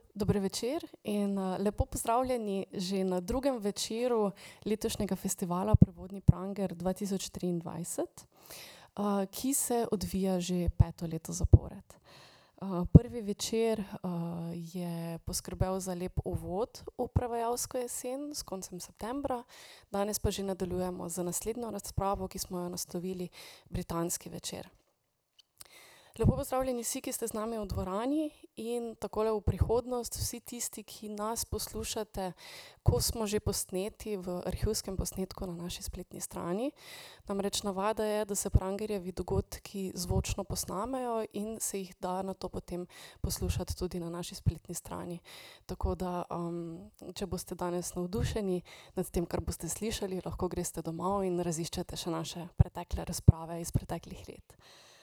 Dober večer in lepo pozdravljeni že na drugem večeru letošnjega festivala Prevodni Pranger 2023, ki se odvija že peto leto zapored. Prvi večer je poskrbel za lep uvod v prevajalsko jesen s koncem septembra, danes pa že nadaljujemo z naslednjo razpravo, ki smo jo naslovili Britanski večer. Lepo pozdravljeni vsi, ki ste z nami v dvorani in takole v prihodnost vsi tisti, ki nas poslušate, ko smo že posneti v arhivskem posnetku na naši spletni strani. Namreč navada je, da se Prangerjevi dogodki zvočno posnamejo in se jih da nato potem poslušati tudi na naši spletni strani. Tako da, če boste danes navdušeni nad tem, kar boste slišali, lahko greste domov in raziščete še naše pretekle razprave iz preteklih let.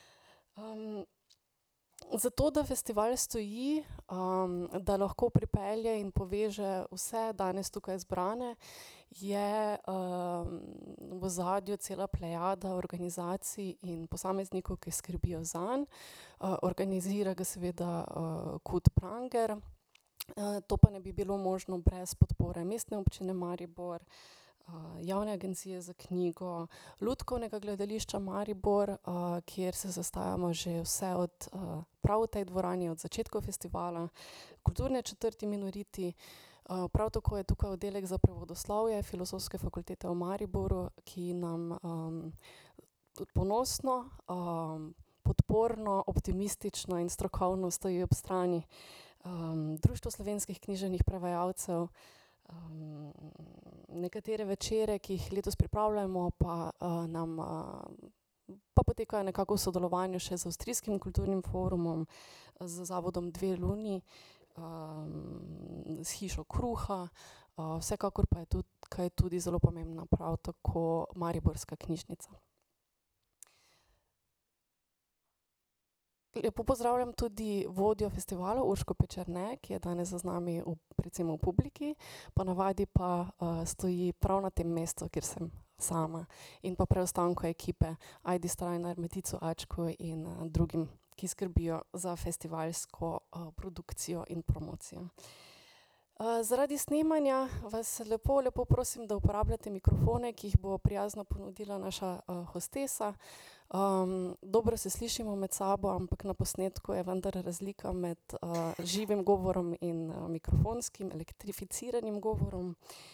Zato, da festival stoji, da lahko pripelje in poveže vse danes tukaj zbrane, je v ozadju cela plejada organizacij in posameznikov, ki skrbijo zanj. Organizira ga seveda KUD Pranger, to pa ne bi bilo možno brez podpore Mestne občine Maribor, Javne agencije za knjigo, Lutkovnega gledališča Maribor, kjer se sestajamo že vse od prav v tej dvorani od začetkov festivala, Kulturne četrti Minoriti, prav tako je tukaj oddelek za prevodoslovje Filozofske fakultete v Mariboru, ki nam ponosno, podporno, optimistično in strokovno stoji ob strani. Društvo slovenskih književnih prevajalcev, nekatere večere, ki jih letos pripravljamo, pa nam pa potekajo nekako v sodelovanju še z Avstrijskim kulturnim forumom, z zavodom Dve luni, s Hišo kruha, vsekakor pa je tukaj tudi zelo pomembna prav tako Mariborska knjižnica. Lepo pozdravljam tudi vodjo festivala Urško Pečerne, ki je danes z nami predvsem v publiki, ponavadi pa stoji prav na tem mestu, kjer sem sama, in pa preostanku ekipe Ajdi Strajnar, Meticu Ačku in drugim, ki skrbijo za festivalsko produkcijo in promocijo. Zaradi snemanja vas lepo, lepo prosim, da uporabljate mikrofone, ki jih bo prijazno ponudila naša hostesa. Dobro se slišimo med sabo, ampak na posnetku je vendar razlika med živim govorom in mikrofonskim, elektrificiranim govorom.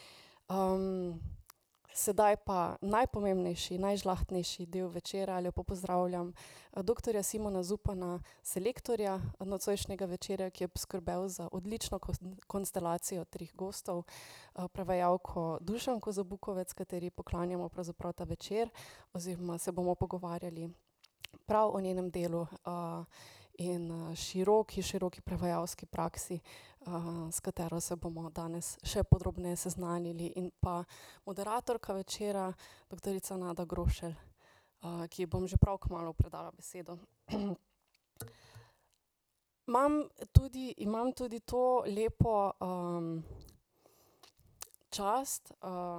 Sedaj pa najpomembnejši, najžlahtnejši del večera, lepo pozdravljam doktorja Simona Zupana, selektorja nocojšnjega večera, ki je poskrbel za odlično konstelacijo treh gostov, prevajalko Dušanko Zabukovec, kateri poklanjamo pravzaprav ta večer, oziroma se bomo pogovarjali prav o njenem delu in široki prevajalski praksi, s katero se bomo danes še podrobneje seznanili, in pa moderatorka večera, doktorica Nada Grošelj, ki ji bom že prav kmalu predala besedo. Imam tudi to lepo čast,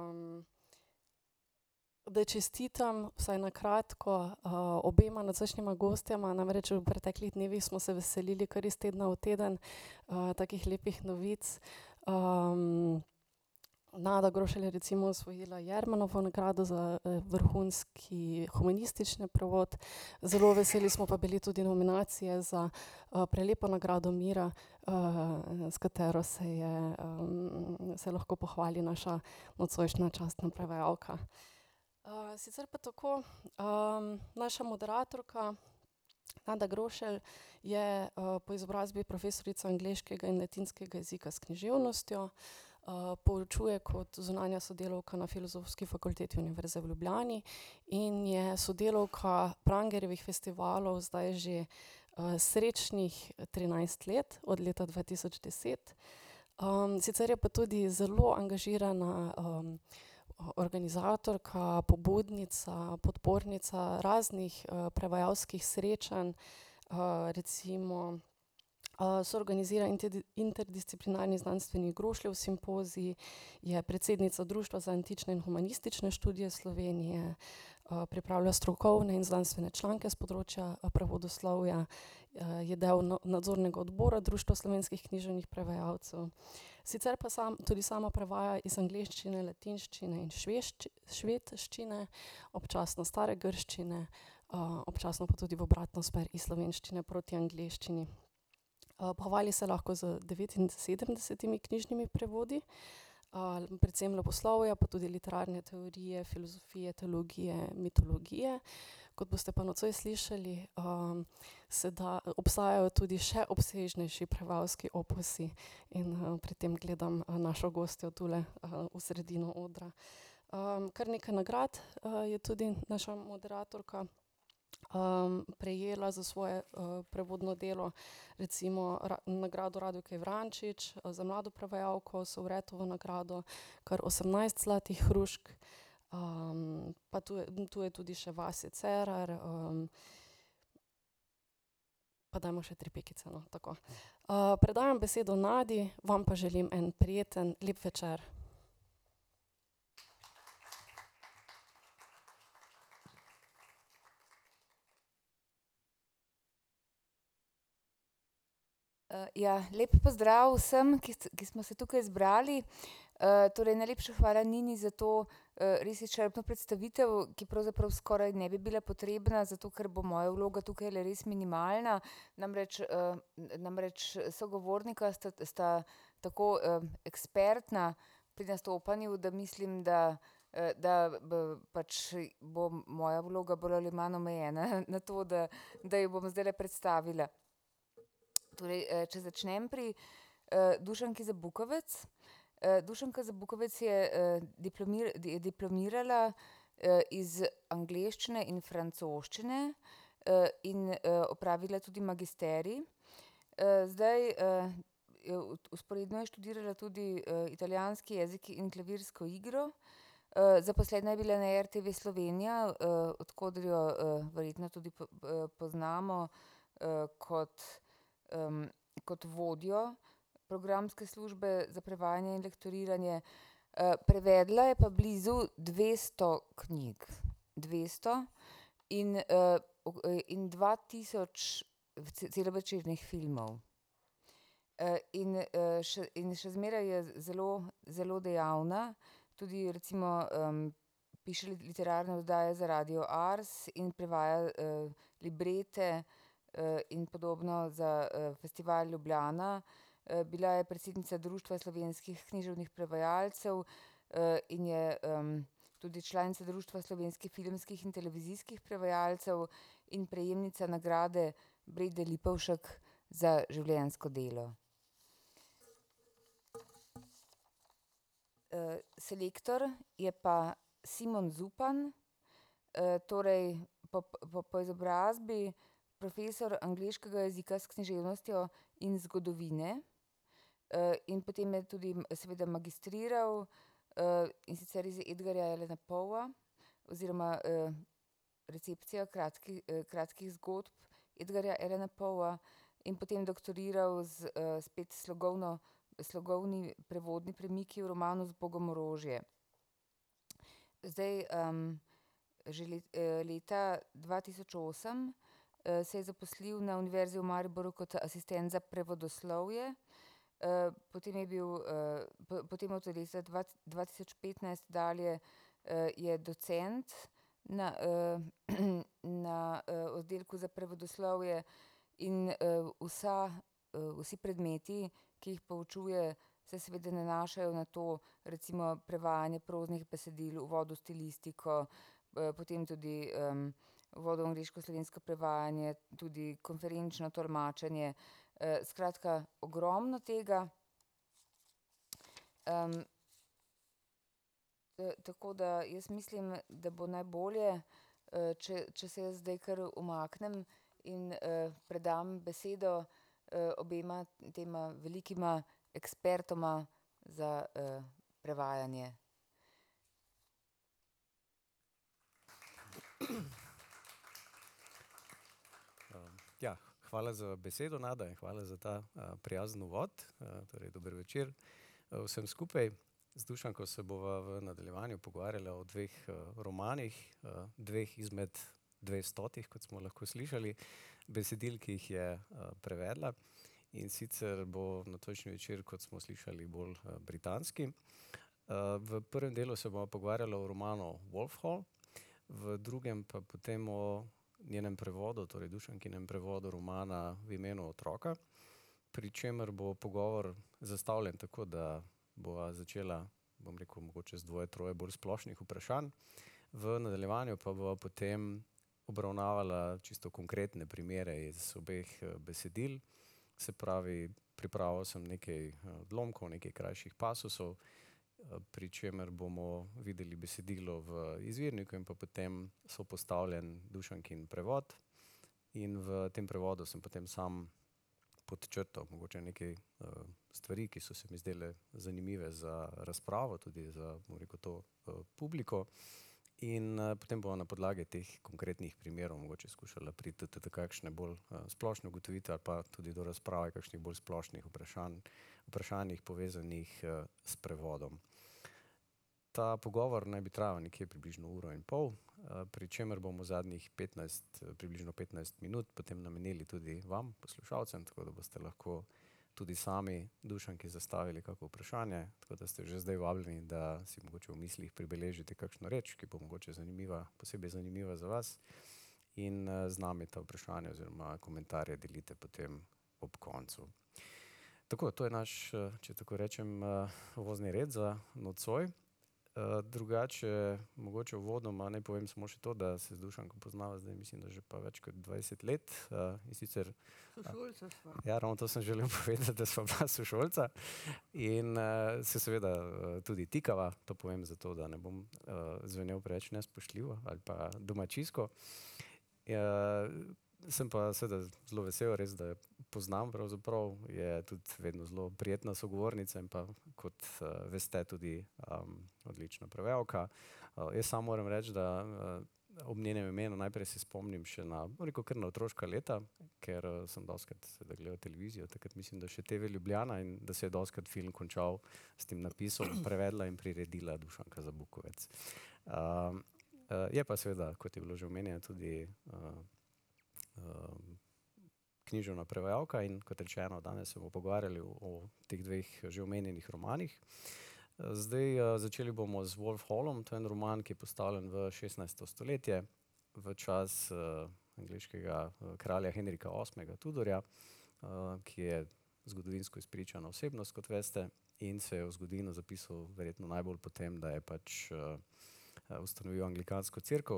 da čestitam vsaj na kratko obema nocojšnjima gostjama, namreč v preteklih dnevih smo se veselili kar iz tedna v teden takih lepih novic. Nada Grošelj je recimo osvojila Jermanovo nagrado za vrhunski humanistični prevod, zelo veseli smo pa bili tudi nominacije za prelepo nagrado Mira, s katero se lahko pohvali naša nocojšnja častna prevajalka. Sicer pa tako, naša moderatorka Nada Grošelj je po izobrazbi profesorica angleškega in latinskega jezika s književnostjo, poučuje kot zunanja sodelavka na Filozofski fakulteti Univerze v Ljubljani in je sodelavka Prangerjevih festivalov zdaj že srečnih 13 let, od leta 2010. Sicer je pa tudi zelo angažirana organizatorka, pobudnica, podpornica raznih prevajalskih srečanj, recimo soorganizira interdisciplinarni znanstveni Grošljev simpozij, je predsednica Društva za antične in humanistične študije Slovenije, pripravlja strokovne in znanstvene članke z področja prevodoslovja, je del nadzornega odbora Društva slovenskih književnih prevajalcev. Sicer pa tudi sama prevaja iz angleščine, latinščine in švedščine, občasno stare grščine, občasno pa tudi v obratno smer iz slovenščine proti angleščini. Pohvali se lahko z 79 knjižnimi prevodi, predvsem leposlovja, pa tudi literarne teorije, filozofije, teologije, mitologije. Kot boste pa nocoj slišali, obstajajo tudi še obsežnejši prevajalski opusi in pri tem gledam našo gostjo tule v sredino odra. Kar nekaj nagrad je tudi naša moderatorka prejela za svoje prevodno delo, recimo nagrado Radojke Vrančič za mlado prevajalko, Sovretovo nagrado, kar 18 zlatih hrušk, pa tu je tudi še Vasje Cerar, pa dajmo še 3 pikice, no, tako. Predajam besedo Nadi, vam pa želim en prijeten, lep večer. Ja, lep pozdrav vsem, ki smo se tukaj zbrali. Torej najlepša hvala Nini za to res izčrpno predstavitev, ki pravzaprav skoraj ne bi bila potrebna, zato ker bo moja vloga tukajle res minimalna. Namreč sogovornika sta tako ekspertna pri nastopanju, da mislim, da pač bo moja vloga bolj ali manj omejena na to, da jo bom zdajle predstavila. Torej, če začnem pri Dušanki Zabukovec. Dušanka Zabukovec je diplomirala iz angleščine in francoščine in opravila tudi magisterij. Zdaj vzporedno je študirala tudi italijanski jezik in klavirsko igro. Zaposlena je bila na RTV Slovenija, od koder jo verjetno tudi poznamo kot vodjo programske službe za prevajanje in lektoriranje. Prevedla je pa blizu 200 knjig. 200 in 2000 celovečernih filmov. In še zmeraj je zelo, zelo dejavna. Tudi recimo piše literarne oddaje za Radio Ars in prevaja librete in podobno za Festival Ljubljana. Bila je predsednica Društva slovenskih književnih prevajalcev in je tudi članica Društva slovenskih filmskih in televizijskih prevajalcev in prejemnica nagrade Brede Lipovšek za življenjsko delo. Selektor je pa Simon Zupan, torej po izobrazbi profesor angleškega jezika s književnostjo in zgodovine. In potem je tudi seveda magistriral in sicer iz Edgarja Allena Poe oziroma recepcija kratkih zgodb Edgarja Allena Poe in potem doktoriral spet slogovni prevodni premiki v romanu Zbogom orožje. Zdaj že leta 2008 se je zaposlil na Univerzi v Mariboru kot asistent za prevodoslovje. Potem od leta 2015 dalje je docent na oddelku za prevodoslovje in vsi predmeti, ki jih poučuje, se seveda nanašajo na to, recimo prevajanje proznih besedil, uvod v stilistiko, potem tudi uvod v angleško-slovensko prevajanje, tudi konferenčno tolmačenje. Skratka, ogromno tega. Tako da jaz mislim, da bo najbolje, če se jaz zdaj kar umaknem in predam besedo obema tema velikima ekspertoma za prevajanje. Ja, hvala za besedo, Nada, in hvala za ta prijazen uvod. Torej, dober večer vsem skupaj. Z Dušanko se bova v nadaljevanju pogovarjala o dveh romanih, dveh izmed 200, kot smo lahko slišali, besedil, ki jih je prevedla. In sicer bo nocojšnji večer, kot smo slišali, bolj britanski. V prvem delu se bomo pogovarjali o romanu Wolf Hall, v drugem pa potem o njenem prevodu, torej Dušankinem prevodu romana V imenu otroka, pri čemer bo pogovor zastavljen tako, da bova začela, bom rekel, mogoče z dvoje, troje bolj splošnih vprašanj. V nadaljevanju pa bova potem obravnavala čisto konkretne primere iz obeh besedil. Se pravi, pripravil sem nekaj odlomkov, nekaj krajših pasusov, pri čemer bomo videli besedilo v izvirniku in pa potem sopostavljen Dušankin prevod. In v tem prevodu sem potem sam podčrtal mogoče nekaj stvari, ki so se mi zdele zanimive za razpravo, tudi za, bom rekel, to publiko. In potem bomo na podlagi teh konkretnih primerov mogoče skušala priti do kakšne bolj splošne ugotovitve ali pa tudi do razprave kakšnih bolj splošnih vprašanjih povezanih s prevodom. Ta pogovor naj bi trajal nekje približno 1,5 ure, pri čemer bomo zadnjih približno 15 minut potem namenili tudi vam, poslušalcem, tako da boste lahko tudi sami Dušanki zastavili kako vprašanje, tako da ste že zdaj vabljeni, da si mogoče v mislih pribeležite kakšno reč, ki bo mogoče posebej zanimiva za vas, in z nami ta vprašanja oziroma komentarje delite potem ob koncu. Tako, to je naš, če tako rečem, vozni red za nocoj. Drugače, mogoče uvodoma naj povem samo še to, da se z Dušanko poznava zdaj, mislim, da že pa več kot 20 let. In sicer Sošolca sva. ja, ravno to sem želel povedati, da sva bila sošolca in se seveda tudi tikava, to povem zato, da ne bom zvenel preveč nespoštljivo ali pa domačijsko. Sem pa seveda zelo vesel, res, da jo poznam, pravzaprav je tudi vedno zelo prijetna sogovornica in pa, kot veste, tudi odlična prevajalka. Jaz sam moram reči, da ob njenem imenu najprej se spomnim še na, bom rekel, kar na otroška leta, ker sem dostikrat gledal televizijo, takrat mislim, da še TV Ljubljana, in da se je dostikrat film končal s tem napisom Prevedla in priredila Dušanka Zabukovec. Je pa seveda, kot je bilo že omenjeno, tudi književna prevajalka in, kot rečeno, danes se bomo pogovarjali o teh dveh že omenjenih romanih. Zdaj začeli bomo z Wolf Hallom, to je en roman, ki je postavljen v 16. stoletje, v čas angleškega kralja Henrika VIII. Tudorja, ki je zgodovinsko izpričana osebnost, kot veste, in se je v zgodovino zapisal verjetno najbolj po tem, da je pač ustanovil anglikansko cerkev.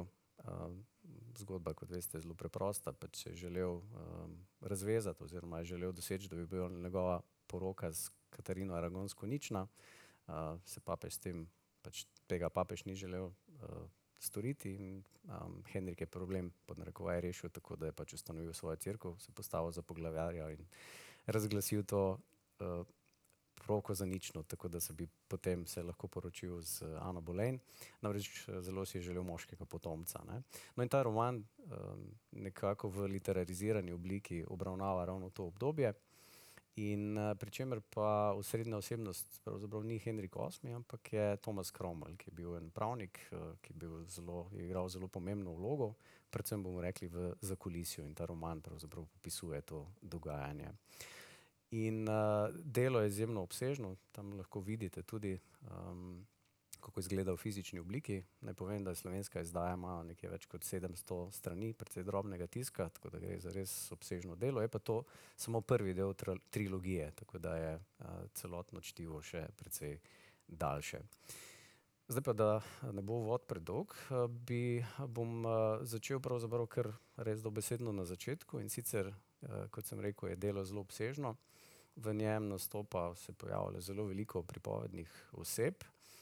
Zgodba, kot veste, je zelo preprosta, pač se je želel razvezati oziroma je želel doseči, da bi bila njegova poroka s Katarino Aragonsko nična. Se papež s tem, pač tega papež ni želel storiti in Henrik je problem pod narekovaji rešil tako, da je pač ustanovil svojo cerkev, se postavil za poglavarja in razglasil to poroko za nično, tako da bi potem se lahko poročil z Ano Boleyn. Namreč zelo si je želel moškega potomca, ne. No, in ta roman nekako v literarizirani obliki obravnava ravno to obdobje, in pri čemer pa osrednja osebnost pravzaprav ni Henrik VIII., ampak je Thomas Cromwell, ki je bil en pravnik, ki je igral zelo pomembno vlogo, predvsem bomo rekli v zakulisju, in ta roman pravzaprav popisuje to dogajanje. In delo je izjemno obsežno, tam lahko vidite tudi, kako izgleda v fizični obliki. Naj povem, da slovenska izdaja ima nekaj več kot 700 strani, precej drobnega tiska, tako da gre za res obsežno delo. Je pa to samo prvi del trilogije, tako da je celotno čtivo še precej daljše. Zdaj pa, da ne bo uvod predolg, bom začel pravzaprav kar res dobesedno na začetku, in sicer, kot sem rekel, je delo zelo obsežno. V njem se pojavlja zelo veliko pripovednih oseb,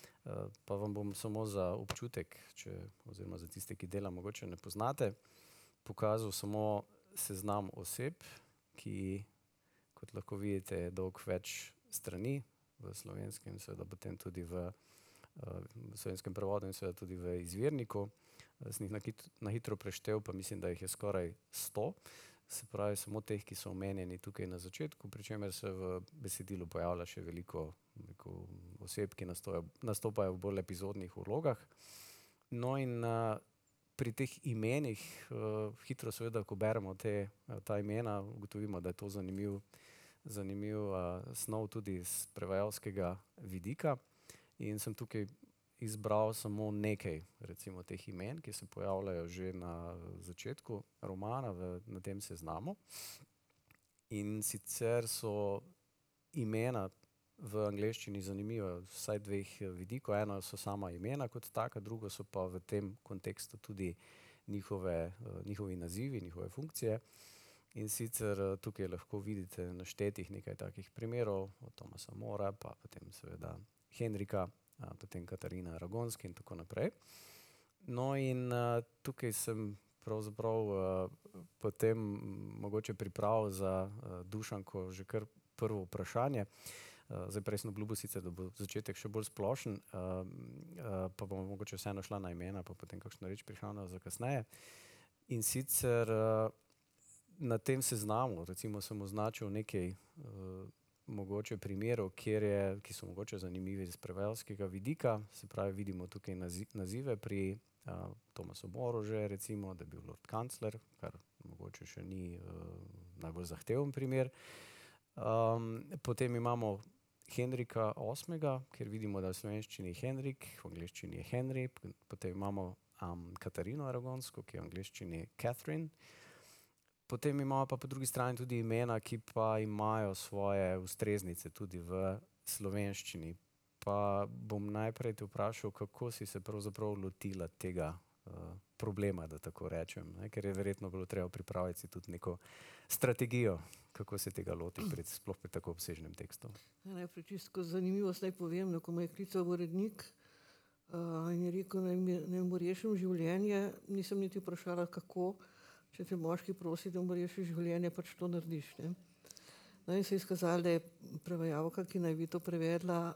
pa vam bom samo za občutek, oziroma za tiste, ki dela mogoče ne poznate, pokazal samo seznam oseb, ki, kot lahko vidite, je dolg več strani v slovenskem, seveda potem tudi v slovenskem prevodu in seveda tudi v izvirniku. Sem jih na hitro preštel, pa mislim, da jih je skoraj 100. se pravi samo teh, ki so omenjeni tukaj na začetku, pri čemer se v besedilu pojavlja še veliko oseb, ki nastopajo v bolj epizodnih vlogah. No in pri teh imenih hitro seveda, ko beremo ta imena, ugotovimo, da je to zanimiv snov tudi z prevajalskega vidika in sem tukaj izbral samo nekaj recimo teh imen, ki se pojavljajo že na začetku romana na tem seznamu. In sicer so imena v angleščini zanimiva vsaj dveh vidikov. Eno so sama imena kot taka, drugo so pa v tem kontekstu tudi njihovi nazivi, njihove funkcije. In sicer tukaj lahko vidite naštetih nekaj takih primerov od Thomasa Mora, pa potem seveda Henrika, potem Katarina Aragonski in tako naprej. No in tukaj sem pravzaprav potem mogoče pripravil za Dušanko že kar prvo vprašanje. Zdaj prej sem obljubil sicer, da bo začetek še bolj splošen, pa bomo mogoče vseeno šla na imena, pa potem kakšno reč prišla za kasneje. In sicer na tem seznamu recimo sem označil nekaj mogoče primerov, ki so mogoče zanimivi z prevajalskega vidika. Se pravi, vidimo tukaj nazive pri Thomasu Moru že recimo, da je bil lord kancler, kar mogoče še ni najbolj zahteven primer. Potem imamo Henrika VIII, kjer vidimo, da v slovenščini je Henrik, v angleščini je Henry. Potem imamo Katarino Aragonsko, ki je v angleščini Catherine. Potem imamo pa po drugi strani tudi imena, ki pa imajo svoje ustreznice tudi v slovenščini. Pa bom najprej te vprašal, kako si se pravzaprav lotila tega problema, da tako rečem, ne? Ker je verjetno bilo treba pripraviti si tudi neko strategijo, kako se tega loti sploh pri tako obsežnem tekstu. Najprej čisto zanimivost naj povem, ko me je klical urednik in je rekel, naj mu rešim življenje, nisem niti vprašala, kako, če te moški prosi, da mu rešiš življenje, pač to narediš, ne. No in se je izkazalo, da je prevajalka, ki naj bi to prevedla,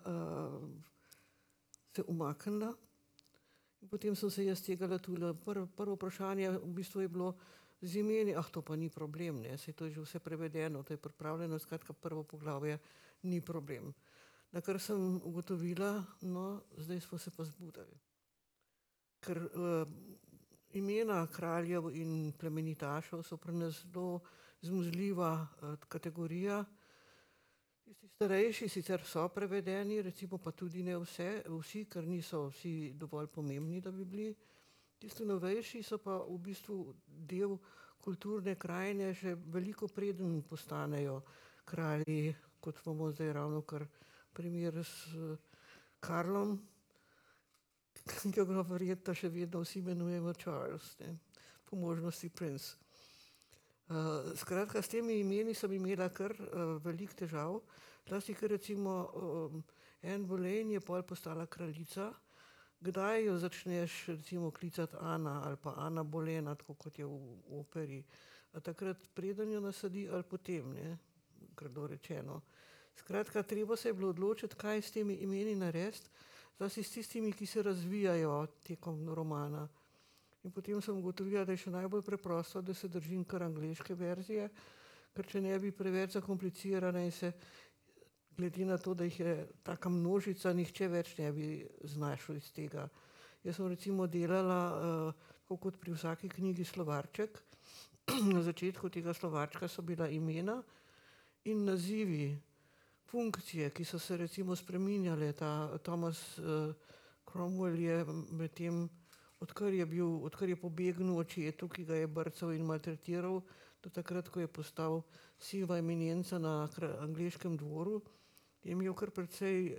se umaknila. In potem sem se jaz tega lotila. Prvo vprašanje v bistvu je bilo z imeni, to pa ni problem, ne, saj to je že vse prevedeno, to je pripravljeno, skratka prvo poglavje ni problem. Na kar sem ugotovila, no, zdaj smo se pa zbudili. Ker imena kraljev in plemenitašev so pri nas zelo zmuzljiva kategorija. Tisti starejši sicer so prevedeni, recimo pa tudi ne vsi, ker niso vsi dovolj pomembni, da bi bili. Tisti novejši so pa v bistvu del kulturne krajine že veliko preden postanejo kralji, kot imamo zdaj ravnokar primer s Karlom, ki ga verjetno še vedno vsi imenujemo Charles, ne, po možnosti princ. Skratka, s temi imeni sem imela kar veliko težav, zlasti ker recimo Anne Boleyn je pol postala kraljica. Kdaj jo začneš recimo klicati Ana ali pa Ana Bolena, tako kot je v operi? A takrat preden jo nasadi ali potem, ne, grdo rečeno. Skratka, treba se je bilo odločiti, kaj s temi imeni narediti, zlasti s tistimi, ki se razvijajo tekom romana. In potem sem ugotovila, da je še najbolj preprosto, da se držim kar angleške verzije, ker če ne bi preveč zakomplicirana in se glede na to, da jih je taka množica, nihče več ne bi znašel iz tega. Jaz sem recimo delala, tako kot pri vsaki knjigi, slovarček. Na začetku tega slovarčka so bila imena in nazivi, funkcije, ki so se recimo spreminjale. Ta Thomas Cromwell je medtem, odkar je pobegnil očetu, ki ga je brcal in maltretiral, do takrat, ko je postal siva eminenca na angleškem dvoru, je imel kar precej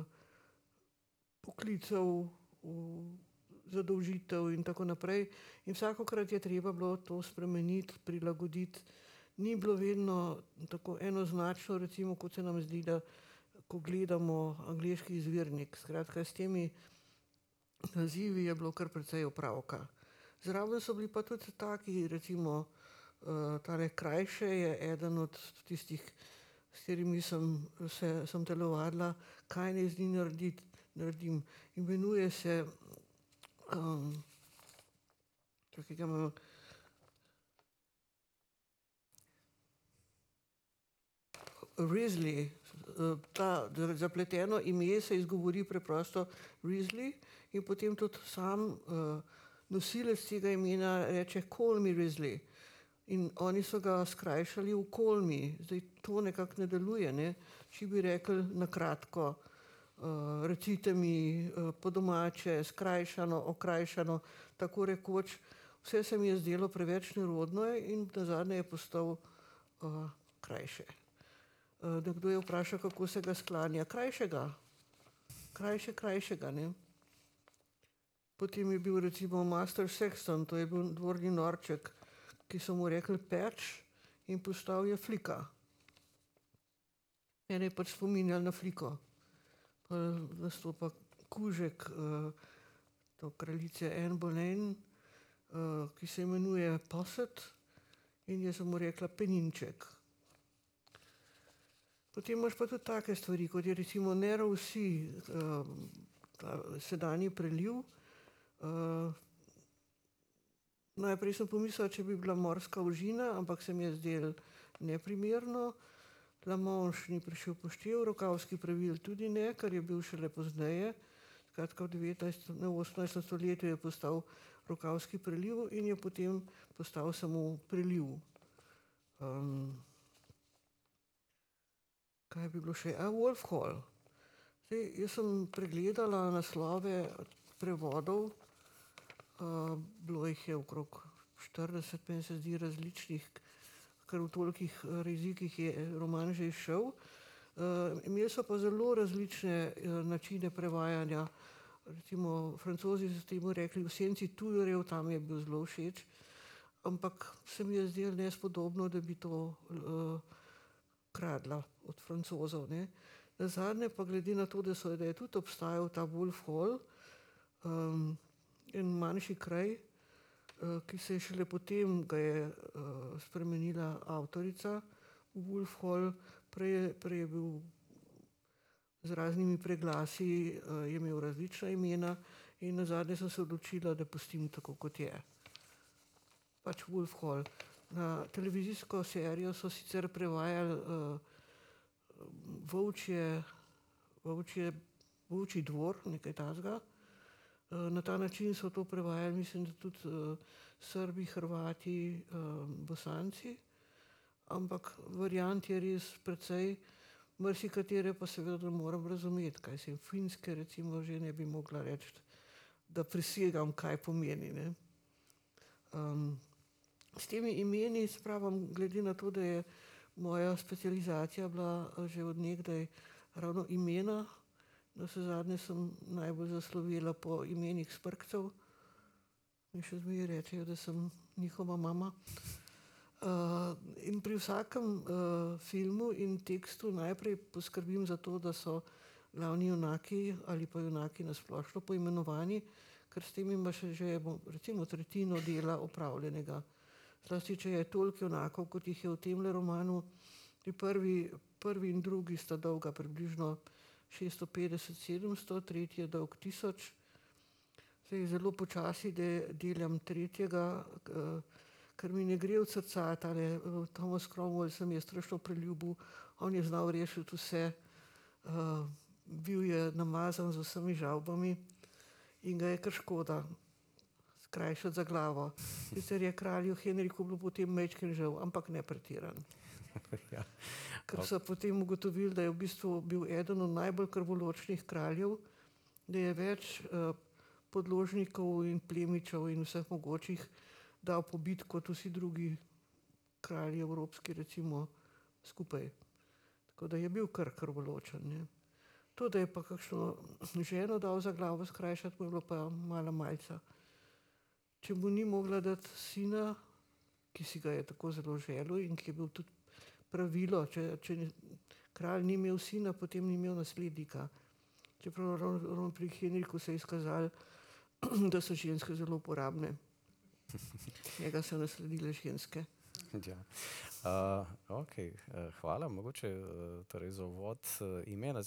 poklicev, zadolžitev in tako naprej. In vsakokrat je treba bilo to spremeniti, prilagoditi. Ni bilo vedno tako enoznačno, recimo, kot se nam zdi, da ko gledamo angleški izvirnik. Skratka, s temi nazivi je bilo kar precej opravka. Zraven so bili pa tudi taki, recimo tale Krajše je eden od tistih, s katerimi sem telovadila, kaj naj z njim naredim. Imenuje se čakaj, ga imam, Risley, ta zapleteno ime se izgovori preprosto Risley in potem tudi sam nosilec tega imena reče Call me Risley. In oni so ga skrajšali v Call me. Zdaj to nekako ne deluje, ne? Če bi rekli na kratko, recite mi po domače, skrajšano, okrajšano, tako rekoč, vse se mi je zdelo preveč nerodno in nazadnje je postal krajše. Nekdo je vprašal, kako se ga sklanja. Krajšega, ne. Potem je bil recimo Master Sexton, to je bil dvorni norček, ki so mu rekli Patch in postal je Flika. Mene je pač spominjal na Fliko. Nastopa kužek to kraljice Anne Boleyn, ki se imenuje Posset in jaz sem mu rekla Peninček. Potem imaš pa tudi take stvari, kot je recimo Nero vsi, sedanji preliv. Najprej sem pomislila, če bi bila morska ožina, ampak se mi je zdelo neprimerno. La Manche ni prišel v poštev, Rokavski preliv tudi ne, kar je bil šele pozneje. Skratka v 18. stoletju je postal Rokavski preliv in je potem postal samo preliv. Kaj bi bilo še? Wolf Hall. Zdaj, jaz sem pregledala naslove prevodov, bilo jih je okrog 40, meni se zdi različnih, ker v tolikih jezikih je roman že izšel. Imeli so pa zelo različne načine prevajanja. Recimo Francozi so temu rekli V senci tujorjev, tam je bil zelo všeč, ampak se mi je zdelo nespodobno, da bi to kradla od Francozov, ne. Nazadnje pa glede na to, da je tudi obstajal ta Wolf Hall, en manjši kraj, ki se je šele potem ga je spremenila avtorica v Wolf Hall, prej je bil z raznimi preglasi, je imel različna imena in nazadnje sem se odločila, da pustim tako, kot je. Pač Wolf Hall. Na televizijsko serijo so sicer prevajali Volčji dvor, nekaj takega. Na ta način so to prevajali, mislim, da tudi Srbi, Hrvati, Bosanci, ampak variant je res precej, marsikatere pa seveda ne moram razumeti, kaj se finske recimo že ne bi mogla reči, da presegam, kaj pomeni, ne. S temi imeni, se pravim, glede na to, da je moja specializacija bila že od nekdaj ravno imena, navsezadnje sem najbolj zaslovela po imenih Sprkcev. Mi še zmeraj rečejo, da sem njihova mama. In pri vsakem filmu in tekstu najprej poskrbim za to, da so glavni junaki ali pa junaki na splošno poimenovani, ker s tem imaš že recimo tretjino dela opravljenega. Zlasti, če je toliko junakov, kot jih je v temle romanu, prvi in drugi sta dolga približno 650-700, tretji je dolg 1000. Zdaj zelo počasi delam tretjega, ker mi ne gre od srca, tale Thomas Cromwell se mi je strašno preljubil, on je znal rešiti vse, bil je namazan z vsemi žavbami in ga je kar škoda skrajšati za glavo. Sicer je kralju Henriku bilo potem majčkeno žal, ampak ne pretiran. Ja. Ker so potem ugotovili, da je v bistvu bil eden od najbolj krvoločnih kraljev, da je več podložnikov in plemičev in vseh mogočih dal pobiti kot vsi drugi kralji evropski recimo skupaj. Tako da je bil kar krvoločen, ne. To, da je pa kakšno ženo dal za glavo skrajšati, mu je bilo pa mala malca. Če mu ni mogla dati sina, ki si ga je tako zelo želel in ki je bil tudi pravilo, če kralj ni imel sina, potem ni imel naslednika. Čeprav ravno pri Henriku se je izkazalo, da so ženske zelo uporabne. Njega so nasledile ženske. Ja. Okej, hvala. Mogoče torej za uvod imena. Zdaj,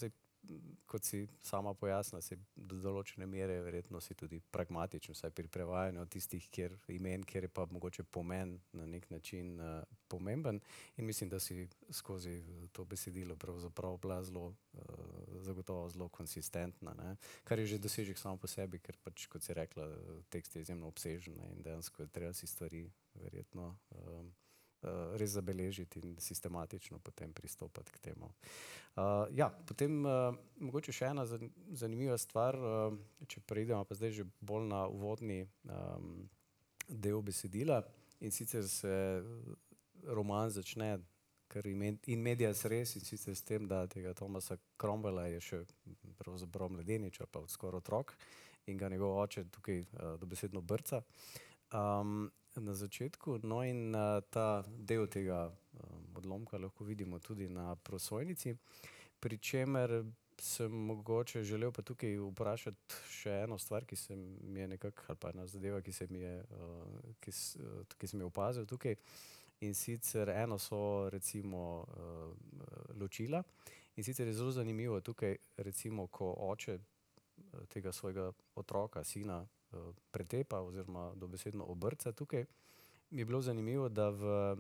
kot si sama pojasnila, si do določene mere verjetno si tudi pragmatičen, vsaj pri prevajanju tistih imen, kjer je pa mogoče pomen na nek način pomemben, in mislim, da si skozi to besedilo pravzaprav bila zagotovo zelo konsistentna, ne? Kar je že dosežek samo po sebi, ker pač, kot si rekla, tekst je izjemno obsežen, ne? In dejansko je treba si stvari verjetno res zabeležiti in sistematično potem pristopati k temu. Ja, potem mogoče še ena zanimiva stvar, če preidemo pa zdaj že bolj na uvodni del besedila, in sicer se roman začne kar in medias res, in sicer s tem, da tega Thomasa Cromwella je še pravzaprav mladenič ali pa skoraj otrok in ga njegov oče tukaj dobesedno brca. Na začetku, no, in ta del tega odlomka lahko vidimo tudi na prosojnici, pri čemer sem mogoče želel pa tukaj vprašati še eno stvar, ki se mi je nekako, ali pa ena zadeva, ki sem jo opazil tukaj, in sicer eno so recimo ločila, in sicer je zelo zanimivo tukaj recimo, ko oče tega svojega otroka, sina pretepa oziroma dobesedno obrca tukaj, mi je bilo zanimivo, da v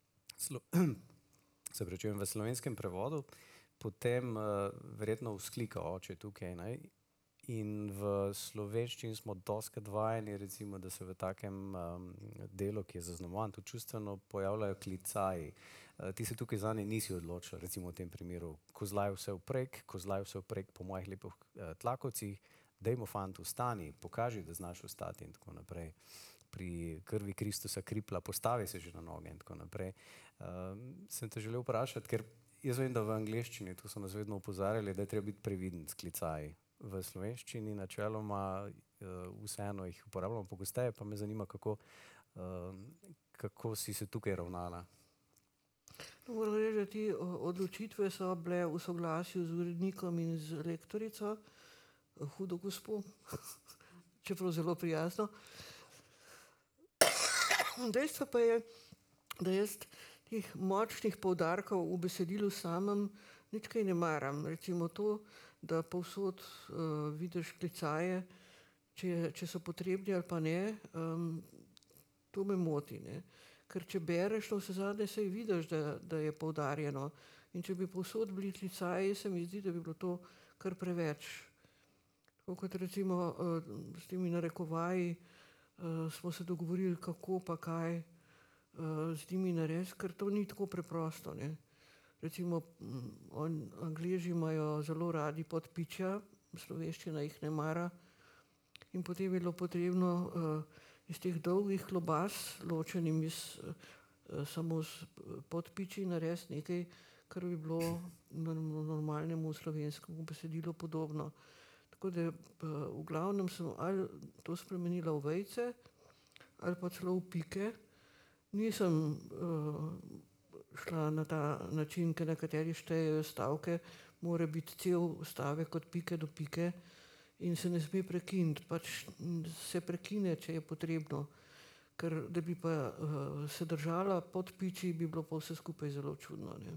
slovenskem prevodu potem verjetno vzklika oče tukaj, ne? In v slovenščini smo dostikrat vajeni recimo, da se v takem delu, ki je zaznamovan tudi čustveno, pojavljajo klicaji. Ti se tukaj zanje nisi odločila, recimo v tem primeru, kozlaj vse vprek po mojih lepih tlakovcih, dajmo, fant, vstani, pokaži, da znaš vstati in tako naprej. Pri krvi Kristusa kripla, postavi se že na noge in tako naprej. Sem te želel vprašati, ker jaz vem, da v angleščini, tu so nas vedno opozarjali, da je treba biti previden s klicaji. V slovenščini načeloma vseeno jih uporabljamo pogosteje, pa me zanima, kako si se tukaj ravnala. Moram reči, da te odločitve so bile v soglasju z urednikom in z lektorico, hudo gospo, čeprav zelo prijazno. Dejstvo pa je, da jaz teh močnih poudarkov v besedilu samem nič kaj ne maram. Recimo to, da povsod vidiš klicaje, če so potrebni ali pa ne, to me moti, ne. Ker če bereš, navsezadnje saj vidiš, da je poudarjeno. In če bi povsod bili klicaji, se mi zdi, da bi bilo to kar preveč. Tako kot recimo s temi narekovaji smo se dogovorili, kako pa kaj z njimi narediti, ker to ni tako preprosto, ne. Recimo Angleži imajo zelo radi podpičja, slovenščina jih ne mara, in potem je bilo potrebno iz teh dolgih klobas, ločenim samo s podpičji, narediti nekaj, kar bi bilo normalnemu slovenskemu besedilu podobno. Tako da v glavnem sem ali to spremenila v vejice ali pa celo v pike. Nisem šla na ta način, ker nekateri štejejo stavke, mora biti cel stavek od pike do pike in se ne sme prekiniti. Pač se prekine, če je potrebno, ker da bi pa se držala podpičji, bi bilo pa vse skupaj zelo čudno, ne.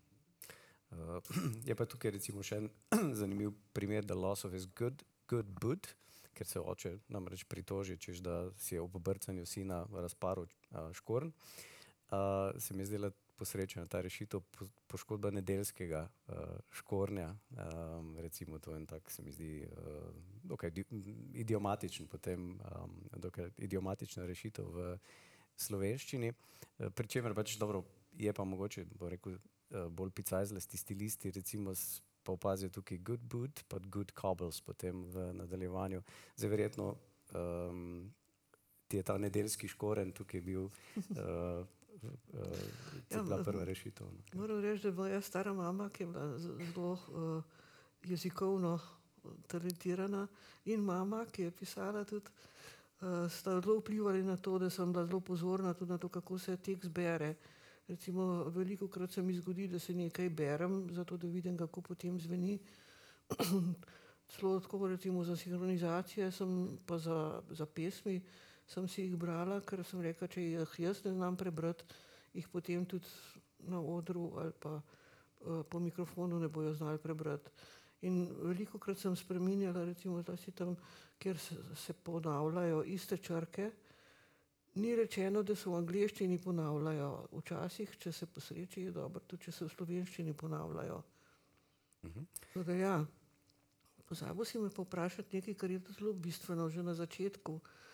Je pa tukaj recimo še en zanimiv primer, The Loss of His Good Boot, ker se oče namreč pritoži, češ da si je ob brcanju sina razparil škorn. Se mi je zdela posrečena ta rešitev poškodba nedeljskega škornja. Recimo to je en tak, se mi zdi, dokaj idiomatičen potem, dokaj idiomatična rešitev v slovenščini. Pri čemer pač dobro, je pa mogoče, bom rekel, bolj picajzlasti stilisti, recimo pa opazijo tukaj good boot, pa good cobbles potem v nadaljevanju. Zdaj verjetno ti je ta nedeljski škorenj tukaj bil bila prva rešitev. Moram reči, da moja stara mama, ki je bila zelo jezikovno talentirana, in mama, ki je pisala tudi, sta zelo vplivali na to, da sem bila zelo pozorna tudi na to, kako se tekst bere. Recimo velikokrat se mi zgodi, da se nekaj berem, zato da vidim, kako potem zveni. Celo tako recimo za sinhronizacije sem pa za pesmi sem si jih brala, ker sem rekla, če jih jaz ne znam prebrati, jih potem tudi na odru ali pa po mikrofonu ne bojo znali prebrati. In velikokrat sem spreminjala, recimo zlasti tam, kjer se ponavljajo iste črke. Ni rečeno, da se v angleščini ponavljajo. Včasih, če se posreči, je dobro, tudi če se v slovenščini ponavljajo. Tako da pozabil si me pa vprašati nekaj, kar je zelo bistveno že na začetku.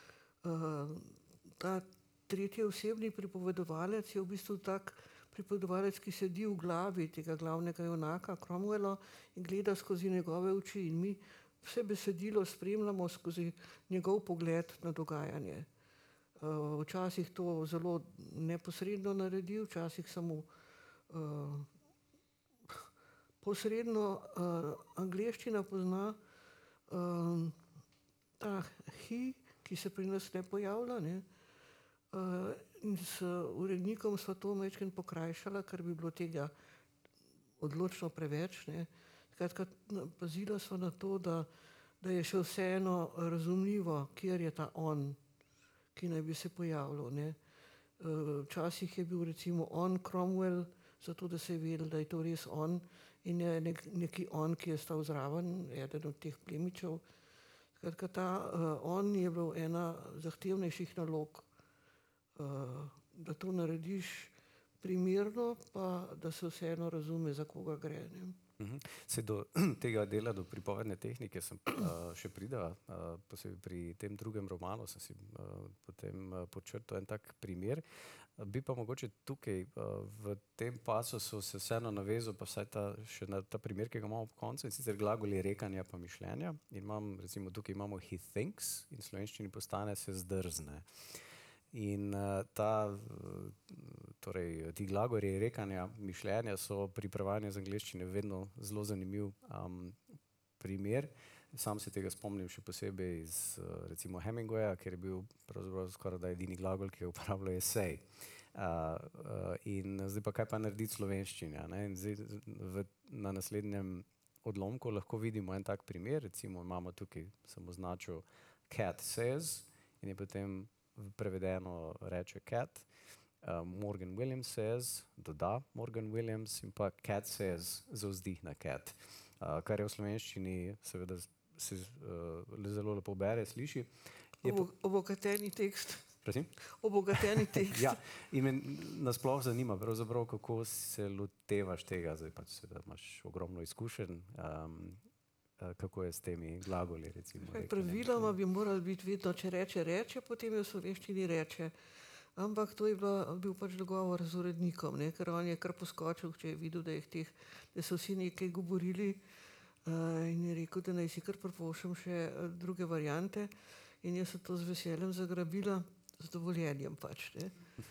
Ta tretji osebni pripovedovalec je v bistvu tak pripovedovalec, ki sedi v glavi tega glavnega junaka Cromwella in gleda skozi njegove oči. In mi vse besedilo spremljamo skozi njegov pogled na dogajanje. Včasih to zelo neposredno naredi, včasih samo posredno. Angleščina pozna ta he, ki se pri nas ne pojavlja, ne. In s urednikom sva to majčkeno pokrajšala, ker bi bilo tega odločno preveč, ne. Skratka, pazila sva na to, da je še vseeno razumljivo, kjer je ta on, ki naj bi se pojavljal, ne. Včasih je bil recimo on Cromwell, zato da se je vedelo, da je to res on in ne neki on, ki je stal zraven, eden od teh plemičev. Skratka, ta on je bil ena zahtevnejših nalog, da to narediš primerno, pa da se vseeno razume, za koga gre, ne. Se do tega dela, do pripovedne tehnike sem še pridela, posebej pri tem drugem romanu sem si potem podčrtal en tak primer. Bi pa mogoče tukaj v tem pasusu se vseeno navezal pa vsaj še na ta primer, ki ga imamo ob koncu, in sicer glagoli rekanja pa mišljenja. In recimo tukaj imamo he thinks in v slovenščini postane se zdrzne. In torej ti glagoli rekanja, mišljenja so pri prevajanju iz angleščine vedno zelo zanimiv primer. Sam se tega spomnim še posebej iz recimo Hemingwaya, ker je bil pravzaprav skorajda edini glagol, ki ga uporablja esej. In zdaj pa kaj pa narediti v slovenščini, a ne? In zdaj na naslednjem odlomku lahko vidimo en tak primer, recimo imamo tukaj, sem označil cat says in je potem prevedeno reče cat, Morgan Williams says, doda Morgan Williams in pa cat says, zavzdihne cat. Kar je v slovenščini seveda se zelo lepo bere, sliši. Obogateni tekst. Prosim? Obogateni tekst. Ja, in me nasploh zanima pravzaprav, kako se lotevaš tega, zdaj pač seveda imaš ogromno izkušenj, kako je s temi glagoli, recimo. Praviloma bi moralo biti vedno, če reče, potem je v slovenščini reče. Ampak to je bil pač dogovor z urednikom, ne, ker on je kar poskočil, če je videl, da so vsi nekaj govorili, in je rekel, da naj si kar privoščim še druge variante. In jaz sem to z veseljem zagrabila, z dovoljenjem pač, ne.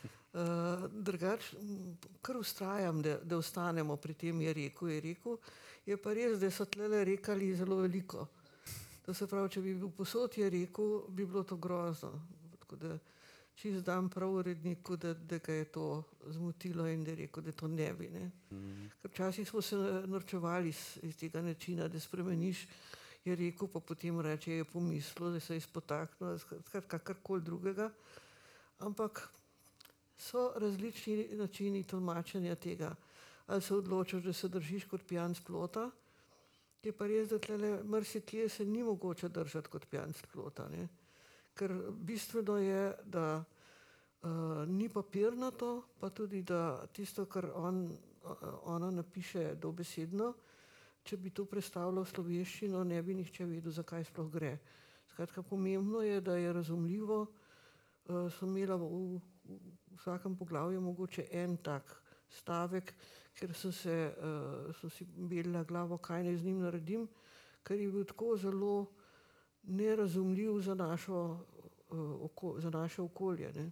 Drugače kar vztrajam, da ostanemo pri tem, je rekel. Je pa res, da so tlele rekali zelo veliko. To se pravi, če bi bil povsod je rekel, bi bilo to grozno. Tako da čisto dam prav uredniku, da ga je to zmotilo in da je rekel, da to ne bi, ne. Ker včasih smo se norčevali iz tega načina, da spremeniš, je rekel, pa potem reče, je pomislil, da se je spotaknil, skratka karkoli drugega. Ampak so različni načini tolmačenja tega. Ali se odločaš, da se držiš kot pijan s plota, je pa res, da tlele marsikje se ni mogoče držati kot pijan s plota, ne. Ker bistveno je, da ni papirnato, pa tudi, da tisto, kar ona napiše dobesedno, če bi to prestavila v slovenščino, ne bi nihče vedel, za kaj sploh gre. Skratka, pomembno je, da je razumljivo. Sem imela v vsakem poglavju mogoče en tak stavek, ker sem si belila glavo, kaj naj z njim naredim, ker je bil tako zelo nerazumljiv za naše okolje, ne.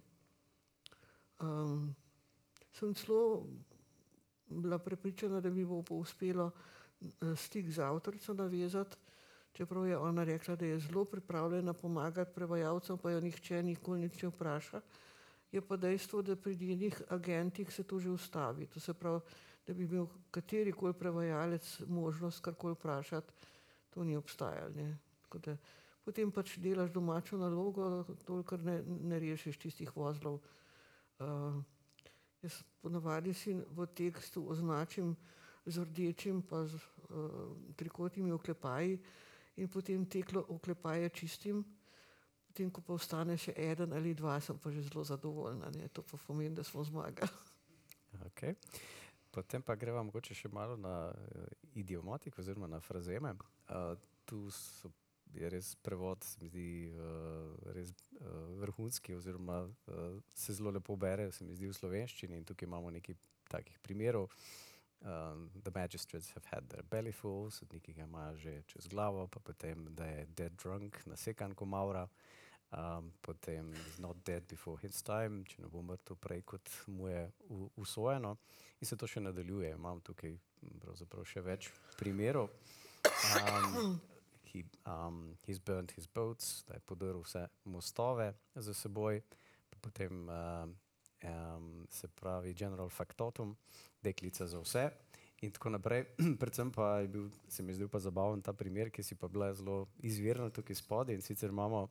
Sem celo bila prepričana, da mi bo uspelo stik z avtorico navezati, čeprav je ona rekla, da je zelo pripravljena pomagati prevajalcem, pa jo nihče nikoli nič ne vpraša. Je pa dejstvo, da pri njenih agentih se to že ustavi. To se pravi, da bi imel katerikoli prevajalec možnost karkoli vprašati, to ni obstajalo, ne. Tako da potem pač delaš domačo nalogo, tolikor ne rešiš tistih vozlov. Jaz ponavadi si v tekstu označim z rdečim pa z trikotnimi oklepaji in potem te oklepaje čistim. Potem, ko pa ostane še eden ali dva, sem pa že zelo zadovoljna. Ne? To pa pomeni, da smo zmagali. Okay. Potem pa greva mogoče še malo na idiomatiko oziroma na frazeme. Tu je res prevod, se mi zdi res vrhunski oziroma se zelo lepo bere, se mi zdi v slovenščini in tukaj imamo nekaj takih primerov. The magistrates have had their belly full, sodniki ga imajo že čez glavo, pa potem, da je dead drunk, nasekan ko mavra, potem is not dead before his time, če ne bo mrtev prej, kot mu je usojeno. In se to še nadaljuje. Imam tukaj pravzaprav še več primerov. He's burnt his boats, da je podrl vse mostove za seboj, potem se pravi general factotum, deklica za vse in tako naprej. Predvsem pa je bil, se mi zdel pa zabaven ta primer, ki si pa bila zelo izvirna tukaj spodaj in sicer imamo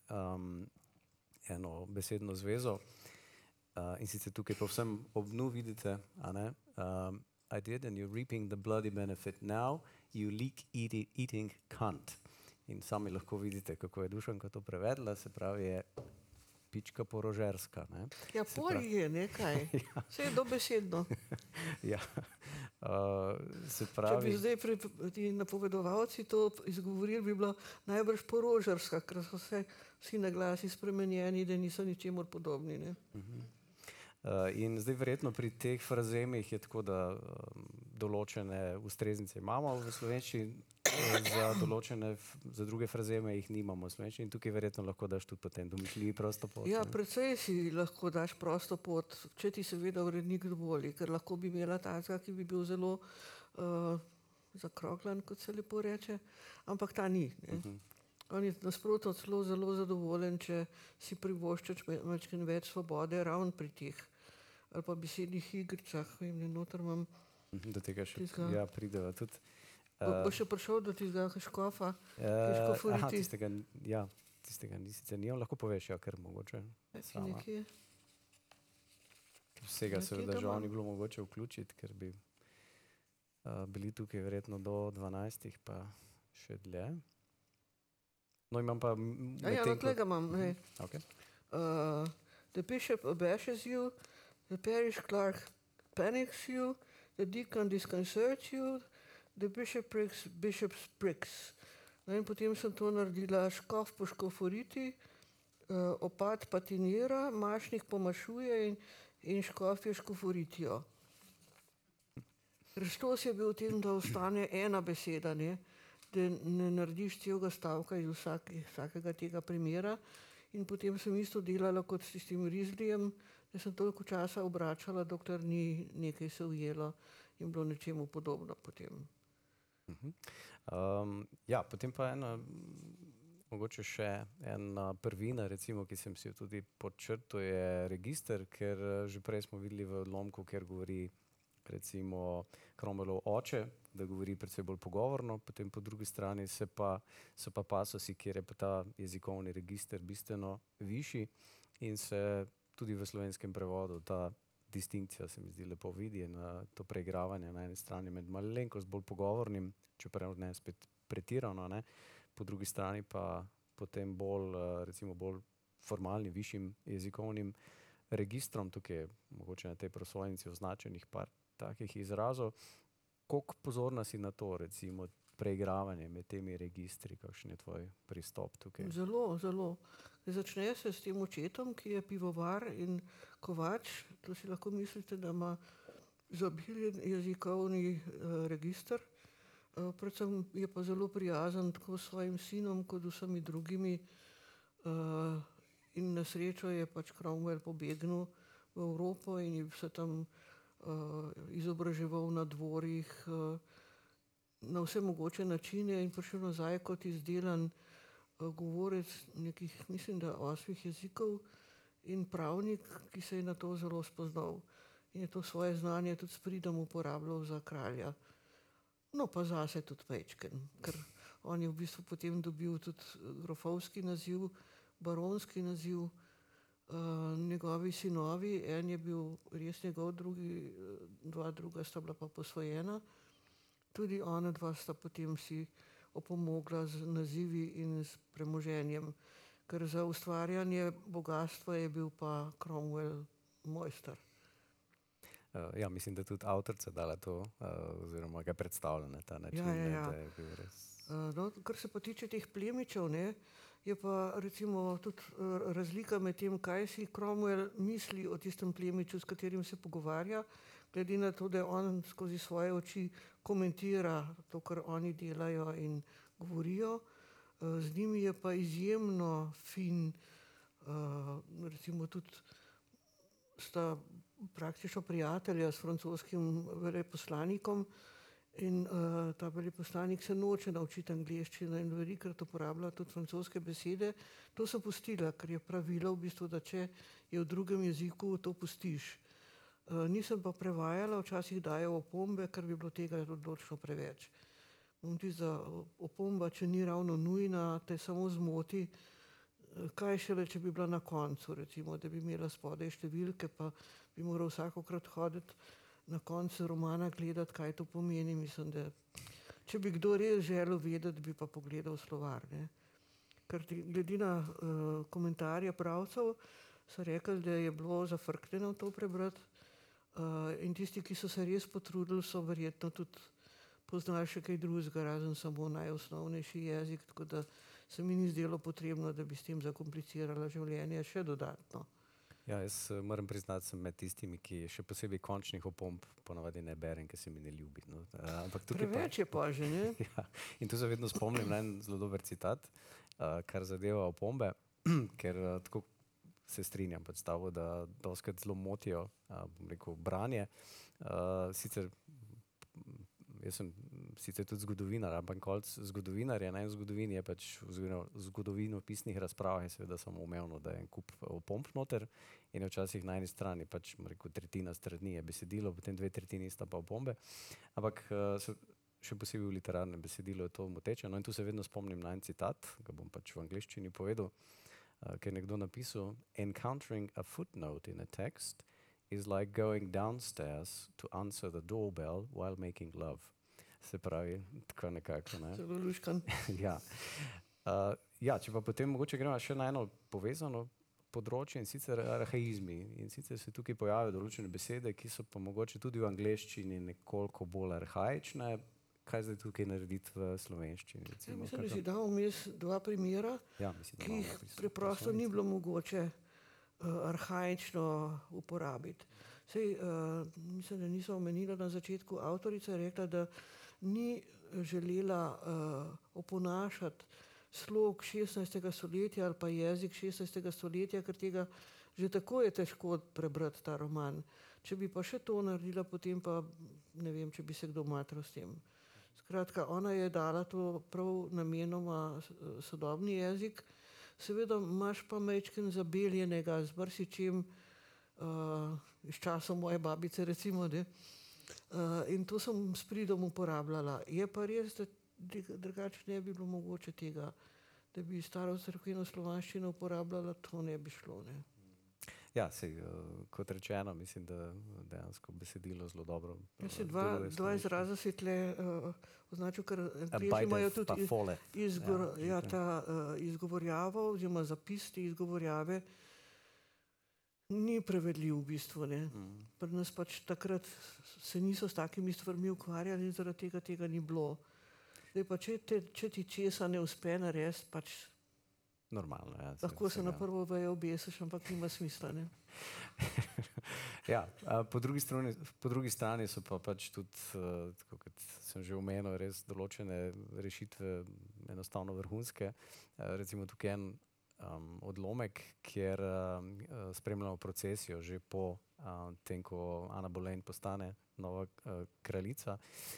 eno besedno zvezo in sicer tukaj povsem ob dnu vidite, a ne, I did and you're reaping the bloody benefit now, you leak eating cunt. In sami lahko vidite, kako je Dušanka to prevedla, se pravi je pička porožerska. Ne? Ja, pol je nekaj. Vse je dobesedno. Ja. Se pravi... Če bi zdaj ti napovedovalci to izgovorili, bi bila najbrž porožerska, ker so vsi naglasi spremenjeni, da niso ničemur podobni. Ne? In zdaj verjetno pri teh frazemih je tako, da določene ustreznice imamo v slovenščini, za druge frazeme jih nimamo v slovenščini in tukaj verjetno lahko daš tudi potem domišljivi prosto pot. Ja, precej si lahko daš prosto pot, če ti seveda urednik dovoli, ker lahko bi imela takega, ki bi bil zelo zakroglan, kot se lepo reče, ampak ta ni. On je nasprotno celo zelo zadovoljen, če si privoščiš malo več svobode ravno pri teh ali pa besednih igricah. Noter imam do tega še prideva tudi. Bo še prišel do tistega škofa? Tistega sicer nimam, lahko poveš, ker mogoče sama. Vsega seveda žal ni bilo mogoče vključiti, ker bi bili tukaj verjetno do 12, pa še dlje. No, imam pa... tukaj ga imam. The bishop abashes you, the parish clerk panics you, the deacon disconcerts you, the bishoprics pricks. No, in potem sem to naredila škof po škoforiti, opat patinira, mašnik pomašuje in škof je škoforitijo. Hristos je bil v tem, da ostane ena beseda, ne? Da ne narediš celega stavka iz vsakega tega primera. In potem sem isto delala kot s tistim Rizlijem, da sem toliko časa obračala, dokler ni nekaj se ujelo in bilo nečemu podobno potem. Potem pa mogoče še ena prvina, recimo, ki sem si jo tudi podčrtal, je register, ker že prej smo videli v odlomku, kjer govori recimo Cromwellov oče, da govori predvsej bolj pogovorno, potem po drugi strani so pa pasosi, kjer je pa ta jezikovni register bistveno višji in se tudi v slovenskem prevodu ta distinkcija se mi zdi lepo vidi na to preigravanje na eni strani med malenkost bolj pogovornim, čeprav ne spet pretirano, ne, po drugi strani pa potem bolj, recimo bolj formalnim, višjim jezikovnim registrom, tukaj je mogoče na tej prosojnici označenih par takih izrazov. Koliko pozorna si na to, recimo, preigravanje med temi registri, kakšen je tvoj pristop tukaj? Zelo, zelo. Začne se s tem očetom, ki je pivovar in kovač, to si lahko mislite, da ima zabiljen jezikovni register. Predvsem je pa zelo prijazen tako s svojim sinom, kot vsemi drugimi. In na srečo je pač Cromwell pobegnil v Evropo in je se tam izobraževal na dvorih na vse mogoče načine in prišel nazaj kot izdelan govorec nekih, mislim, da 8 jezikov in pravnik, ki se je na to zelo spoznal. In je to svoje znanje tudi s pridom uporabljal za kralja. No, pa zase tudi večkrat, ker on je v bistvu potem dobil tudi grofovski naziv, baronski naziv, njegovi sinovi, en je bil res njegov, dva druga sta bila pa posvojena. tudi ona dva sta potem si opomogla z nazivi in s premoženjem, ker za ustvarjanje bogatstva je bil pa Cromwell mojster. Ja, mislim, da tudi avtorica dala to, oziroma ga predstavlja na ta način, Ja. da je bil res. No, kar se pa tiče teh plemičev, ne, je pa recimo tudi razlika med tem, kaj si Cromwell misli o tistem plemiču, s katerim se pogovarja, glede na to, da on skozi svoje oči komentira to, kar oni delajo in govorijo. Z njimi je pa izjemno fin, recimo tudi sta praktično prijatelja s francoskim veleposlanikom in ta veleposlanik se noče naučiti angleščine in velikokrat uporablja tudi francoske besede. To so pustila, ker je pravilo v bistvu, da če je v drugem jeziku, to pustiš. Nisem pa prevajala, včasih dajo opombe, ker bi bilo tega odločno preveč. Tista opomba, če ni ravno nujna, te samo zmoti, kaj šele, če bi bila na koncu, recimo, da bi imela spodaj številke, pa bi moral vsakokrat hoditi na koncu romana gledati, kaj to pomeni. Mislim, da če bi kdo res želel vedeti, bi pa pogledal slovar. Ne? Ker glede na komentarje pravcev so rekli, da je bilo zafrknjeno to prebrati, in tisti, ki so se res potrudili, so verjetno tudi poznali še kaj drugega, razen samo najosnovnejši jezik, tako da se mi ni zdelo potrebno, da bi s tem zakomplicirala življenje še dodatno. Ja, jaz moram priznati, sem med tistimi, ki še posebej končnih opomb ponavadi ne berem, ker se mi ne ljubi. No. Preveč je pa že, ne? Ja, in tu se vedno spomnim na en zelo dober citat, kar zadeva opombe, ker tako se strinjam pač s tabo, da dostikrat zelo motijo, bom rekel, branje. Sicer jaz sem sicer tudi zgodovinar, ampak konec zgodovinarja, ne, v zgodovini je pač, zgodovinopisnih razprav je seveda samo umevno, da je en kup opomb noter in je včasih na eni strani pač, rekel, tretjina strani je besedilo, potem 2/3 sta pa opombe, ampak še posebej v literarnem besedilu je to moteče. No in tu se vedno spomnim na en citat, ga bom pač v angleščini povedal, ker je nekdo napisal: "Encountering a footnote in a text is like going downstairs to answer the doorbell while making love." Se pravi, tako nekako, ne. Zelo luškan. Ja. Ja, če pa potem mogoče gremo še na eno povezano področje, in sicer arhaizmi. In sicer se tukaj pojavijo določene besede, ki so pa mogoče tudi v angleščini nekoliko bolj arhaične. Kaj zdaj tukaj narediti v slovenščini? Ja, mislim, da si dal vmes dva primera, ja, mislim, ki jih preprosto ni bilo mogoče arhaično uporabiti. Sej, mislim, da nisem omenila na začetku, avtorica je rekla, da ni želela oponašati slog 16. stoletja ali pa jezik 16. stoletja, ker tega že tako je težko prebrati ta roman. Če bi pa še to naredila, potem pa ne vem, če bi se kdo matral s tem. Skratka, ona je dala to prav namenoma sodobni jezik. Seveda imaš pa majčken zabeljenega z marsičem, iz časov moje babice recimo, ne. In to sem s pridom uporabljala. Je pa res, da drugače ne bi bilo mogoče tega, da bi staro cerkveno slovanščino uporabljala, to ne bi šlo, ne. Ja, sej, kot rečeno, mislim, da dejansko besedilo zelo dobro. Ja, se dva izraza si tle označil, ker Anglezi imajo tudi izgovorjavo oziroma zapis te izgovorjave ni prevedljiv v bistvu, ne. Pri nas pač takrat se niso s takimi stvarmi ukvarjali in zaradi tega ni bilo. Zdaj pa, če ti česa ne uspe narediti, pač normalno, ja. Lahko se na prvo vejo obesiš, ampak nima smisla, ne. Ja, po drugi strani so pa pač tudi, tako kot sem že omenil, res določene rešitve enostavno vrhunske. Recimo tukaj en odlomek, kjer spremljamo procesijo že po tem, ko Ana Boleyn postane nova kraljica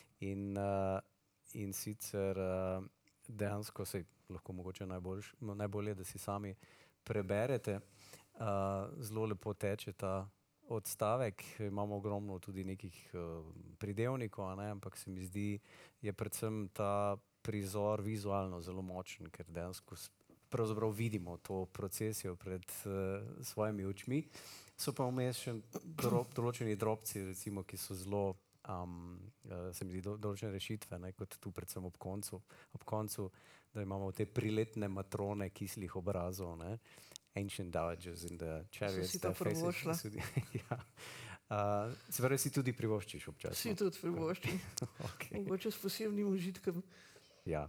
in sicer dejansko se lahko mogoče najbolje, da si sami preberete. Zelo lepo teče ta odstavek, imamo ogromno tudi nekih pridevnikov, ne, ampak se mi zdi, je predvsem ta prizor vizualno zelo močen, ker dejansko pravzaprav vidimo to procesijo pred svojimi očmi. So pa vmes še določeni drobci, recimo, ki so zelo se mi zdi določene rešitve, ne, kot tu predvsem ob koncu, da imamo te priletne matrone kislih obrazov, ne, ancient dowagers in the chariots. Si to privoščila? Ja. Se pravi, si tudi privoščiš občasno? Si tudi privoščim. Okay. Mogoče s posebnim užitkom. Ja.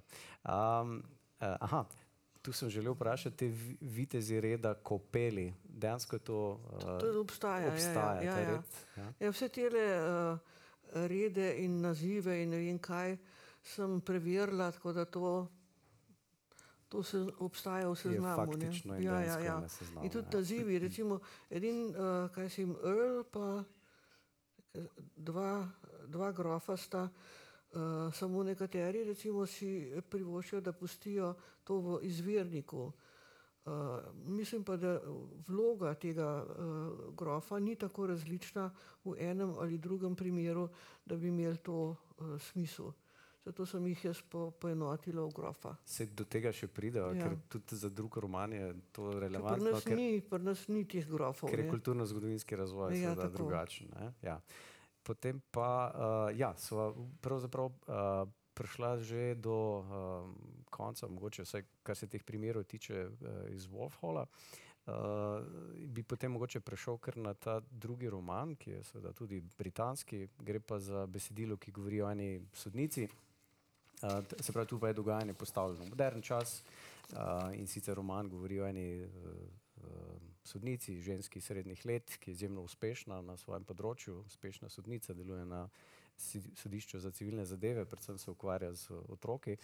Tu sem želel vprašati te vitezi reda Kopeli. Dejansko to obstaja. ta red. Ja, vse tele rede in nazive in ne vem kaj sem preverila, tako da to obstaja v seznamu. Je faktično in dejansko na seznamu. In tudi nazivi, recimo kaj si jim, Earl pa dva grofa sta, samo nekateri recimo si privoščijo, da pustijo to v izvirniku. Mislim pa, da vloga tega grofa ni tako različna v enem ali drugem primeru, da bi imeli to smisel. Zato sem jih jaz poenotila v grofa. Se do tega še pridejo, ker tudi za drug roman je to relevantno. Pri nas ni teh grofov. Ker je kulturno-zgodovинski razvoj seveda drugačen. Ja. Potem pa, sva pravzaprav prišla že do konca, mogoče vsaj, kar se teh primerov tiče iz Wolf Halla. Bi potem mogoče prešel kar na ta drugi roman, ki je seveda tudi britanski, gre pa za besedilo, ki govori o eni sodnici. Se pravi, tu pa je dogajanje postavljeno v modern čas in sicer roman govori o eni sodnici, ženski srednjih let, ki je izjemno uspešna na svojem področju, uspešna sodnica, deluje na sodišču za civilne zadeve, predvsem se ukvarja z otroki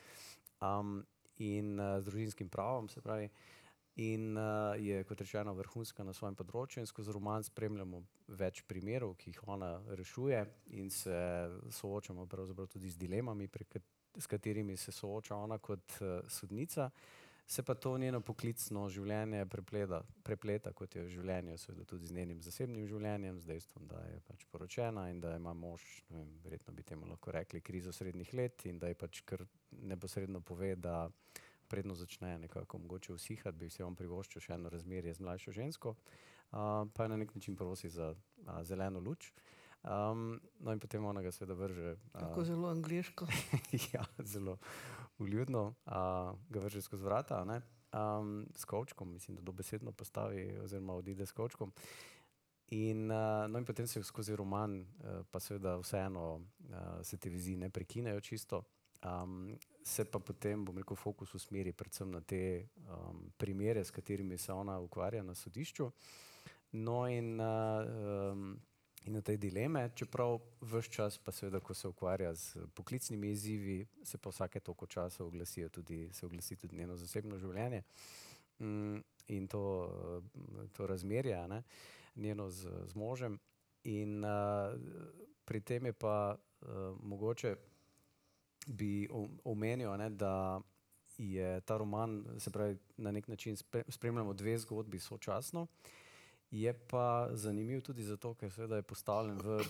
in z družinskim pravom, se pravi, in je, kot rečeno, vrhunska na svojem področju in skozi roman spremljamo več primerov, ki jih ona rešuje in se soočamo pravzaprav tudi z dilemami, s katerimi se sooča ona kot sodnica. Se pa to njeno poklicno življenje prepleta, kot je v življenju, seveda tudi z njenim zasebnim življenjem, z dejstvom, da je pač poročena in da ima mož, ne vem, verjetno bi temu lahko rekli krizo srednjih let in da je pač kar neposredno pove, da predno začne nekako mogoče usihati, bi se on privoščil še eno razmerje z mlajšo žensko, pa na nek način prosi za zeleno luč. No in potem ona ga seveda vrže. Tako zelo angleško. Ja, zelo vljudno ga vrže skozi vrata, ne? S kovčkom, mislim, da dobesedno postavi oziroma odide s kovčkom. In potem se skozi roman pa seveda vseeno se te viziji ne prekinejo čisto. Se pa potem, bom rekel, fokus usmeri predvsem na te primere, s katerimi se ona ukvarja na sodišču. No in na te dileme, čeprav ves čas pa seveda, ko se ukvarja z poklicnimi izzivi, se pa vsake toliko časa oglasi tudi njeno zasebno življenje in to razmerje, ne, njeno z možem. In pri tem je pa mogoče bi omenil, da je ta roman, se pravi, na nek način spremljamo dve zgodbi sočasno. Je pa zanimiv tudi zato, ker seveda je postavljen v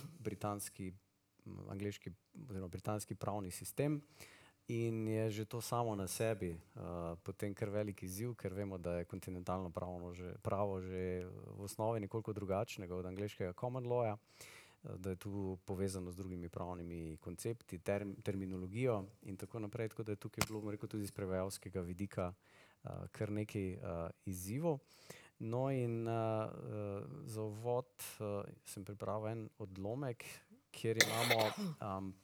angleški oziroma britanski pravni sistem in je že to samo na sebi potem kar velik izziv, ker vemo, da je kontinentalno pravo že v osnovi nekoliko drugačnega od angleškega common lawja, da je tu povezano z drugimi pravnimi koncepti, terminologijo in tako naprej, tako da je tukaj bilo, rekel, tudi z prevajalskega vidika kar nekaj izzivov. No in za uvod sem pripravil en odlomek, kjer imamo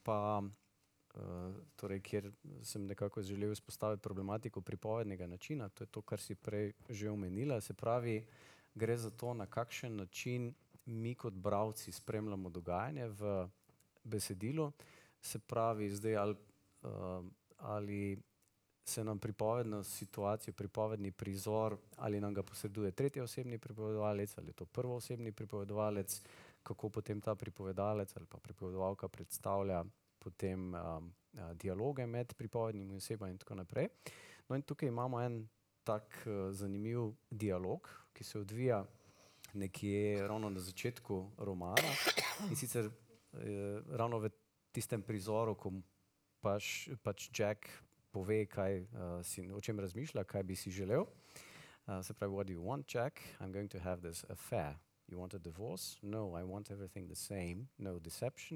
kjer sem nekako želel izpostaviti problematiko pripovednega načina, to je to, kar si prej že omenila, se pravi, gre za to, na kakšen način mi kot bralci spremljamo dogajanje v besedilu, se pravi, zdaj ali se nam pripovedno situacijo, pripovedni prizor, ali nam ga posreduje tretjeosebni pripovedovalec, ali je to prvoosebni pripovedovalec, kako potem ta pripovedalec ali pa pripovedovalka predstavlja potem dialoge med pripovednimi osebami in tako naprej. No in tukaj imamo en tak zanimiv dialog, ki se odvija nekje ravno na začetku romana in sicer ravno v tistem prizoru, ko pač Jack pove, o čem razmišlja, kaj bi si želel. Se pravi, what do you want, Jack? I'm going to have this affair. You want a divorce? No, I want everything the same. No deception.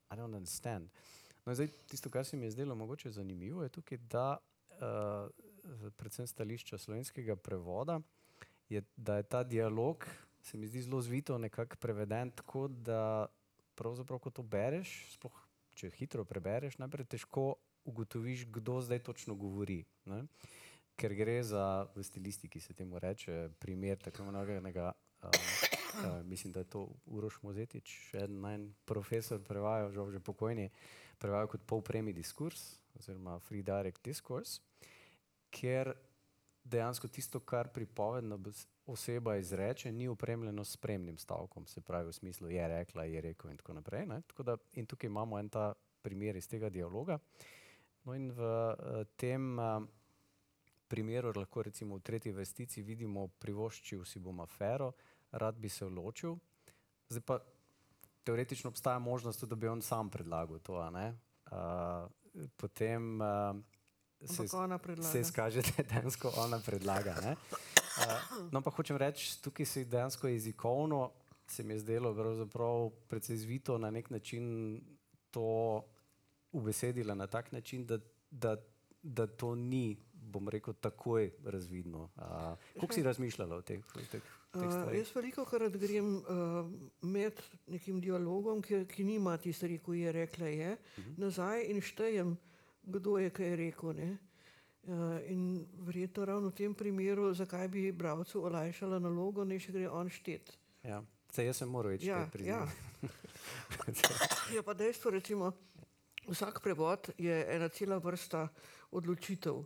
I don't understand. No, zdaj, tisto, kar se mi je zdelo mogoče zanimivo, je tukaj, da predvsem stališča slovenskega prevoda, da je ta dialog, se mi zdi zelo zvito nekako preveden tako, da pravzaprav, ko to bereš, sploh če hitro prebereš, najprej težko ugotoviš, kdo zdaj točno govori. Ne? Ker gre za, v stilistiki se temu reče, primer tako imenovanega, mislim, da je to Uroš Mozetič, še en profesor prevajal, žal že pokojni, prevajal kot polpremi diskurs, oziroma free direct discourse, ker dejansko tisto, kar pripovedna oseba izreče, ni opremljeno s spremnim stavkom, se pravi v smislu je rekla, je rekel in tako naprej. Ne? Tako da, in tukaj imamo en ta primer iz tega dialoga. No in v tem primeru lahko recimo v tretji vrstici vidimo privoščil si bom afero, rad bi se ločil. Zdaj pa teoretično obstaja možnost, da bi on sam predlagal to, a ne? Potem se izkaže, da je dejansko ona predlaga. Ne? No pa hočem reči, tukaj se dejansko jezikovno se mi je zdelo pravzaprav precej zvito na nek način to ubesedila na tak način, da to ni, bom rekel, takoj razvidno. Koliko si razmišljala o teh stvarih? Jaz veliko krat grem med nekim dialogom, ki nima tiste rekel je, rekla je, nazaj in štejem, kdo je kaj rekel. Ne? In verjetno ravno v tem primeru, zakaj bi bralcu olajšala nalogo, ne še gre on štet. Ja, jaz sem moral iti štet priznati. Ja, pa dejstvo, recimo, vsak prevod je ena cela vrsta odločitev.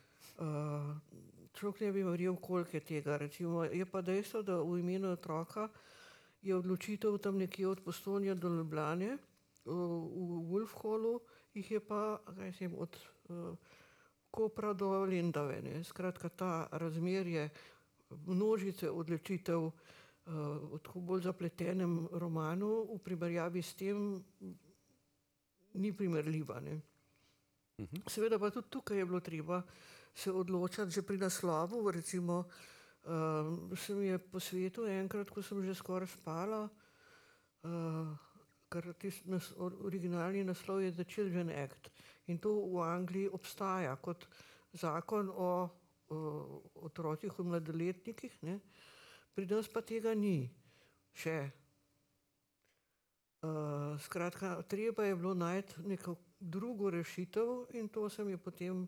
Človek ne bi verjel, koliko je tega. Recimo, je pa dejstvo, da v imenu otroka je odločitev tam nekje od Postojne do Ljubljane, v Wolfhallu jih je pa, od Kopra do Lendave. Ne. Skratka, ta razmerje množice odločitev v tako bolj zapletenem romanu v primerjavi s tem ni primerljiva. Ne. Seveda pa tudi tukaj je bilo treba se odločati že pri naslovu. Recimo se mi je posvetil enkrat, ko sem že skoraj spala, ker originalni naslov je The Children Act in to v Angliji obstaja kot zakon o otrocih in mladoletnikih, ne. Pri nas pa tega ni še. Skratka, treba je bilo najti neko drugo rešitev in to se mi je potem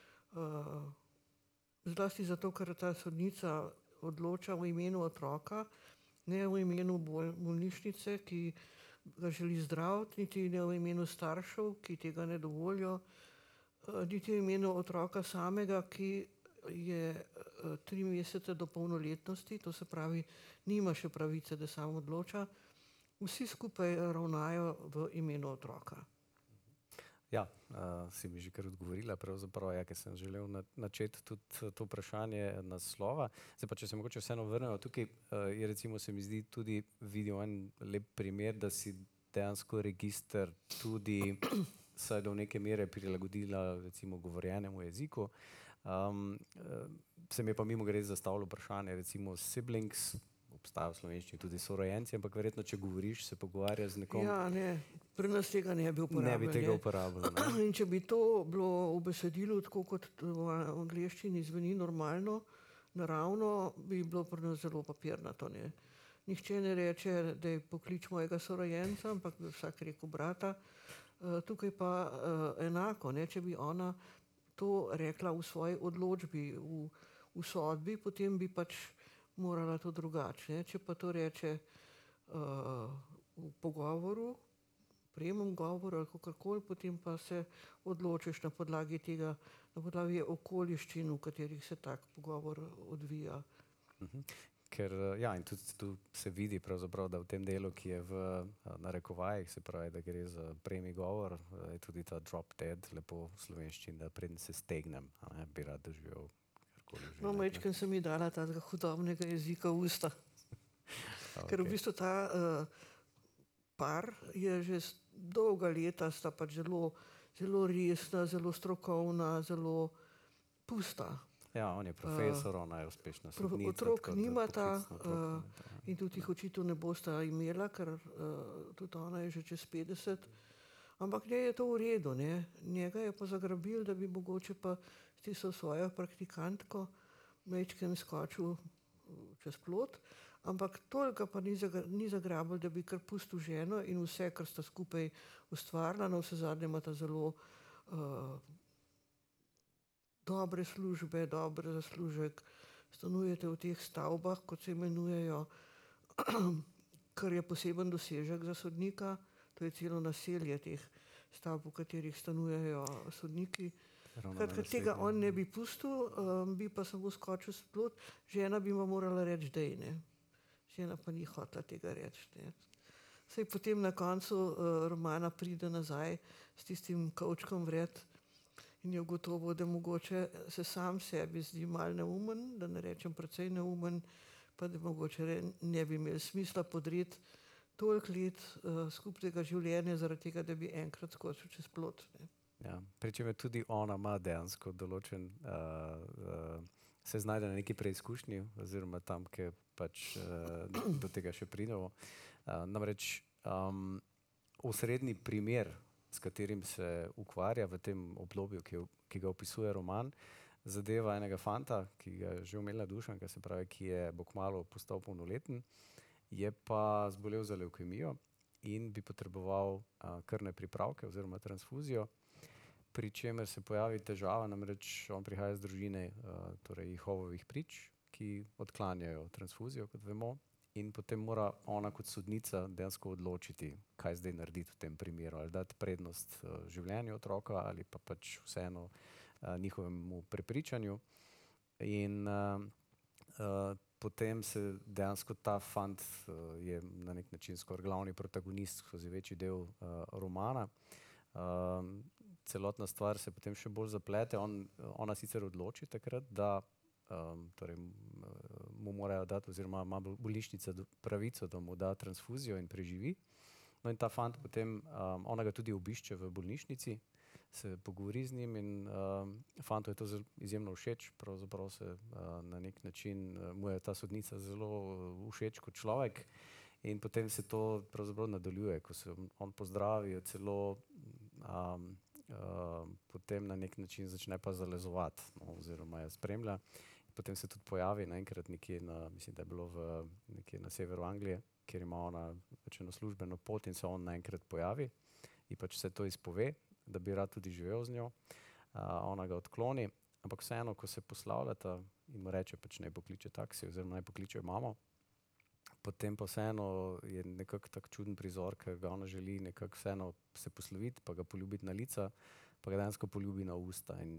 zlasti zato, ker ta sodnica odloča v imenu otroka, ne v imenu bolnišnice, ki ga želi zdraviti, niti ne v imenu staršev, ki tega ne dovolijo, niti v imenu otroka samega, ki je 3 mesece do polnoletnosti, to se pravi, nima še pravice, da sam odloča. Vsi skupaj ravnajo v imenu otroka. Ja, si mi že kar odgovorila, pravzaprav, ja, ker sem želel načeti tudi to vprašanje naslova. Zdaj pa, če se mogoče vseeno vrnemo, tukaj je recimo, se mi zdi, tudi videl en lep primer, da si dejansko register tudi saj do neke mere prilagodila recimo govorjenemu jeziku. Se mi je pa mimogrede zastavilo vprašanje, recimo siblings, obstaja v slovenščini tudi sorojenci, ampak verjetno, če govoriš, se pogovarjaš z nekom. Ja, ne, pri nas tega ne bi uporabljali. Ne bi tega uporabljali. In če bi to bilo v besedilu tako, kot v angleščini zveni normalno, naravno, bi bilo pri nas zelo papirnato. Ne. Nihče ne reče, da je poklič mojega sorojenca, ampak bi vsak rekel brata. Tukaj pa enako, ne, če bi ona to rekla v svoji odločbi, v sodbi, potem bi pač morala to drugače. Če pa to reče v pogovoru, prejemnem govoru ali kakorkoli, potem pa se odločiš na podlagi tega, na podlagi okoliščin, v katerih se tak pogovor odvija. Ker, ja, in tudi tu se vidi pravzaprav, da v tem delu, ki je v narekovajih, se pravi, da gre za premi govor, je tudi ta drop dead lepo v slovenščini, da preden se stegnem, bi rad doživel. No, majčkeno se mi dala tega hudobnega jezika v usta. Ker v bistvu ta par je že dolga leta, sta pač zelo resna, zelo strokovna, zelo pusta. Ja, on je profesor, ona je uspešna sodnica. Otrok nimata in tudi jih očitno ne bosta imela, ker tudi ona je že čez 50. Ampak njej je to v redu, ne. Njega je pa zagrabil, da bi mogoče pa s tisto svojo praktikantko majčkeno skočil čez plot, ampak toliko pa ni zagrabil, da bi kar pustil ženo in vse, kar sta skupaj ustvarila, navsezadnje imata zelo dobre službe, dober zaslužek, stanujete v teh stavbah, kot se imenujejo, kar je poseben dosežek za sodnika, to je celo naselje teh stavb, v katerih stanujejo sodniki. Skratka, tega on ne bi pustil, bi pa samo skočil s plot, žena bi mu morala reči daj, ne. Žena pa ni hotela tega reči, ne. Saj potem na koncu romana pride nazaj s tistim kovčkom vred in je ugotovil, da mogoče se sam sebi zdi malo neumen, da ne rečem precej neumen, pa da mogoče ne bi imeli smisla podreti toliko let skupnega življenja zaradi tega, da bi enkrat skočil čez plot, ne. Ja, pričem je tudi ona ima dejansko določen, se znajde na neki preizkušnji oziroma tam, kjer pač do tega še pridemo. Namreč osrednji primer, s katerim se ukvarja v tem obdobju, ki ga opisuje roman, zadeva enega fanta, ki ga je že omenila Dušanka, se pravi, ki bo kmalu postal polnoleten, je pa zbolel za levkemijo in bi potreboval krvne pripravke oziroma transfuzijo, pri čemer se pojavi težava, namreč on prihaja iz družine torej Jehovovih prič, ki odklanjajo transfuzijo, kot vemo, in potem mora ona kot sodnica dejansko odločiti, kaj zdaj narediti v tem primeru, ali dati prednost življenju otroka ali pa pač vseeno njihovemu prepričanju. In potem se dejansko ta fant je na nek način skoraj glavni protagonist skozi večji del romana. Celotna stvar se potem še bolj zaplete. Ona sicer odloči takrat, da torej mu morajo dati oziroma ima bolnišnica pravico, da mu da transfuzijo in preživi. No in ta fant potem, ona ga tudi obišče v bolnišnici, se pogovori z njim in fantu je to izjemno všeč, pravzaprav se na nek način mu je ta sodnica zelo všeč kot človek in potem se to pravzaprav nadaljuje, ko se on pozdravi, jo celo potem na nek način začne pa zalezovati, no, oziroma jo spremlja. Potem se tudi pojavi naenkrat nekje mislim, da je bilo nekje na severu Anglije, kjer ima ona pač eno službeno pot in se on naenkrat pojavi in pač vse to izpove, da bi rad tudi živel z njo. Ona ga odkloni, ampak vseeno, ko se poslavljata in mu reče pač naj pokliče taksi oziroma naj pokliče mamo, potem pa vseeno je nekako tak čuden prizor, ker ga ona želi nekako vseeno se posloviti, pa ga poljubiti na lica, pa ga dejansko poljubi na usta in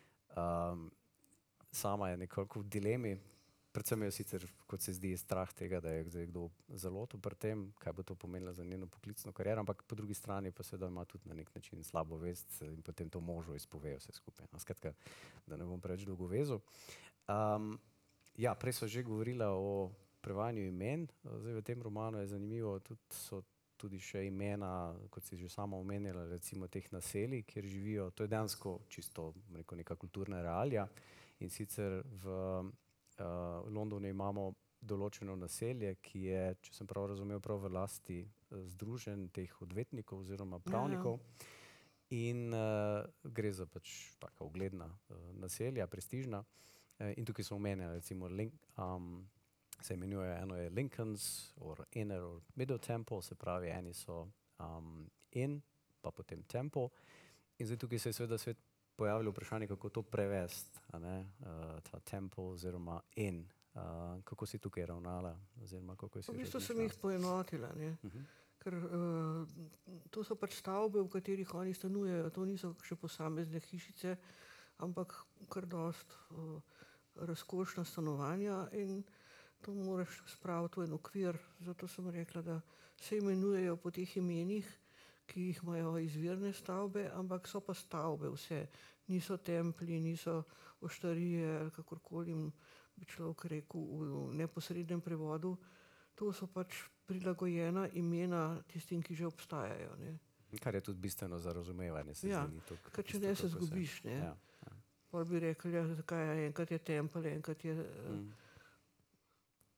sama je nekako v dilemi, predvsem je sicer, kot se zdi, strah tega, da je zdaj kdo zalotil pri tem, kaj bo to pomenilo za njeno poklicno kariero, ampak po drugi strani pa seveda ima tudi na nek način slabo vest in potem to možu izpove vse skupaj. No, skratka, da ne bom preveč dolgo vezal. Ja, prej so že govorila o prevajanju imen, zdaj v tem romanu je zanimivo, so tudi še imena, kot si že sama omenila, recimo teh naselij, kjer živijo, to je dejansko čisto neka kulturna realija in sicer v Londonu imamo določeno naselje, ki je, če sem prav razumel, prav v lasti združenj teh odvetnikov oziroma pravnikov in gre za pač taka ugledna naselja, prestižna in tukaj so omenjali recimo se imenuje, eno je Lincoln's or Inner or Middle Temple, se pravi, eni so in pa potem Temple in zdaj tukaj se je seveda svet pojavilo vprašanje, kako to prevesti, ta Temple oziroma in. Kako si tukaj ravnala? Oziroma, kako si v bistvu sem jih poenotila, ne. Ker to so pač stavbe, v katerih oni stanujejo, to niso še posamezne hišice, ampak kar dosti razkošna stanovanja in to moraš spraviti v en okvir, zato sem rekla, da se imenujejo po teh imenih, ki jih imajo izvirne stavbe, ampak so pa stavbe vse. Niso templji, niso oštarije ali kakorkoli bi človek rekel v neposrednem prevodu. To so pač prilagojena imena tistim, ki že obstajajo, ne. Kar je tudi bistveno za razumevanje. Ja, ker če ne se zgubiš, ne. Pol bi rekli, zakaj enkrat je tempelj, enkrat je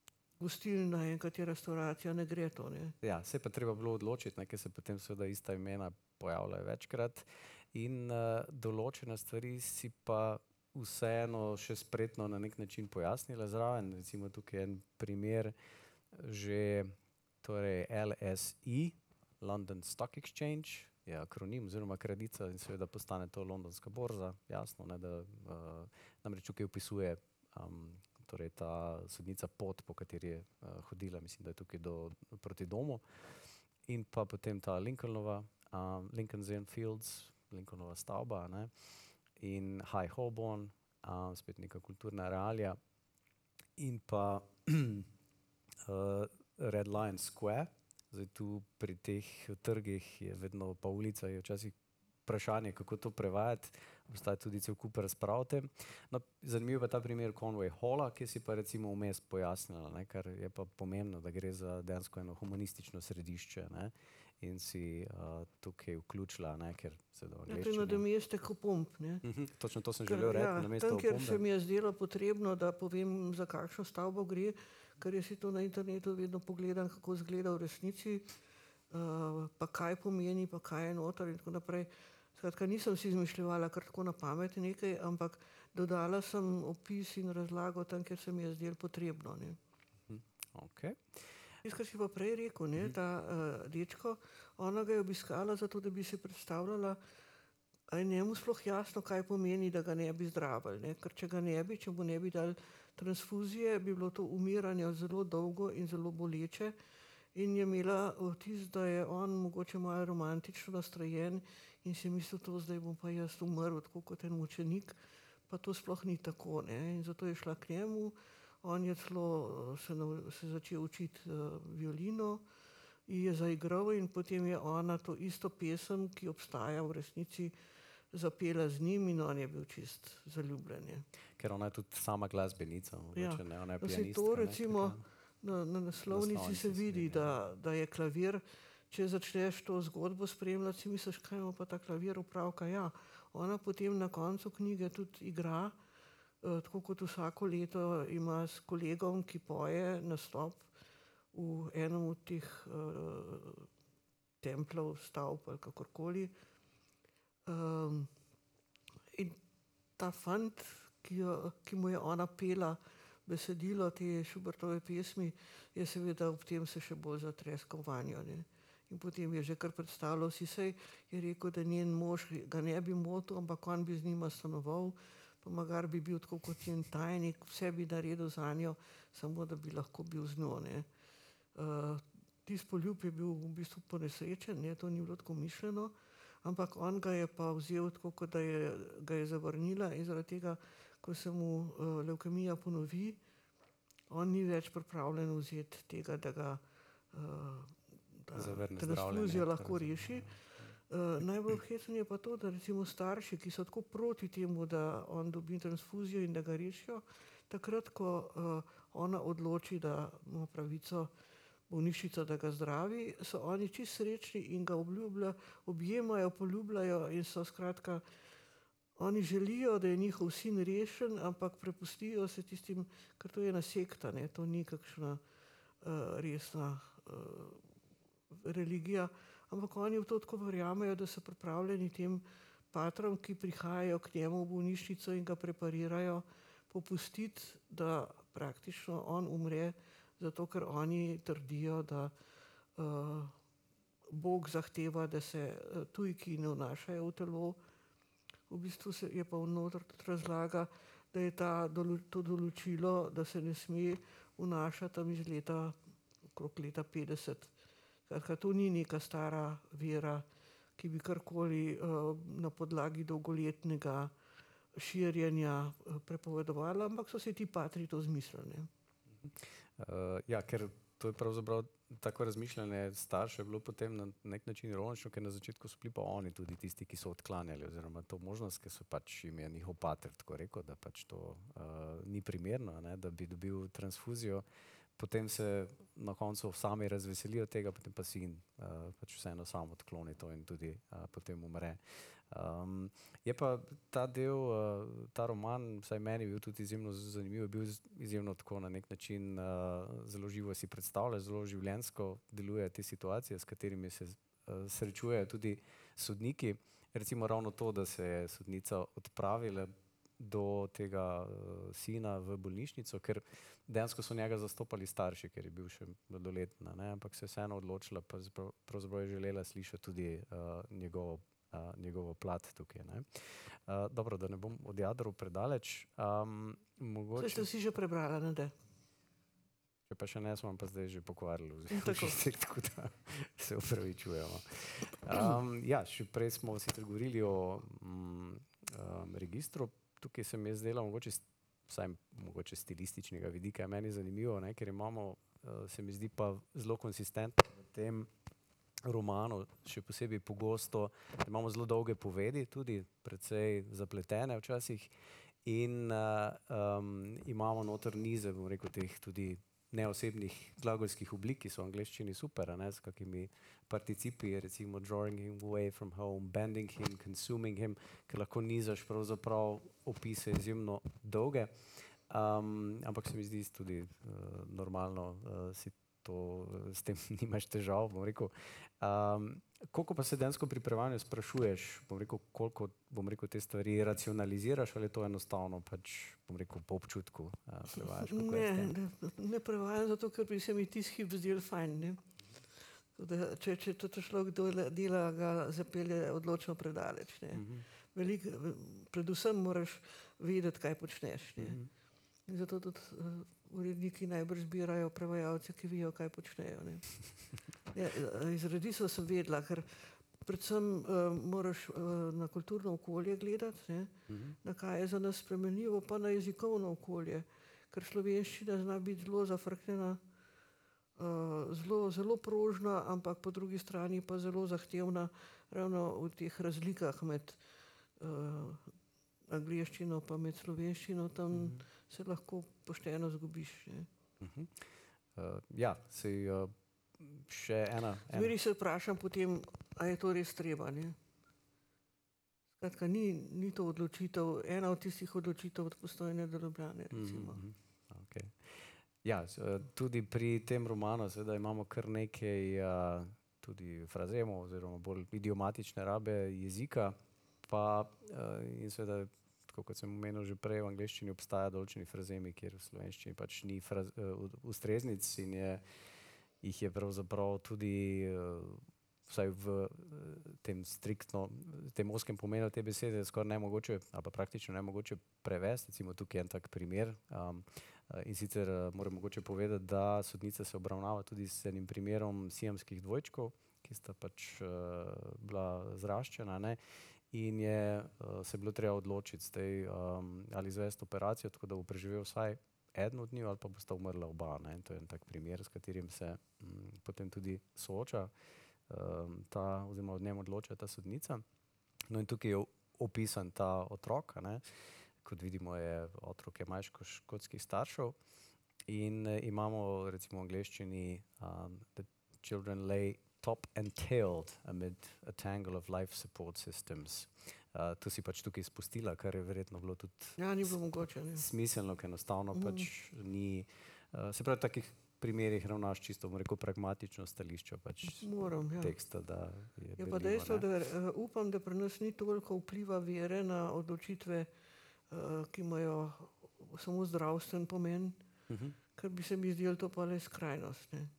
gostilna in katera restauracija, ne gre to. Ne. Ja, se je pa treba bilo odločiti, ker se potem seveda ista imena pojavljajo večkrat in določene stvari si pa vseeno še spretno na nek način pojasnila zraven. Recimo tukaj je en primer že, torej LSE, London Stock Exchange, je akronim oziroma kratica in seveda postane to londonska borza, jasno, ne, da namreč tukaj opisuje torej ta sodnica pot, po kateri je hodila, mislim, da je tukaj proti domu. In pa potem ta Lincolnova, Lincoln's Inn Fields, Lincolnova stavba, ne, in High Holborn, spet neka kulturna realija. In pa Red Lion Square, zdaj tu pri teh trgih je vedno, pa ulica je včasih vprašanje, kako to prevajati, obstaja tudi cel kup razprav o tem. No, zanimiv je ta primer Conway Halla, ki si pa recimo vmes pojasnila, ne, kar je pa pomembno, da gre za dejansko eno humanistično središče, ne, in si tukaj vključila, ne, ker se do angleščine. Ja, to je nadomestek opomb, ne. Točno to sem želel reči, namesto tam, kjer opombe. se mi je zdelo potrebno, da povem, za kakšno stavbo gre, ker jaz si to na internetu vedno pogledam, kako izgleda v resnici, pa kaj pomeni, pa kaj je noter in tako naprej. Skratka, nisem si izmišljevala kar tako na pamet nekaj, ampak dodala sem opis in razlago tam, kjer se mi je zdelo potrebno, ne. Okay. Tisto, kar si pa prej rekel, ne, ta dečko, ona ga je obiskala zato, da bi si predstavljala, a je njemu sploh jasno, kaj pomeni, da ga ne bi zdravili, ne, ker če ga ne bi, če mu ne bi dali transfuzije, bi bilo to umiranje zelo dolgo in zelo boleče in je imela vtis, da je on mogoče malo romantično nastrojen in si mislil, to zdaj bom pa jaz umrl, tako kot en mučenik, pa to sploh ni tako, ne, in zato je šla k njemu. On je celo se začel učiti violino, je zaigral in potem je ona to isto pesem, ki obstaja v resnici, zapela z njim in on je bil čist zaljubljen. Ker ona je tudi sama glasbenica, mogoče, ne, ona je pianistka. To recimo na naslovnici se vidi, da je klavir, če začneš to zgodbo spremljati, si misliš, kaj ima pa ta klavir opravka. Ja, ona potem na koncu knjige tudi igra, tako kot vsako leto ima s kolegom, ki poje, nastop v enem od teh templov, stavb ali kakorkoli. In ta fant, ki mu je ona pela besedilo te Schubertove pesmi, je seveda ob tem se še bolj zatreskal vanjo, ne. In potem je že kar predstavljal si se, je rekel, da njen mož ga ne bi motil, ampak on bi z njima stanoval, pa magar bi bil tako kot njen tajnik, vse bi naredil zanjo, samo da bi lahko bil z njo, ne. Tisti poljub je bil v bistvu ponesrečen, ne, to ni bilo tako mišljeno, ampak on ga je pa vzel tako, kot da ga je zavrnila in zaradi tega, ko se mu levkemija ponovi, on ni več pripravljen vzeti tega, da ga transfuzijo lahko reši. Najbolj hecno je pa to, da recimo starši, ki so tako proti temu, da on dobi transfuzijo in da ga rešijo, takrat, ko ona odloči, da ima pravico bolnišnica, da ga zdravi, so oni čisto srečni in ga objemajo, poljubljajo in so skratka, oni želijo, da je njihov sin rešen, ampak prepustijo se tistim, ker to je ena sekta, ne, to ni kakšna resna religija, ampak oni v to tako verjamejo, da so pripravljeni tem patrom, ki prihajajo k njemu v bolnišnico in ga preparirajo, popustiti, da praktično on umre, zato ker oni trdijo, da Bog zahteva, da se tujki ne vnašajo v telo. V bistvu je pa vnoter tudi razlaga, da je to določilo, da se ne sme vnašati tam iz okrog leta 50. Skratka, to ni neka stara vera, ki bi karkoli na podlagi dolgoletnega širjenja prepovedovala, ampak so si ti patri to izmislili. Ja, ker to je pravzaprav tako razmišljanje staršev je bilo potem na nek način ironično, ker na začetku so bili pa oni tudi tisti, ki so odklanjali oziroma to možnost, ker so pač jim je njihov pater tako rekel, da pač to ni primerno, ne, da bi dobil transfuzijo. Potem se na koncu sami razveselijo tega, potem pa sin pač vseeno sam odkloni to in tudi potem umre. Je pa ta del, ta roman, vsaj meni je bil tudi izjemno zanimiv, je bil izjemno tako na nek način zelo živo si predstavlja, zelo življenjsko deluje te situacije, s katerimi se srečujejo tudi sodniki. Recimo ravno to, da se je sodnica odpravila do tega sina v bolnišnico, ker dejansko so njega zastopali starši, ker je bil še mladoletna, ne, ampak se je vseeno odločila, pa pravzaprav je želela slišati tudi njegovo plat tukaj. Ne. Dobro, da ne bom odjadral predaleč. Mogoče... Ste si že prebrala, ne da? Če pa še ne, smo pa zdaj že pokvarili, tako da se upravičujemo. Ja, še prej smo sicer govorili o registru. Tukaj se mi je zdelo mogoče stilističnega vidika je meni zanimivo, ne, ker imamo, se mi zdi pa zelo konsistentno v tem romanu, še posebej pogosto, da imamo zelo dolge povedi, tudi precej zapletene včasih in imamo noter nize, bom rekel, teh tudi neosebnih glagolskih oblik, ki so v angleščini super, ne, s kakimi participi, recimo drawing him away from home, bending him, consuming him, ker lahko nizaš pravzaprav opise izjemno dolge, ampak se mi zdi tudi normalno si to, s tem nimaš težav, bom rekel. Koliko pa se dejansko pri prevajanju sprašuješ, bom rekel, koliko, bom rekel, te stvari racionaliziraš ali to enostavno pač, bom rekel, po občutku prevajaš? Ne prevajam zato, ker bi se mi tisti hip zdel fajn, ne. Če to človek dela, ga zapelje odločno predaleč, ne. Predvsem moraš vedeti, kaj počneš, ne. In zato tudi uredniki najbrž zbirajo prevajalce, ki vejo, kaj počnejo, ne. Ja, iz Radiso sem vedela, ker predvsem moraš na kulturno okolje gledati, ne, na kaj je za nas spremenljivo, pa na jezikovno okolje, ker slovenščina zna biti zelo zafrknjena, zelo prožna, ampak po drugi strani pa zelo zahtevna ravno v teh razlikah med angleščino pa med slovenščino, tam se lahko pošteno zgubiš, ne. Ja, saj še ena. Zmeraj se vprašam potem, a je to res treba, ne. Skratka, ni to odločitev, ena od tistih odločitev od Postojne do Ljubljane, recimo. Okay. Ja, tudi pri tem romanu seveda imamo kar nekaj tudi frazemov oziroma bolj idiomatične rabe jezika, pa in seveda, tako kot sem omenil že prej, v angleščini obstaja določeni frazemi, kjer v slovenščini pač ni ustreznic in jih je pravzaprav tudi vsaj v tem striktno, tem ozkem pomenu te besede skoraj nemogoče ali pa praktično nemogoče prevesti. Recimo tukaj je en tak primer in sicer moram mogoče povedati, da sodnica se obravnava tudi s enim primerom siamskih dvojčkov, ki sta pač bila zraščena, ne, in se bilo treba odločiti zdaj ali izvesti operacijo, tako da bo preživel vsaj eden od njiju ali pa bosta umrla oba, ne. To je en tak primer, s katerim se potem tudi sooča oziroma od njem odloča ta sodnica. No in tukaj je opisan ta otrok, ne. Kot vidimo, je otrok maleško-škotskih staršev in imamo recimo v angleščini the children lay top-entailed amid a tangle of life support systems. To si pač tukaj spustila, kar je verjetno bilo tudi ni bilo mogoče, ne. Smiselno, ker enostavno pač ni, se pravi, v takih primerih ravnaš čisto, bom rekel, pragmatično stališče pač teksta, da je berljivo. Je pa dejstvo, da upam, da pri nas ni toliko vpliva vere na odločitve, ki imajo samo zdravstven pomen, ker bi se mi zdelo to pa le skrajnost, ne.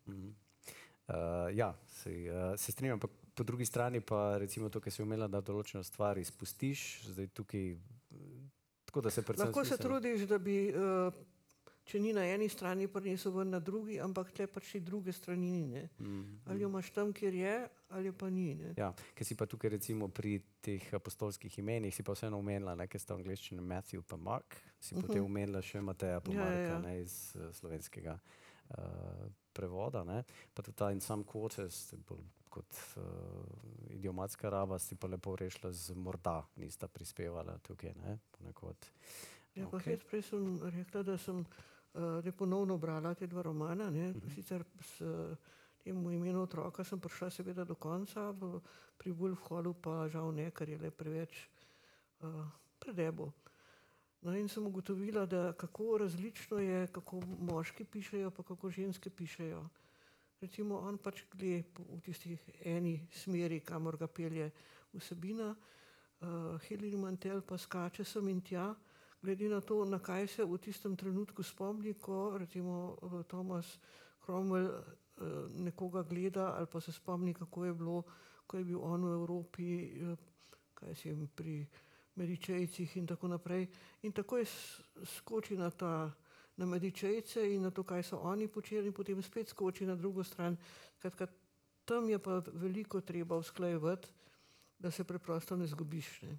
Ja, se strinjam, pa po drugi strani pa recimo to, kar si omenila, da določeno stvar izpustiš, zdaj tukaj, tako da se predvsem lahko se trudiš, da bi, če ni na eni strani, prinesel ven na drugi, ampak tle pač ti druge strani ni, ne. Ali jo imaš tam, kjer je, ali pa ni, ne. Ja, ker si pa tukaj recimo pri teh apostolskih imenih si pa vseeno omenila, ne, ker sta v angleščini Matthew pa Mark, si potem omenila še Mateja pa Marka, ne, iz slovenskega prevoda, ne. Pa tudi ta in some quarters, bolj kot idiomatska raba, si pa lepo rešila z morda nista prispevala tukaj, ne, ponekod. Ja, pa prej sem rekla, da sem ponovno brala te dva romana, ne, sicer s in v imenu otroka sem prišla seveda do konca, pri Wolf Hallu pa žal ne, ker je le preveč predebo. No in sem ugotovila, da kako različno je, kako moški pišejo, pa kako ženske pišejo. Recimo on pač gre v tistih eni smeri, kamor ga pelje vsebina, Hilary Mantel pa skače sem in tja, glede na to, na kaj se v tistem trenutku spomni, ko recimo Thomas Cromwell nekoga gleda ali pa se spomni, kako je bilo, ko je bil on v Evropi, kaj si jim pri Medičejcih in tako naprej. In takoj skoči na Medičejce in na to, kaj so oni počeli, in potem spet skoči na drugo stran. Skratka, tam je pa veliko treba usklajevati, da se preprosto ne zgubiš. Ne?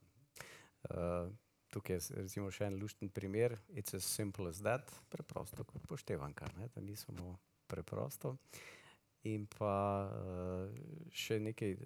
Tukaj je recimo še en lušten primer. It's as simple as that. Preprosto kot poštevanka. To ni samo preprosto. In pa še nekaj.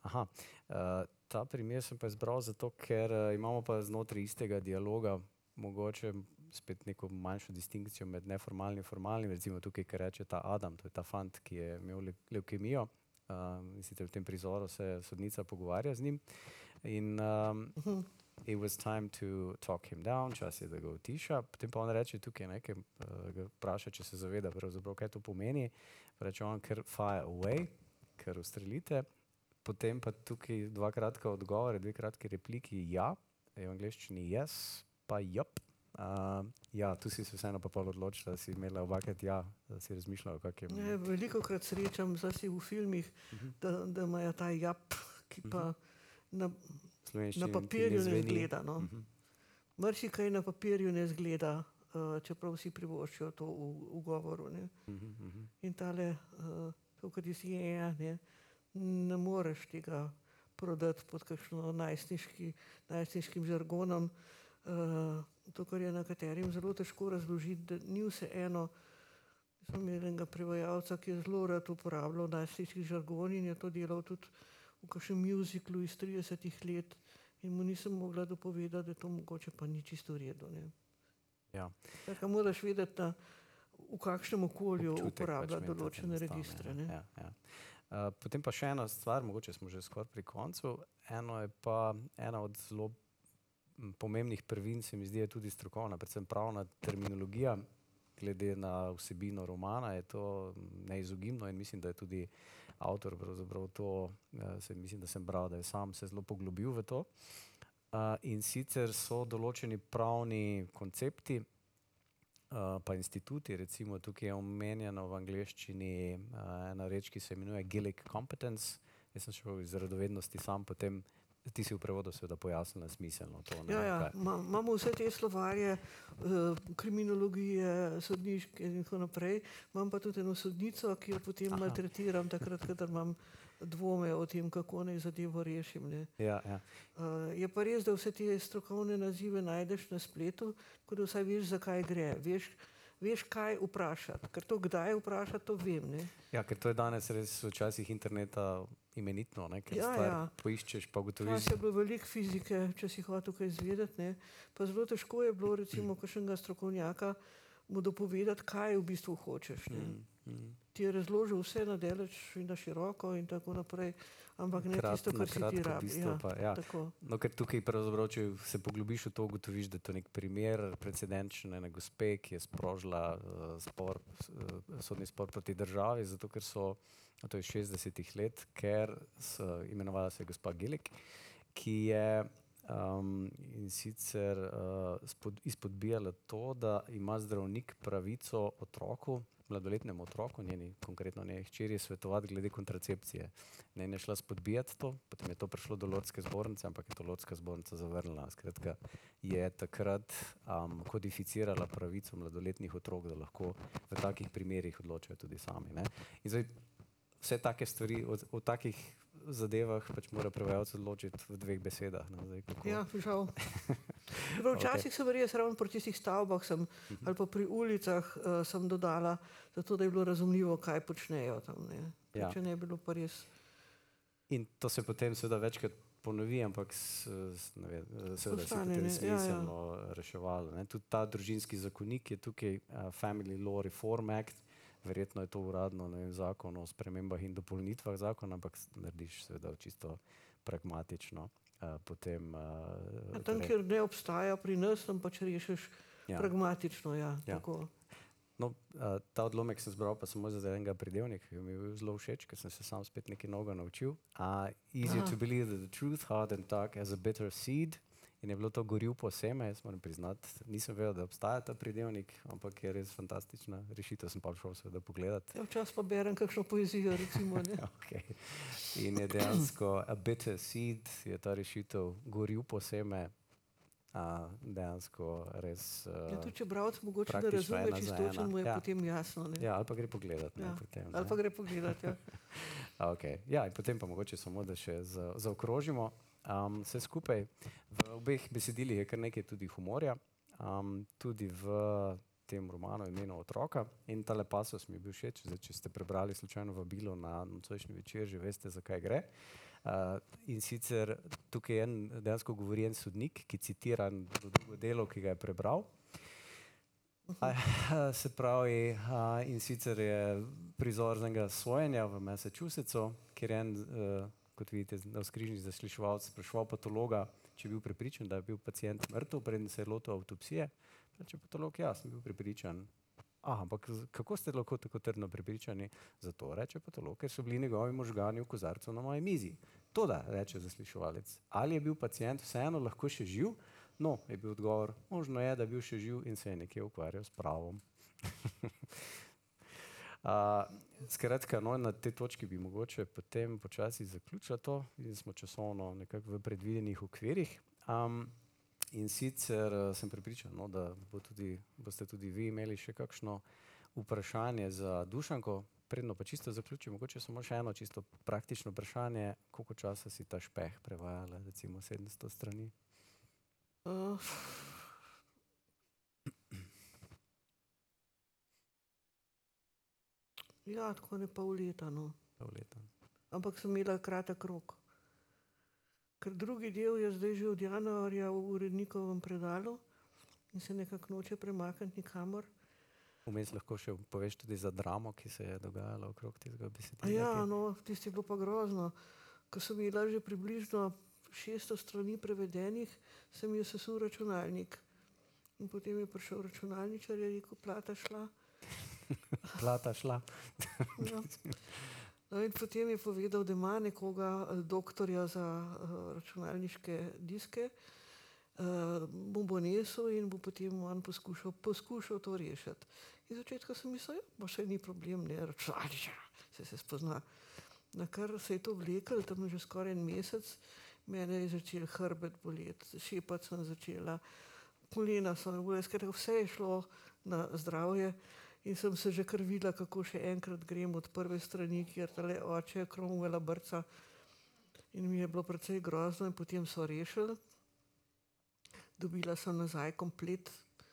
Ta primer sem pa izbral zato, ker imamo pa znotraj istega dialoga mogoče spet neko manjšo distinkcijo med neformalnim in formalnim. Recimo tukaj, kar reče ta Adam, to je ta fant, ki je imel levkemijo. In sicer v tem prizoru se sodnica pogovarja z njim. In it was time to talk him down, čas je, da ga utiša. Potem pa on reče tukaj nekaj, ga vpraša, če se zaveda pravzaprav, kaj to pomeni. Reče on, ker fire away, ker ustrelite. Potem pa tukaj dva kratka odgovore, dve kratki repliki, ja, v angleščini yes, pa yup. Ja, tu si se vseeno pa pol odločila, da si imela obakrat ja, da si razmišljala, kak je. Ne, velikokrat srečam, zasi v filmih, da imajo ta jap, ki pa na papirju ne zgleda. No. Marsikaj na papirju ne zgleda, čeprav vsi privoščijo to v govoru. Ne. In tale, to, kar si ne moreš tega prodati pod kakšno najstniškim žargonom. To, kar je nekaterim zelo težko razložiti, da ni vseeno. Sem imel enega prevajalca, ki je zelo rad uporabljal najstniški žargon in je to delal tudi v kakšnem muziklu iz 30 let in mu nisem mogla dopovedati, da to mogoče pa ni čisto v redu. Ja. Tako moraš vedeti, v kakšnem okolju uporabljati določene registre. Potem pa še ena stvar, mogoče smo že skoraj pri koncu. Ena od zelo pomembnih prvin se mi zdi je tudi strokovna, predvsem pravna terminologija. Glede na vsebino romana je to neizogibno in mislim, da je tudi avtor pravzaprav to, mislim, da sem bral, da je sam se zelo poglobil v to. In sicer so določeni pravni koncepti pa instituti, recimo tukaj je omenjeno v angleščini ena reč, ki se imenuje Gillick competence. Jaz sem šel iz radovednosti sam, potem ti si v prevodu seveda pojasnila smiselno to. Imamo vse te slovarje, kriminologije, sodniške in tako naprej. Imam pa tudi eno sodnico, ki jo potem maltretiram takrat, kadar imam dvome o tem, kako naj zadevo rešim. Je pa res, da vse te strokovne nazive najdeš na spletu, tako da vsaj veš, zakaj gre. Veš, kaj vprašati, ker to kdaj vprašati, to vem. Ne? Ja, ker to je danes res včasih interneta imenitno, ker stvar poiščeš, pa ugotoviš. Včasih je bilo veliko fizike, če si hotel kaj izvedeti, ne? Pa zelo težko je bilo recimo kakšnega strokovnjaka mu dopovedati, kaj v bistvu hočeš. Ti je razložil vse na daleč in na široko in tako naprej, ampak ne tisto, kar si ti rabi. No, ker tukaj pravzaprav, če se poglobiš v to, ugotoviš, da je to nek primer precedenčne ene gospe, ki je sprožila sodni spor proti državi, zato ker to je 60-ih let, ker imenovala se je gospa Gillick, ki je in sicer izpodbijala to, da ima zdravnik pravico otroku, mladoletnemu otroku, konkretno njeni hčeri, svetovati glede kontracepcije. Ne je šla spodbijati to, potem je to prišlo do Lordske zbornice, ampak je to Lordska zbornica zavrnila. Skratka, je takrat kodificirala pravico mladoletnih otrok, da lahko v takih primerih odločajo tudi sami. In zdaj vse take stvari, o takih zadevah pač mora prevajalec odločiti v dveh besedah. Ja, žal. Včasih sem res ravno pri tistih stavbah ali pa pri ulicah sem dodala, zato da je bilo razumljivo, kaj počnejo tam. Če ne je bilo pa res. In to se potem seveda večkrat ponovi, ampak seveda se potem smiselno reševalo. Tudi ta družinski zakonik je tukaj Family Law Reform Act. verjetno je to uradno, ne vem, zakon o spremembah in dopolnitvah zakona, ampak narediš seveda čisto pragmatično. Potem, Tam, kjer ne obstaja pri nas, tam pač rešiš pragmatično, tako. No, ta odlomek sem zbral pa samo za enega pridevnika, ki mi je bil zelo všeč, ker sem se sam spet nekaj novega naučil. Easier to believe that the truth hard and dark as a bitter seed. In je bilo to gorivpo seme, jaz moram priznati, nisem vedel, da obstaja ta pridevnik, ampak je res fantastična rešitev, sem pa šel seveda pogledati. Včasih pa berem kakšno poezijo, recimo, ne. Okay. In je dejansko a bitter seed, je ta rešitev gorivpo seme, dejansko res tudi če bralec mogoče ne razume čisto, mu je potem jasno, ne. Ja, ali pa gre pogledat, ne, potem. Ali pa gre pogledat, Okay. Ja, in potem pa mogoče samo, da še zaokrožimo. Vse skupaj. V obeh besedilih je kar nekaj tudi humorja, tudi v tem romanu Imeno otroka. In tale pasos mi je bil všeč, zdaj, če ste prebrali slučajno vabilo na nocojšnji večer, že veste, za kaj gre. In sicer tukaj dejansko govori en sodnik, ki citira drugo delo, ki ga je prebral. Se pravi, in sicer je prizor z enega sojenja v Massachusettsu, kjer je kot vidite, navzkrižni zasliševalec spraševal patologa, če je bil prepričan, da je bil pacient mrtev, preden se je lotil avtopsije. Reče patolog, ja, sem bil prepričan. Ampak kako ste lahko tako trdno prepričani? Zato, reče patolog, ker so bili njegovi možgani v kozarcu na moji mizi. Toda, reče zasliševalec, ali je bil pacient vseeno lahko še živ? No, je bil odgovor, možno je, da je bil še živ in se je nekje ukvarjal s pravom. Skratka, no, na tej točki bi mogoče potem počasi zaključila to in smo časovno nekako v predvidenih okvirih. In sicer sem prepričan, no, da boste tudi vi imeli še kakšno vprašanje za Dušanko. Predno pa čisto zaključim, mogoče samo še eno čisto praktično vprašanje, koliko časa si ta Špeh prevajala, recimo 700 strani? Ja, tako ne pol leta, no. Pol leta. Ampak sem imela kratek rok. Ker drugi del je zdaj že od januarja v urednikovem predalu in se nekako noče premakniti nikamor. Vmes lahko še poveš tudi za dramo, ki se je dogajala okrog tega besedila. Ja, no, tisto je bilo pa grozno. Ko sem imela že približno 600 strani prevedenih, sem jo sesul računalnik. In potem je prišel računalničar, je rekel, plata šla. Plata šla. No, in potem je povedal, da ima nekoga, doktorja za računalniške diske, bo nesel in bo potem on poskušal to rešiti. In začetka sem mislil, bo še ni problem, ne, računalničar, se spozna. Na kar se je to vlekel, tam že skoraj en mesec, mene je začel hrbet boleti, šepati sem začela, kolena so me bolela, skratka vse je šlo na zdravje. In sem se že kar videla, kako še enkrat grem od prve strani, kjer tale oče Cromwella brca. In mi je bilo precej grozno in potem so rešili. Dobila sem nazaj komplet,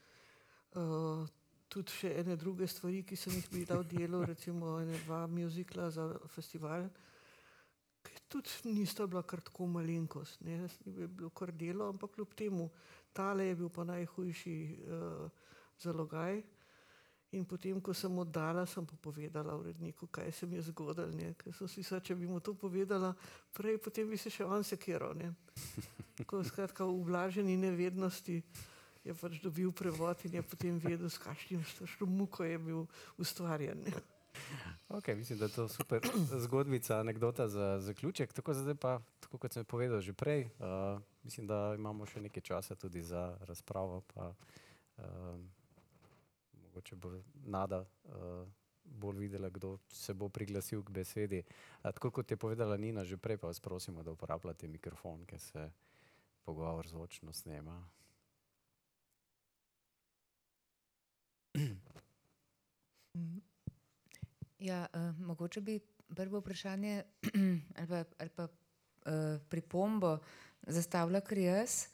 tudi še ene druge stvari, ki sem jih bila v delu, recimo 2 muzikla za festival, ki tudi nista bila kar tako malenkost, ne, je bilo kar delo, ampak kljub temu, tale je bil pa najhujši zalogaj. In potem, ko sem oddala, sem pa povedala uredniku, kaj se mi je zgodilo, ne, ker sem si mislila, če bi mu to povedala prej, potem bi se še on sekiral, ne. Tako skratka v ublaženi nevednosti je pač dobil prevod in je potem vedel, s kakšnim muko je bil ustvarjen, ne. Ok, mislim, da je to super zgodbica, anekdota za zaključek. Tako zdaj pa, tako kot sem povedal že prej, mislim, da imamo še nekaj časa tudi za razpravo, pa mogoče bo Nada bolj videla, kdo se bo priglasil k besedi. Tako kot je povedala Nina že prej, pa vas prosimo, da uporabljate mikrofon, ker se pogovor zvočno snema. Ja, mogoče bi prvo vprašanje ali pa pripombo zastavila kar jaz.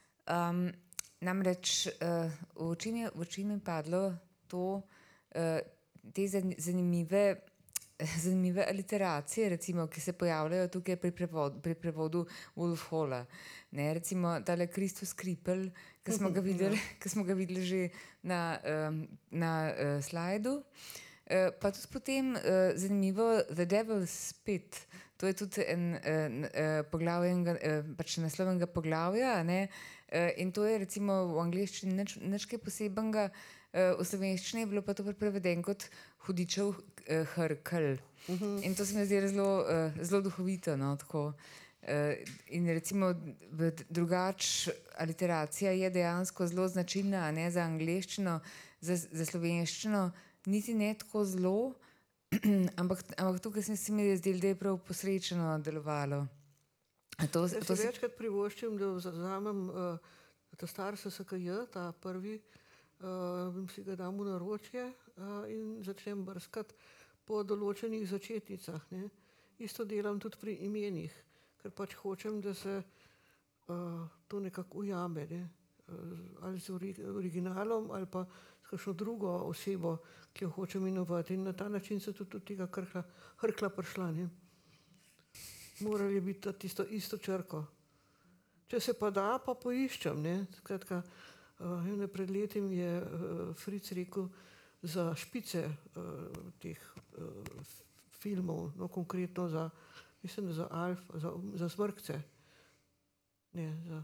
Namreč v oči mi je padlo to, te zanimive aliteracije, recimo, ki se pojavljajo tukaj pri prevodu Wolf Halla. Ne, recimo tale Kristus Kripl, ki smo ga videli že na slajdu. Pa tudi potem zanimivo The Devil's Spit. To je tudi poglavje, pač naslov enega poglavja. Ne? In to je recimo v angleščini nič kaj posebenega, v slovenščini je bilo pa to prevedeno kot hudičev hrkelj. In to se mi zdi zelo duhovito. No, tako. In recimo drugače aliteracija je dejansko zelo značilna, ne, za angleščino, za slovenščino niti ne tako zelo, ampak tukaj se mi je zdelo, da je prav posrečeno delovalo. Jaz si večkrat privoščim, da vzamem ta star SSKJ, ta prvi, si ga dam v naročje in začnem brskati po določenih začetnicah. Ne. Isto delam tudi pri imenih, ker pač hočem, da se to nekako ujame, ne. Ali z originalom ali pa s kakšno drugo osebo, ki jo hočem imenovati. In na ta način se tudi tega hrkla prišla. Ne. Morali biti tisto isto črko. Če se pa da, pa poiščem. Ne. Skratka, pred letim je Fritz rekel za špice teh filmov, no konkretno za, mislim, za Alf, za Smrkce. Ne, za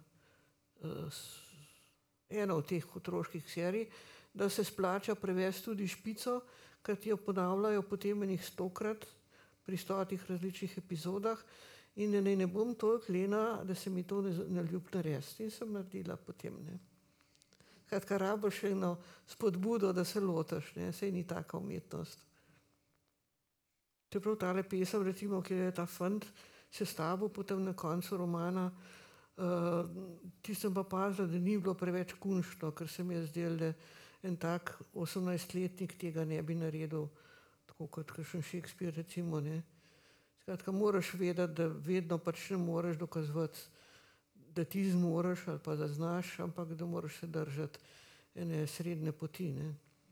eno od teh otroških serij, da se splača prevesti tudi špico, ker ti jo ponavljajo potem enih 100-krat pri 100 različnih epizodah in ne bom toliko lena, da se mi to ne ljub narediti. In sem naredila potem. Ne. Skratka, rabiš še eno spodbudo, da se lotiš, ne. Saj ni taka umetnost. Čeprav tale pesem, recimo, ki je ta fant sestavil potem na koncu romana, tistem pa pazila, da ni bilo preveč kunštno, ker se mi je zdelo, da en tak 18-letnik tega ne bi naredil, tako kot kakšen Shakespeare, recimo. Ne. Skratka, moraš vedeti, da vedno pač ne moreš dokazovati, da ti zmoreš ali pa da znaš, ampak da moraš se držati ene srednje poti. Ne.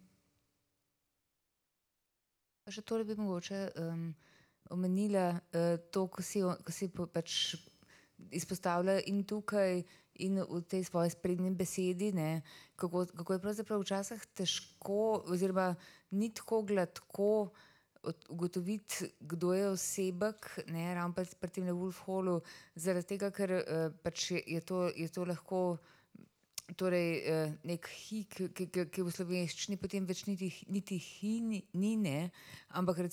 Pa še tole bi mogoče omenila to, ko si pač izpostavlja in tukaj in v tej svoji sprednji besedi, ne, kako je pravzaprav včasih težko oziroma ni tako gladko ugotoviti, kdo je osebek, ne, ravno pri tem Wolf Hallu, zaradi tega, ker pač je to lahko torej nek hi, ki v slovenščini potem več niti hi ni, ne, ampak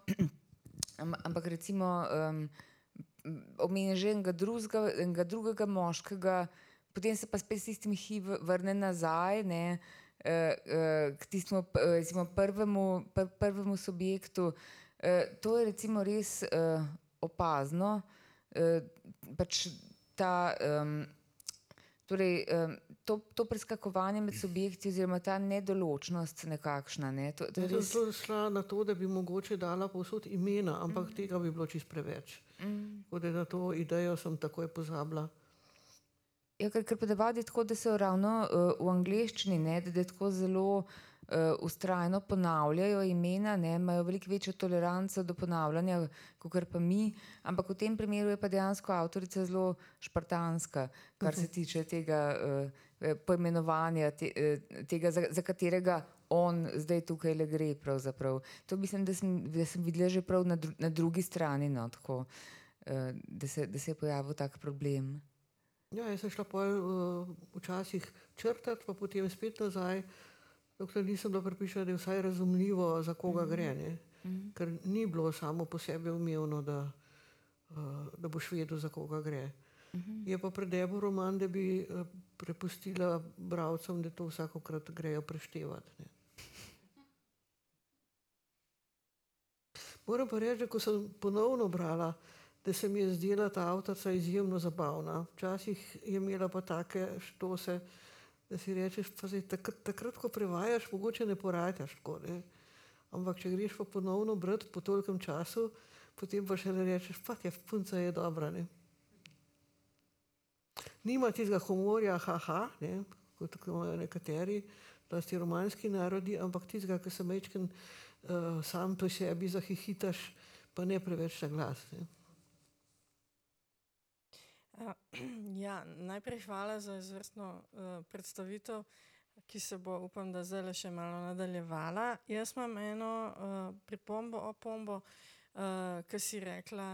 recimo omeni že enega drugega moškega, potem se pa spet s tistim hi vrne nazaj, ne, k tistemu recimo prvemu subjektu. To je recimo res opazno, pač ta torej to preskakovanje med subjekti oziroma ta nedoločnost nekakšna. Ne, to je res... To je šla na to, da bi mogoče dala povsod imena, ampak tega bi bilo čisto preveč. Tako da na to idejo sem takoj pozabila. Ja, ker ponavadi je tako, da so ravno v angleščini, ne, da tako zelo vztrajno ponavljajo imena, ne, imajo veliko večjo toleranco do ponavljanja, kakor pa mi, ampak v tem primeru je pa dejansko avtorica zelo špartanska, kar se tiče tega poimenovanja, tega, za katerega on zdaj tukaj le gre pravzaprav. To mislim, da sem videla že prav na drugi strani, no, tako, da se je pojavil tak problem. Ja, jaz sem šla včasih črtati, pa potem spet nazaj, dokler nisem bila prepričana, da je vsaj razumljivo, za koga gre. Ne. Ker ni bilo samo po sebi umevno, da boš vedel, za koga gre. Je pa predebel roman, da bi prepustila bralcem, da to vsakokrat grejo preštevati. Ne. Moram pa reči, da ko sem ponovno brala, da se mi je zdela ta avtorica izjemno zabavna. Včasih je imela pa take štose, da si rečeš, pa zdaj takrat, ko prevajaš, mogoče ne porajtaš tako. Ne. Ampak če greš pa ponovno brati po tolikem času, potem pa še ne rečeš, pa punca je dobra. Ne. Nima tistega humorja, ne, kot imajo nekateri, dosti romanski narodi, ampak tistega, ki se majčkeno sam po sebi zahihitaš, pa ne preveč na glas. Ne. Ja, najprej hvala za izvrstno predstavitev. ki se bo, upam, da zdaj še malo nadaljevala. Jaz imam eno opombo, ki si rekla,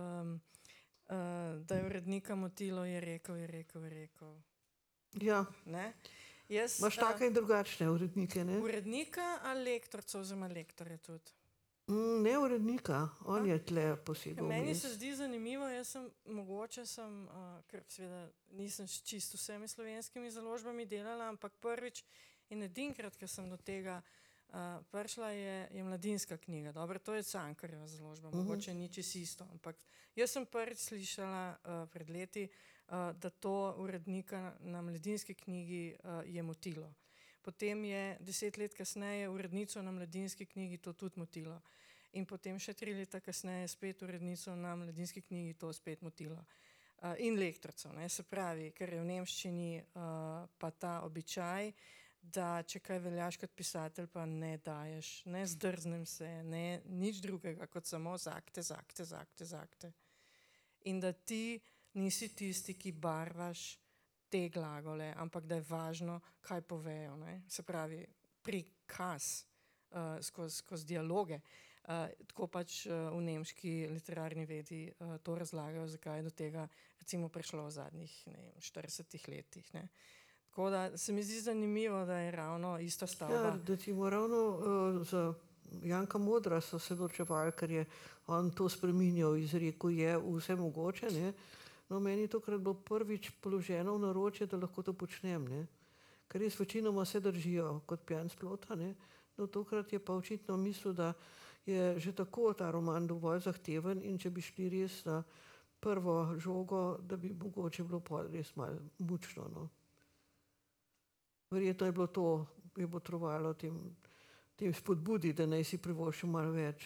da je urednika motilo, je rekel. Ja, Ne? Jaz, imaš take in drugačne urednike, ne? urednika ali lektorca oziroma lektorja tudi? Ne urednika, on je tle posebej. Meni se zdi zanimivo, mogoče sem, ker seveda nisem čisto vsemi slovenskimi založbami delala, ampak prvič in edinkrat, ker sem do tega prišla, je Mladinska knjiga. Dobro, to je Cankarjeva založba, mogoče ni čisto isto, ampak jaz sem prvič slišala pred leti, da to urednika na Mladinski knjigi je motilo. Potem je 10 let kasneje urednico na Mladinski knjigi to tudi motilo. In potem še 3 leta kasneje spet urednico na Mladinski knjigi to spet motilo. In lektorcev, ne, se pravi, ker je v nemščini pa ta običaj, da če kaj veljaš kot pisatelj, pa ne daješ, ne zdrznem se, ne nič drugega, kot samo zakte. In da ti nisi tisti, ki barvaš te glagole, ampak da je važno, kaj povejo, ne. Se pravi, prikaz skozi dialoge. Tako pač v nemški literarni vedi to razlagajo, zakaj je do tega recimo prišlo v zadnjih, ne vem, 40 letih, ne. Tako da se mi zdi zanimivo, da je ravno ista stavba. Ja, recimo ravno za Janka Modra so se ločevali, ker je on to spreminjal, izrekel je vse mogoče, ne. No, meni je tokrat bilo prvič položeno v naročje, da lahko to počnem, ne. Ker res večinoma se držijo kot pijan s plota, ne. No, tokrat je pa očitno mislil, da je že tako ta roman dovolj zahteven in če bi šli res na prvo žogo, da bi mogoče bilo pol res malo mučno, no. Verjetno je bilo to, je botrovalo tem spodbudi, da naj si privoščim malo več.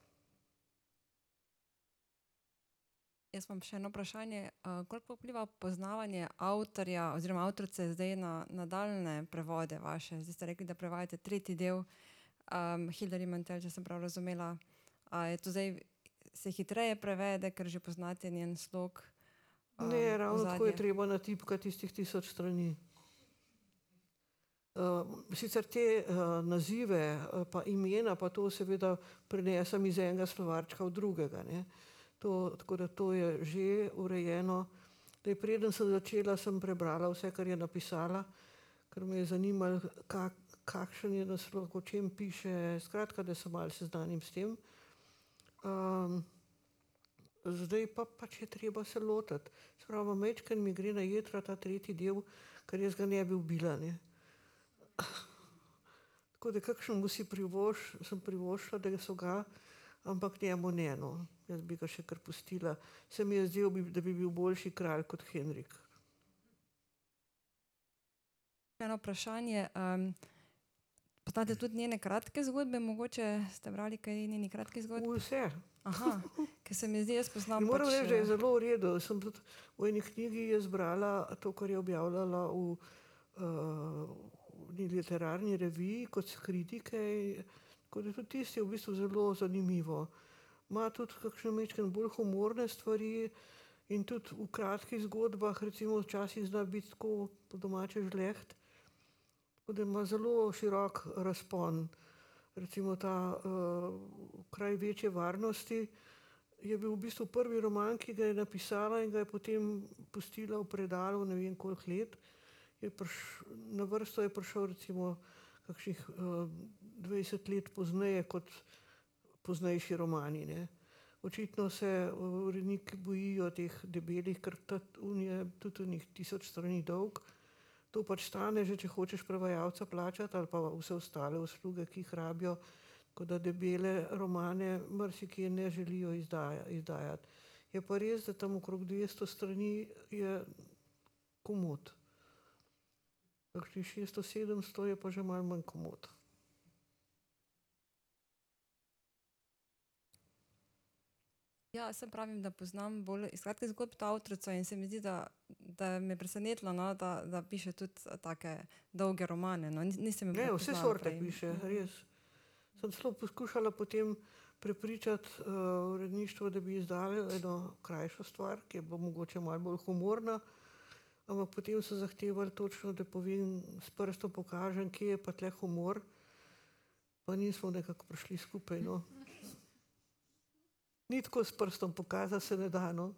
Jaz imam še eno vprašanje. Koliko vpliva poznavanje avtorja oziroma avtorice zdaj na nadaljnje prevode vaše? Zdaj ste rekli, da prevajate 3. del Hilary Mantel, če sem prav razumela. Je to zdaj, se hitreje prevede, ker že poznate njen slog? Ne, ravno tako je treba natipkati tistih 1000 strani. Sicer te nazive pa imena pa to seveda prenesem iz enega slovarčka v drugega, ne. Tako da to je že urejeno. Preden sem začela, sem prebrala vse, kar je napisala, ker me je zanimalo, kakšen je naslov, o čem piše, skratka, da se malo seznanim s tem. Zdaj pa pač je treba se lotiti. Se pravi, majčkeno mi gre na jetra ta 3. del, ker jaz ga ne bi ubila, ne. Tako da kakšnemu sem privoščila, da so ga, ampak njemu ne, no. Jaz bi ga še kar pustila. Se mi je zdelo, da bi bil boljši kralj kot Henrik. Eno vprašanje. Poznate tudi njene kratke zgodbe? Mogoče ste brali kaj njeni kratki zgodbi? Vse. Aha, ker se mi zdi, jaz poznam moram reči, da je zelo v redu. Sem tudi v eni knjigi je zbrala to, kar je objavljala v literarni reviji kot kritike, tako da tudi tisto je v bistvu zelo zanimivo. Ima tudi kakšne majčkeno bolj humorne stvari in tudi v kratkih zgodbah recimo včasih zna biti tako po domače žleht, tako da ima zelo širok razpon. Recimo ta Kraj večje varnosti je bil v bistvu prvi roman, ki ga je napisala in ga je potem pustila v predalu ne vem koliko let. Na vrsto je prišel recimo kakšnih 20 let pozneje kot poznejši romani, ne. Očitno se uredniki bojijo teh debelih, ker je tudi njih 1000 strani dolg. To pač stane že, če hočeš prevajalca plačati ali pa vse ostale usluge, ki jih rabijo, tako da debele romane marsikje ne želijo izdajati. Je pa res, da tam okrog 200 strani je komot. Kakšnih 600-700 je pa že malo manj komot. Ja, sem pravim, da poznam bolj iz kratkih zgodb to avtorico in se mi zdi, da me je presenetilo, no, da piše tudi take dolge romane, no. Nisem jo vse poznala sorte prej. piše, res. Sem celo poskušala potem prepričati uredništvo, da bi izdali eno krajšo stvar, ki je bila mogoče malo bolj humorna, ampak potem so zahtevali točno, da povem, s prstom pokažem, kje je pa tle humor, pa nismo nekako prišli skupaj, no. Ni tako s prstom pokazati, se ne da, no.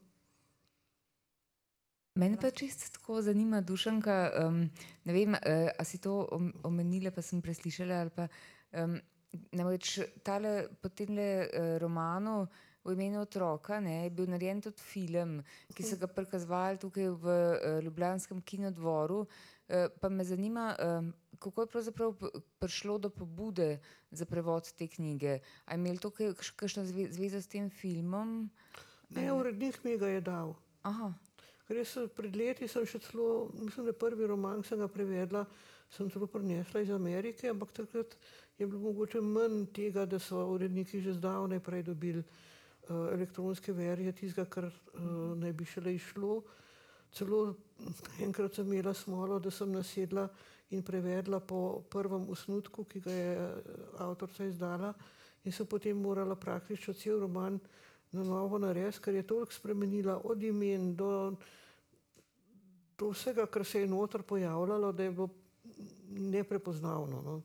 Mene pa čisto tako zanima, Dušanka, ne vem, a si to omenila, pa sem preslišala, ali pa namreč tale, po temle romanu V imenu otroka, ne, je bil narejen tudi film, ki so ga prikazovali tukaj v ljubljanskem kinodvoru, pa me zanima, kako je pravzaprav prišlo do pobude za prevod te knjige. A je imel to kakšno zvezo s tem filmom? Ne, urednik mi ga je dal. Aha. Res pred leti sem še celo, mislim, da prvi roman, ki sem ga prevedla, sem celo prinesla iz Amerike, ampak takrat je bilo mogoče manj tega, da so uredniki že zdavnaj prej dobili elektronske verzije tistega, kar naj bi šele išlo. Celo enkrat sem imela smolo, da sem nasedla in prevedla po prvem osnutku, ki ga je avtorica izdala, in sem potem morala praktično cel roman na novo narediti, ker je toliko spremenila od imen do vsega, kar se je noter pojavljalo, da je bilo neprepoznavno, no.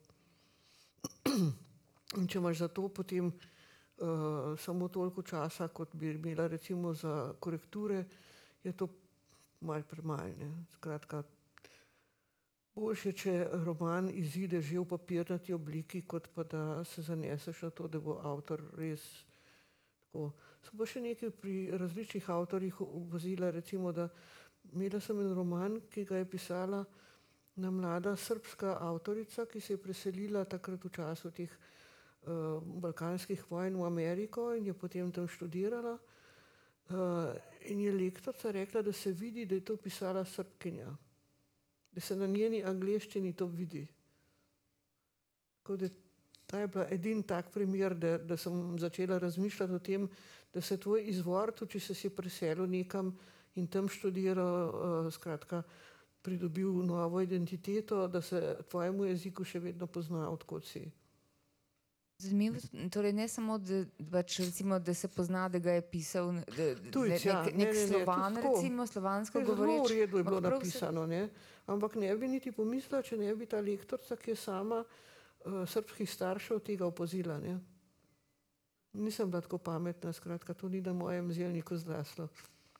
In če imaš za to potem samo toliko časa, kot bi imela recimo za korekture, je to malo premalo, ne. Skratka, boljše, če roman izide že v papirnati obliki, kot pa da se zaneseš na to, da bo avtor res tako. Sem pa še nekaj pri različnih avtorjih opazila, recimo, da imela sem en roman, ki ga je pisala ena mlada srbska avtorica, ki se je preselila takrat v času teh balkanskih vojn v Ameriko in je potem tam študirala. In je lektorica rekla, da se vidi, da je to pisala Srbkinja. Da se na njeni angleščini to vidi. Tako da ta je bila edini tak primer, da sem začela razmišljati o tem, da se tvoj izvor, tudi če si se preselil nekam in tam študiral, skratka, pridobil novo identiteto, da se tvojemu jeziku še vedno pozna, odkot si. Zanimivo, torej ne samo, recimo, da se pozna, da ga je pisal nek Slovan, recimo, slovansko govoreč. Zelo v redu je bilo napisano, ne. Ampak ne bi niti pomislila, če ne bi ta lektorica, ki je sama srbskih staršev, tega opazila, ne. Nisem bila tako pametna, skratka, to ni na mojem zelniku zraslo.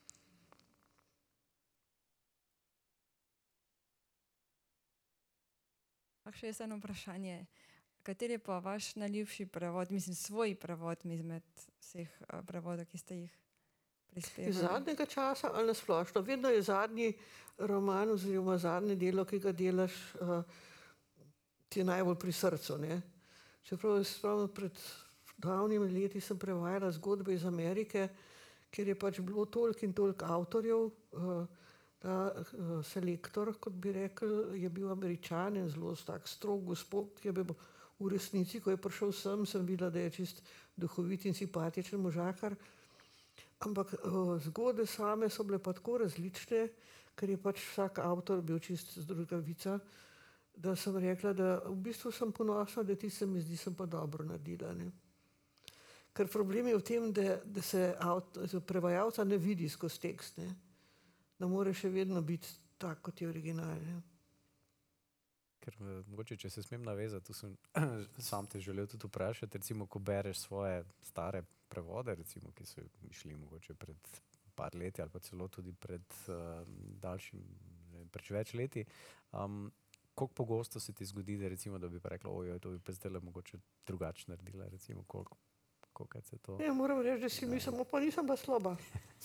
Pa še jaz eno vprašanje. Kateri je pa vaš najljubši prevod, mislim, svoj prevod izmed vseh prevodov, ki ste jih prispevali? Iz zadnjega časa ali na splošno? Vedno je zadnji roman oziroma zadnje delo, ki ga delaš, ti je najbolj pri srcu, ne. Čeprav spomnim, pred davnimi leti sem prevajala zgodbe iz Amerike, kjer je pač bilo toliko in toliko avtorjev. Ta selektor, kot bi rekli, je bil Američan in zelo tak strog gospod, ki je bil v resnici, ko je prišel sem videla, da je čist duhovit in simpatičen možakar. Ampak zgodbe same so bile pa tako različne, ker je pač vsak avtor bil čist z drugega vica, da sem rekla, da v bistvu sem ponosna, da ti se mi zdi, sem pa dobro naredila, ne. Ker problem je v tem, da se prevajalca ne vidi skozi tekst, ne. Da mora še vedno biti tak, kot je original, ne. Ker mogoče, če se smem navezati, tu sem sam te želel tudi vprašati, recimo, ko bereš svoje stare prevode, recimo, ki so išli mogoče pred par leti ali pa celo tudi pred daljšim, pred več leti, koliko pogosto se ti zgodi, da recimo, da bi pa rekla, ojoj, to bi pa zdajle mogoče drugače naredila, recimo, koliko se to... Ja, moram reči, da si mislim, pa nisem pa slaba.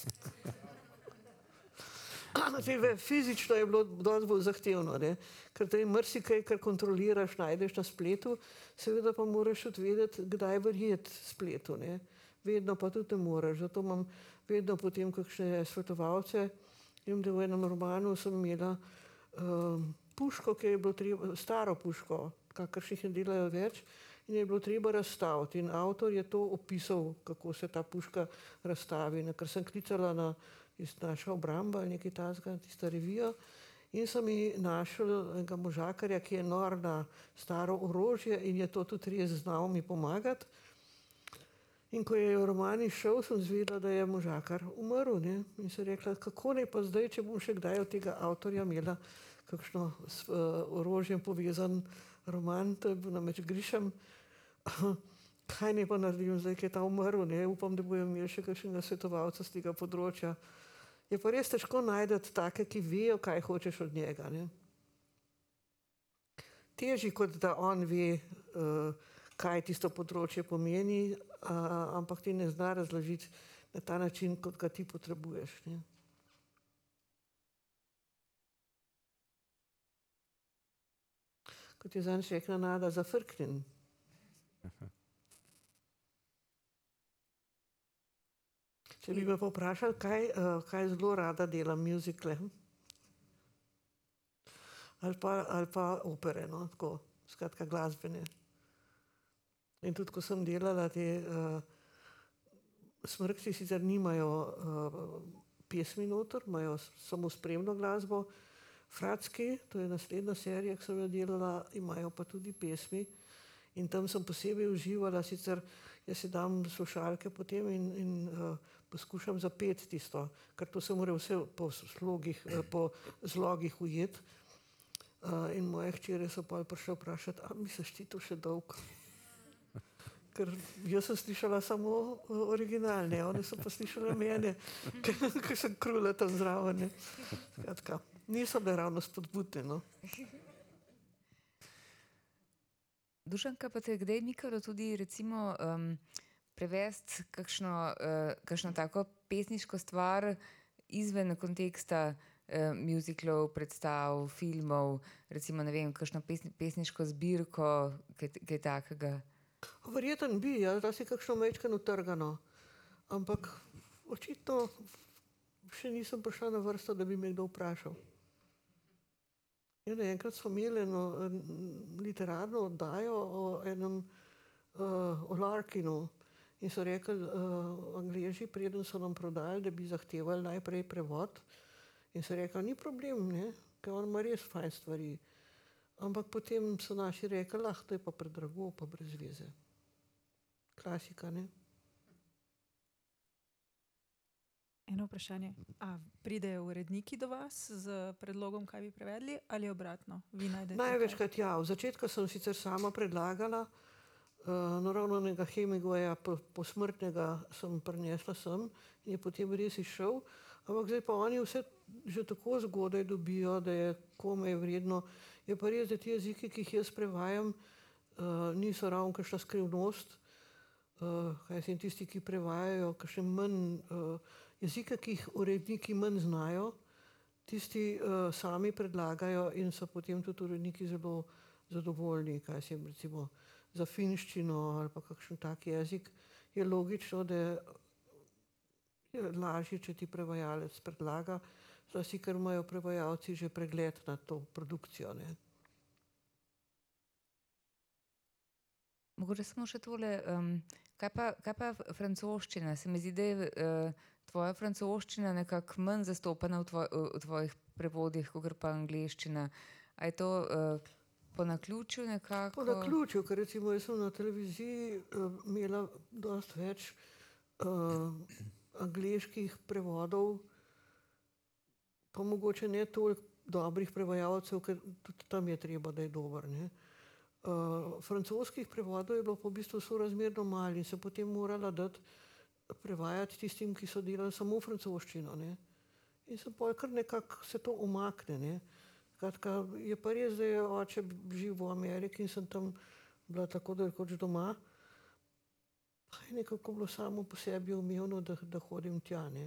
Fizično je bilo dosti bolj zahtevno, ne. Ker te marsikaj, kar kontroliraš, najdeš na spletu, seveda pa moraš tudi vedeti, kdaj verjeti spletu, ne. Vedno pa tudi ne moreš, zato imam vedno potem kakšne svetovalce. Vem, da v enem romanu sem imela puško, ki je bilo treba, staro puško, kakršnih ne delajo več, in je bilo treba razstaviti. In avtor je to opisal, kako se ta puška razstavi, ne. Ker sem klicala na Naša obramba ali nekaj takega, tista revija, in sem ji našel enega možakarja, ki je nor na staro orožje in je to tudi res znal mi pomagati. In ko je roman izšel, sem izvedela, da je možakar umrl, ne? In sem rekla, kako naj pa zdaj, če bom še kdaj od tega avtorja imela kakšno s orožjem povezan roman, to je bil namreč Grišem. Kaj naj pa naredim zdaj, ki je ta umrl, ne? Upam, da bojo imeli še kakšnega svetovalca z tega področja. Je pa res težko najti take, ki vejo, kaj hočeš od njega, ne? Težji, kot da on ve, kaj tisto področje pomeni, ampak ti ne zna razložiti na ta način, kot ga ti potrebuješ, ne? Kot je zadnjič rekla Nada, zafrknjen. Če bi me pa vprašali, kaj zelo rada delam, muzikle ali pa opere, no, tako, skratka glasbene. In tudi, ko sem delala te Smrkci sicer nimajo pesmi noter, imajo samo spremno glasbo. Fratski, to je naslednja serija, ki sem jo delala, imajo pa tudi pesmi. In tam sem posebej uživala, sicer jaz si dam slušalke potem in poskušam zapeti tisto, ker to se mora vse po zlogih ujeti. In moje hčere so potem prišle vprašati, a misliš ti to še dolgo? Ker jaz sem slišala samo originalne, one so pa slišale mene, ki sem krula tam zraven, ne. Skratka, niso bile ravno spodbudne, no. Dušanka, pa te je kdaj mikalo tudi recimo prevesti kakšno tako pesniško stvar izven konteksta mjuziklov, predstav, filmov, recimo, ne vem, kakšno pesniško zbirko, kaj takega? Verjetno bi, ja, zdaj kakšno majčkeno utrgano. Ampak očitno še nisem prišla na vrsto, da bi me kdo vprašal. Enkrat smo imeli eno literarno oddajo o Larkinu in so rekli Angleži, preden so nam prodali, da bi zahtevali najprej prevod. In so rekli, ni problem, ne, ker on ima res fajn stvari. Ampak potem so naši rekli, to je pa predrago, pa brez veze. Klasika, ne. Eno vprašanje. A pridejo uredniki do vas z predlogom, kaj bi prevedli, ali obratno? Vi najdete kaj? Največkrat ja. V začetku sem sicer sama predlagala, naravno onega Hemingwaya posmrtnega sem prinesla sem in je potem res izšel. Ampak zdaj pa oni vse že tako zgodaj dobijo, da je komaj vredno. Je pa res, da ti jeziki, ki jih jaz prevajam, niso ravno kakšna skrivnost. Tisti, ki prevajajo kakšne manj jezike, ki jih uredniki manj znajo, tisti sami predlagajo in so potem tudi uredniki zelo zadovoljni. Recimo za finščino ali pa kakšen tak jezik je logično, da je lažje, če ti prevajalec predlaga, zlasti ker imajo prevajalci že pregled nad to produkcijo, ne. Mogoče samo še tole, kaj pa francoščina? Se mi zdi, da je tvoja francoščina nekako manj zastopana v tvojih prevodih, kakor pa angleščina. A je to po naključju nekako? Po naključju, ker recimo jaz sem na televiziji imela dosti več angleških prevodov, pa mogoče ne toliko dobrih prevajalcev, ker tudi tam je treba, da je dober, ne. Francoskih prevodov je bilo pa v bistvu sorazmerno malo in sem potem morala dati prevajati tistim, ki so delali samo francoščino, ne. In sem pol kar nekako se to umakne, ne. Skratka, je pa res, da je oče živel v Ameriki in sem tam bila tako rekoč doma. Pa je nekako bilo samo po sebi umevno, da hodim tja, ne.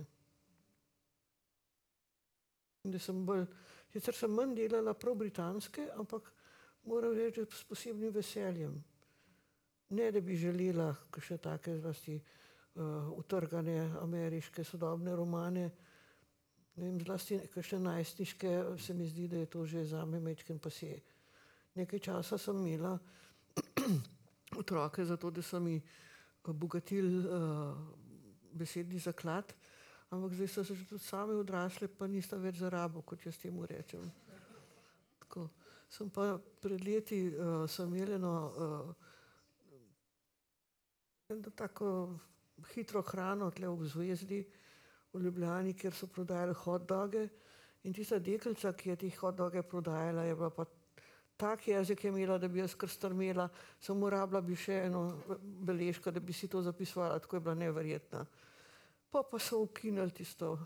In da sem bolj, sicer sem manj delala prav britanske, ampak moram reči, da s posebnim veseljem. Ne, da bi želela kakšne take zlasti utrgane ameriške sodobne romane, ne vem, zlasti kakšne najstniške, se mi zdi, da je to že zame majčkeno pasé. Nekaj časa sem imela otroke zato, da so mi bogatili besedni zaklad, ampak zdaj so se že tudi same odrasle, pa nista več za rabo, kot jaz temu rečem. Tako. Sem pa pred leti sem imela eno tako hitro hrano tle v Zvezdi v Ljubljani, kjer so prodajali hot doge. In tista deklica, ki je te hot doge prodajala, je bila pa tak jezik je imela, da bi jaz kar strmela, samo rabila bi še eno beležko, da bi si to zapisovala, tako je bila neverjetna. Pa so ukinili tisto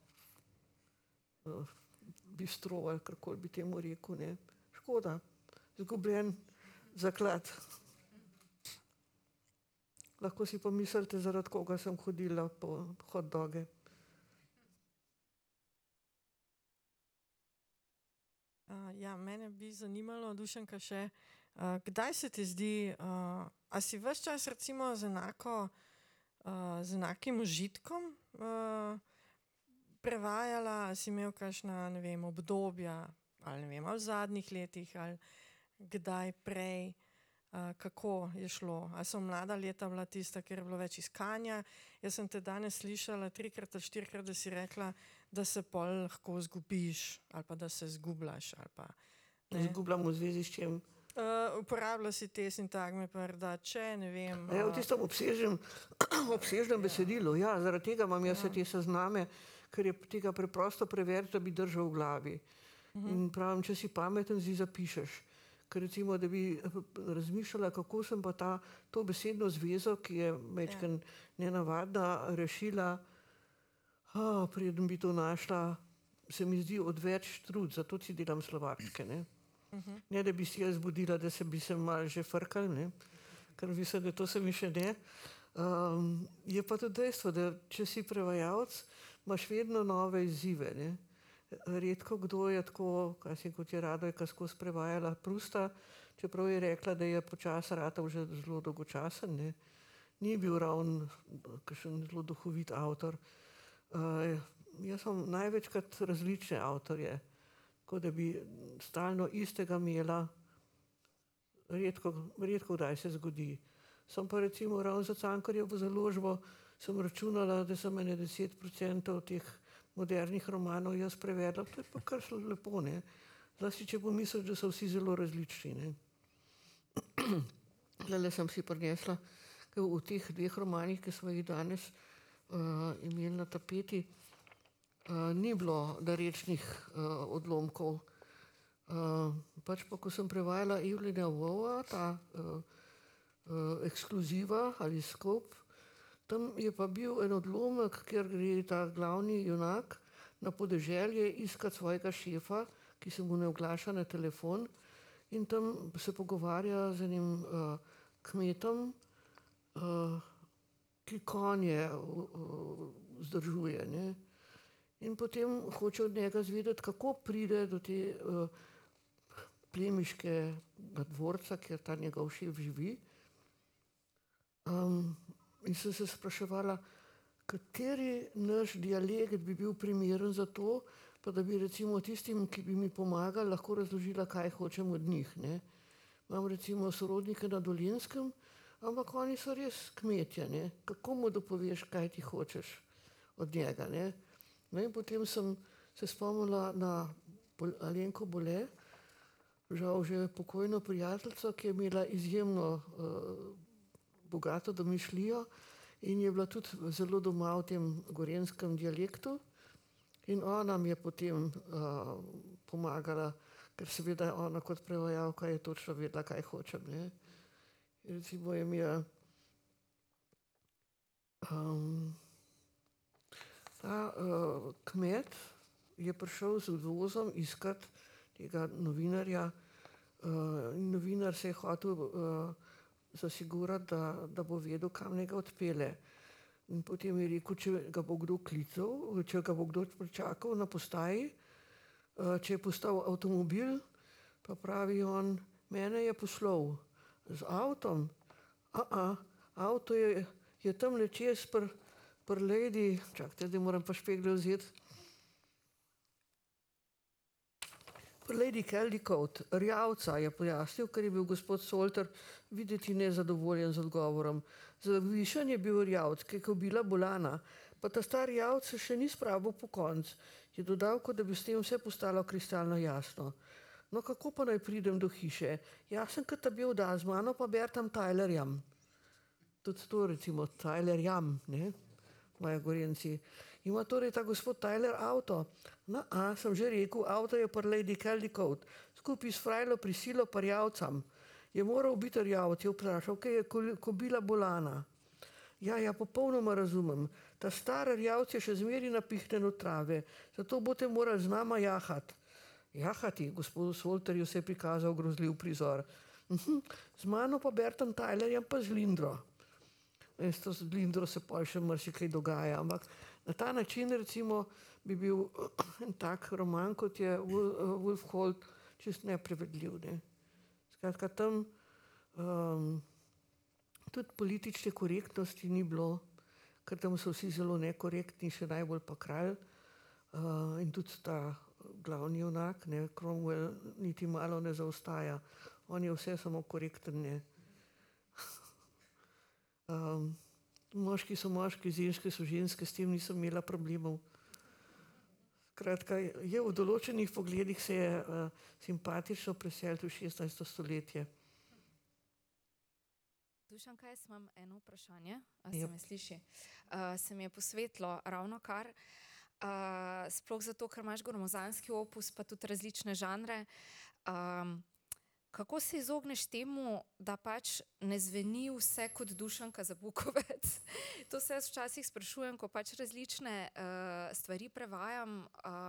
bistro ali karkoli bi temu rekel, ne. Škoda, izgubljen zaklad. Lahko si pomislite, zaradi koga sem hodila po hot doge. Ja, mene bi zanimalo, Dušanka, še, kdaj se ti zdi, a si ves čas recimo z enakim užitkom prevajala, a si imel kakšna, ne vem, obdobja, ali ne vem, ali v zadnjih letih, ali kdaj prej, kako je šlo? A so mlada leta bila tista, kjer je bilo več iskanja? Jaz sem te danes slišala 3 ali 4, da si rekla, da se pol lahko zgubiš, ali pa da se zgubljaš, ali pa ne. Zgubljam v zvezi s čim? Uporabila si te sintagme, da če, ne vem. V tistem obsežnem besedilu, ja, zaradi tega imam jaz te sezname, ker je tega preprosto preveč, da bi držal v glavi. In pravim, če si pameten, si zapišeš. Ker recimo, da bi razmišljala, kako sem pa to besedno zvezo, ki je majčkeno nenavadna, rešila, preden bi to našla, se mi zdi odveč trud, zato si delam slovarčke, ne. Ne, da bi si jaz zbudila, da bi se malo že frkali, ne, ker mislim, da to se mi še ne. Je pa tudi dejstvo, da če si prevajalec, imaš vedno nove izzive, ne. Redko kdo je tako, kot je Radojka skozi prevajala Prusta, čeprav je rekla, da je počasi ratal že zelo dolgočasen, ne. Ni bil ravno kakšen zelo duhovit avtor. Jaz imam največkrat različne avtorje, tako da bi stalno istega imela, redko kdaj se zgodi. Sem pa recimo ravno za Cankarjevo založbo sem računala, da sem 10% teh modernih romanov jaz prevedla, to je pa kar lepo, ne. Zlasti, če pomisliš, da so vsi zelo različni, ne. Tulele sem si prinesla, v teh 2 romanih, ki smo jih danes imeli na tapeti, ni bilo narečnih odlomkov. Pač pa, ko sem prevajala Evelina Wauga, ta ekskluziva ali Scope, tam je pa bil en odlomek, kjer gre ta glavni junak na podeželje iskat svojega šefa, ki se mu ne oglaša na telefon, in tam se pogovarja z enim kmetom, ki konje vzdržuje, ne. In potem hoče od njega izvedeti, kako pride do te plemiškega dvorca, kjer ta njegov šef živi. In sem se spraševala, kateri naš dialekt bi bil primeren za to, pa da bi recimo tistim, ki bi mi pomagali, lahko razložila, kaj hočem od njih, ne. Imam recimo sorodnike na Dolenjskem, ampak oni so res kmetje, ne. Kako mu dopoveš, kaj ti hočeš od njega, ne. No, in potem sem se spomnila na Alenko Bole, žal že pokojno prijateljico, ki je imela izjemno bogato domišljijo in je bila tudi zelo doma v tem gorenjskem dialektu. In ona mi je potem pomagala, ker seveda ona kot prevajalka je točno vedela, kaj hočem, ne. Recimo je imela ta kmet je prišel z vozom iskat tega novinarja in novinar se je hotel zasigurati, da bo vedel, kam naj ga odpelje. In potem je rekel, če ga bo kdo klical, če ga bo kdo pričakal na postaji, če je postal avtomobil, pa pravi on, mene je poslal z avtom. Avto je tamle čez pri Lady, čakajte, zdaj moram pa špegle vzeti. Pri Lady Caldicot, rjavca, je pojasnil, ker je bil gospod Solter videti nezadovoljen z odgovorom. Zavišen je bil rjavc, ki je kobila bolana, pa ta star rjavc se še ni spravil po konc, je dodal, kot da bi s tem vse postalo kristalno jasno. No, kako pa naj pridem do hiše? Jaz sem kot ta bel dan, z mano pa Bertam Tylerjem. tudi to recimo Tyler Jam, ne, moja Gorenci. Ima torej ta gospod Tyler avto. No, sem že rekel, avto je par Lady Caldicott, skupaj s frajlo Prisilo Parjavcem. Je moral biti rjavc, je vprašal, kaj je kobila bolana. Ja, popolnoma razumem. Ta star rjavc je še zmeri napihnen od trave, zato boste morali z nama jahati. Jahati, gospodu Solterju se je prikazal grozljiv prizor. Z mano pa Bertom Tylerjem pa z Lindro. Z Lindro se pa še marsikaj dogaja, ampak na ta način recimo bi bil en tak roman, kot je Wolf Hall, čist neprevedljiv. Ne. Skratka, tam tudi politične korektnosti ni bilo, ker tam so vsi zelo nekorektni, še najbolj pa kralj. In tudi ta glavni junak, ne, Cromwell, niti malo ne zaostaja. On je vse samo korekten, ne. Moški so moški, ženske so ženske, s tem nisem imela problemov. Skratka, je v določenih pogledih se je simpatično preseliti v 16. stoletje. Dušanka, jaz imam eno vprašanje, a se me sliši? Se mi je posvetilo ravnokar, sploh zato, ker imaš gromozanski opus, pa tudi različne žanre. Kako se izogneš temu, da pač ne zveni vse kot Dušanka Zabukovec? To se jaz včasih sprašujem, ko pač različne stvari prevajam.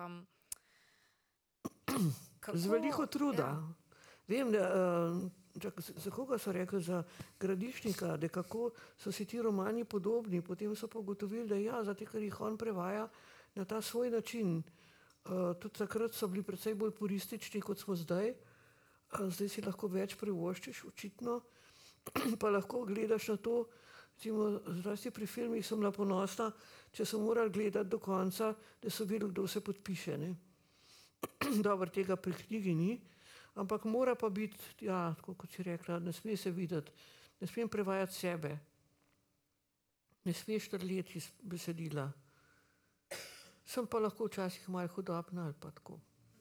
Z veliko truda. Vem, da za koga so rekli, za Gradišnika, da kako so si ti romani podobni, potem so pa ugotovili, da ja, zato ker jih on prevaja na ta svoj način. Tudi takrat so bili precej bolj puristični, kot smo zdaj. Zdaj si lahko več privoščiš, očitno, pa lahko gledaš na to, recimo, zlasti pri filmih sem bila ponosna, če so morali gledati do konca, da so videli, kdo se podpiše. Ne? Dobro, tega pri knjigi ni, ampak mora pa biti, ja, tako kot si rekla, ne sme se videti, ne smem prevajati sebe, ne smeš trljeti iz besedila. Sem pa lahko včasih malo hudobna ali pa tako.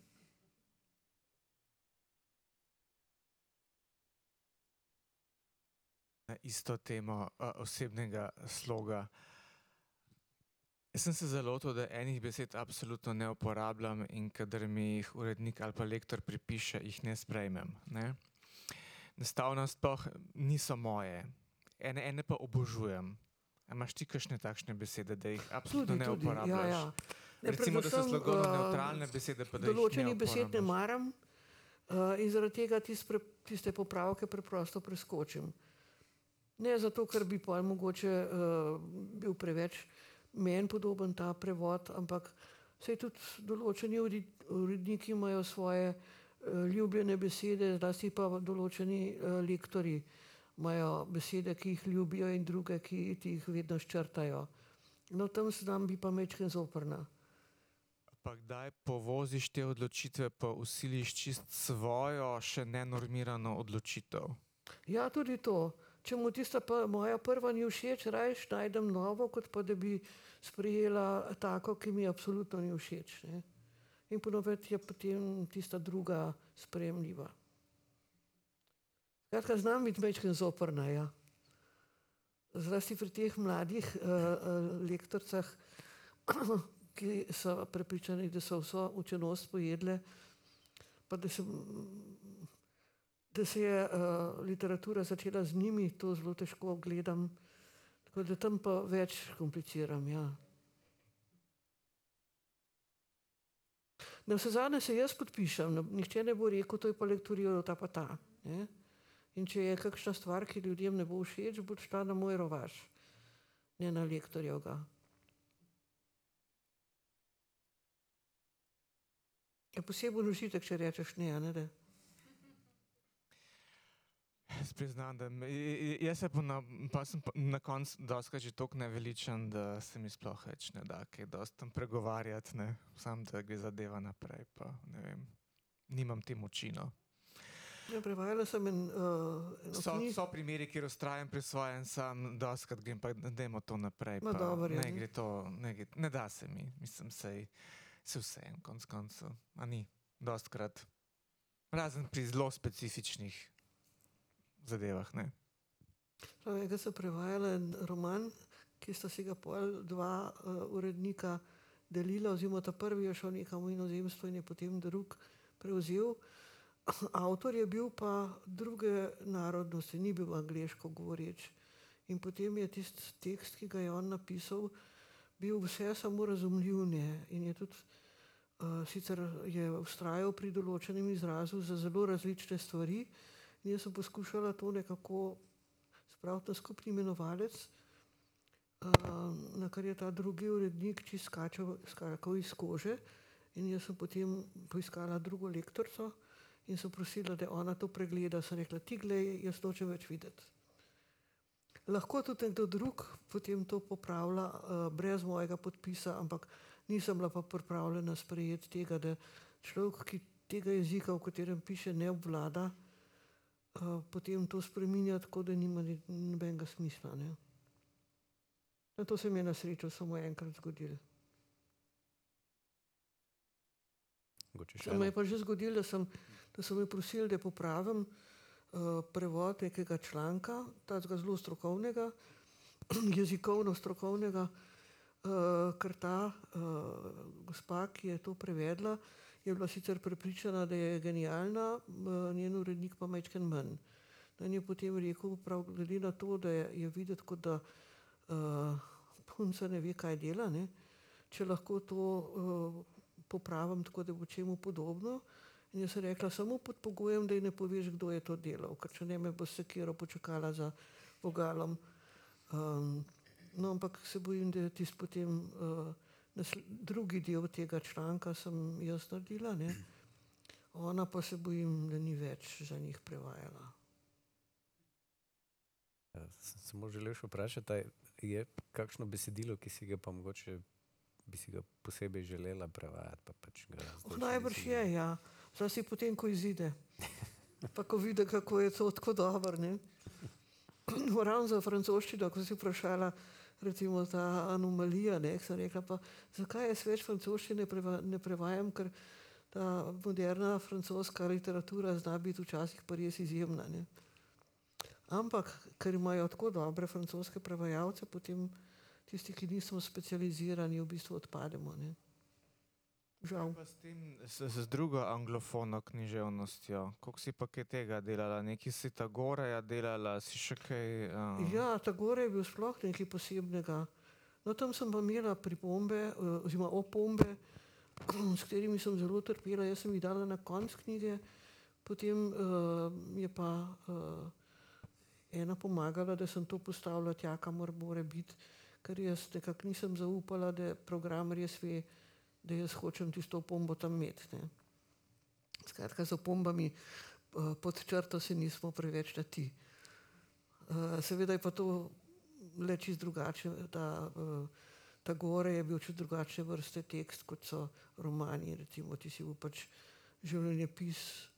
Isto temo osebnega sloga. Jaz sem se zalotil, da enih besed absolutno ne uporabljam in kadar mi jih urednik ali pa lektor pripiše, jih ne sprejmem. Ne? Enostavno sploh niso moje. Ene pa obožujem. A imaš ti kakšne takšne besede, da jih absolutno ne uporabljaš? Ja. Recimo, da so slogovno nevtralne besede, pa da jih ne uporabljaš. Določenih besed ne maram in zaradi tega tiste popravke preprosto preskočim. Ne zato, ker bi pa mogoče bil preveč meni podoben ta prevod, ampak saj tudi določeni uredniki imajo svoje ljubljene besede, zlasti pa določeni lektorji imajo besede, ki jih ljubijo in druge, ki jih vedno ščrtajo. No, tam znam bi pa majčkeno zoprna. Pa kdaj povoziš te odločitve, pa usiliš čist svojo, še nenormirano odločitev? Ja, tudi to. Če mu tista moja prva ni všeč, rajš najdem novo, kot pa da bi sprejela tako, ki mi absolutno ni všeč. Ne? In ponovadi je potem tista druga sprejemljiva. Skratka, znam biti majčkeno zoprna, ja. Zlasti pri teh mladih lektorcah, ki so prepričani, da so vso učenost pojedle, pa da se je literatura začela z njimi, to zelo težko gledam, tako da tam pa več kompliciram, ja. Navsezadnje se jaz podpišem, nihče ne bo rekel, to je pa lektoriral ta pa ta. Ne? In če je kakšna stvar, ki ljudem ne bo všeč, bo šla na moj rovaš, ne na lektorjevga. Je poseben užitek, če rečeš ne, ne da? Jaz priznam, da jaz se pa sem na koncu dostikrat že toliko naveličan, da se mi sploh več ne da kaj dosti tam pregovarjati, ne, sam da gre zadeva naprej, pa ne vem, nimam te moči, no. Ja, prevajala sem So primeri, kjer ustrajam pri svojem, sam dostikrat grem pa dajmo to naprej, Ma pa dobro, ne gre to, ne da se mi, mislim, se vseeno konec koncev, a ni, dostikrat, razen pri zelo specifičnih zadevah, ne. Enkrat sem prevajala en roman, ki sta si ga pol dva urednika delila, oziroma ta prvi je šel nekam v inozemstvo in je potem drug prevzel. Avtor je bil pa druge narodnosti, ni bil angleško govoreč. In potem je tisti tekst, ki ga je on napisal, bil vse samo razumljiv, ne. In je tudi sicer je vztrajal pri določenem izrazu za zelo različne stvari. In jaz sem poskušala to nekako spraviti na skupni imenovalec, na kar je ta drugi urednik čisto skakal iz kože. In jaz sem potem poiskala drugo lektorico in sem prosila, da ona to pregleda. Sem rekla, ti glej, jaz nočem več videti. Lahko tudi nekdo drug potem to popravlja brez mojega podpisa, ampak nisem bila pa pripravljena sprejeti tega, da človek, ki tega jezika, v katerem piše, ne obvlada, potem to spreminja tako, da nima nobenega smisla, ne. In to se mi je na srečo samo enkrat zgodilo. Se mi je pa že zgodilo, da so me prosili, da popravim prevod nekega članka, takega zelo strokovnega, jezikovno strokovnega, ker ta gospa, ki je to prevedla, je bila sicer prepričana, da je genialna, njen urednik pa majčkeno manj. In je potem rekel, prav glede na to, da je videti, kot da punca ne ve, kaj dela, ne, če lahko to popravim tako, da bo čemu podobno. In jaz sem rekla, samo pod pogojem, da ji ne poveš, kdo je to delal, ker če ne me bo sekiro počakala za vogalom. No, ampak se bojim, da je tisti potem drugi del tega članka sem jaz naredila, ne. Ona pa se bojim, da ni več za njih prevajala. Samo želel še vprašati, je kakšno besedilo, ki si ga pa mogoče bi si ga posebej želela prevajati, pa pač ga zdaj še Najbrž nisi? je, ja. Zlasti potem, ko izide. Pa ko vidi, kako je to tako dobro, ne. Ravno za francoščino, ko si vprašala, recimo ta anomalija, ne, sem rekla pa, zakaj jaz več francoščine ne prevajam, ker ta moderna francoska literatura zna biti včasih pa res izjemna, ne. Ampak, ker imajo tako dobre francoske prevajalce, potem tisti, ki nismo specializirani, v bistvu odpademo, ne. Žal. Pa s tem, z drugo anglofono književnostjo, koliko si pa kaj tega delala? Nekaj si Tagoreja delala, si še kaj Ja, Tagore je bil sploh nekaj posebnega. No, tam sem pa imela pripombe, oziroma opombe, s katerimi sem zelo trpela. Jaz sem jih dala na konec knjige, potem je pa ena pomagala, da sem to postavila tja, kamor mora biti, ker jaz nekako nisem zaupala, da program res ve, da jaz hočem tisto opombo tam imeti, ne. Skratka, z opombami pod črto se nismo preveč na ti. Seveda je pa to le čisto drugače. Tagore je bil čisto drugačne vrste tekst, kot so romani, recimo ti si bil pač življenjepis,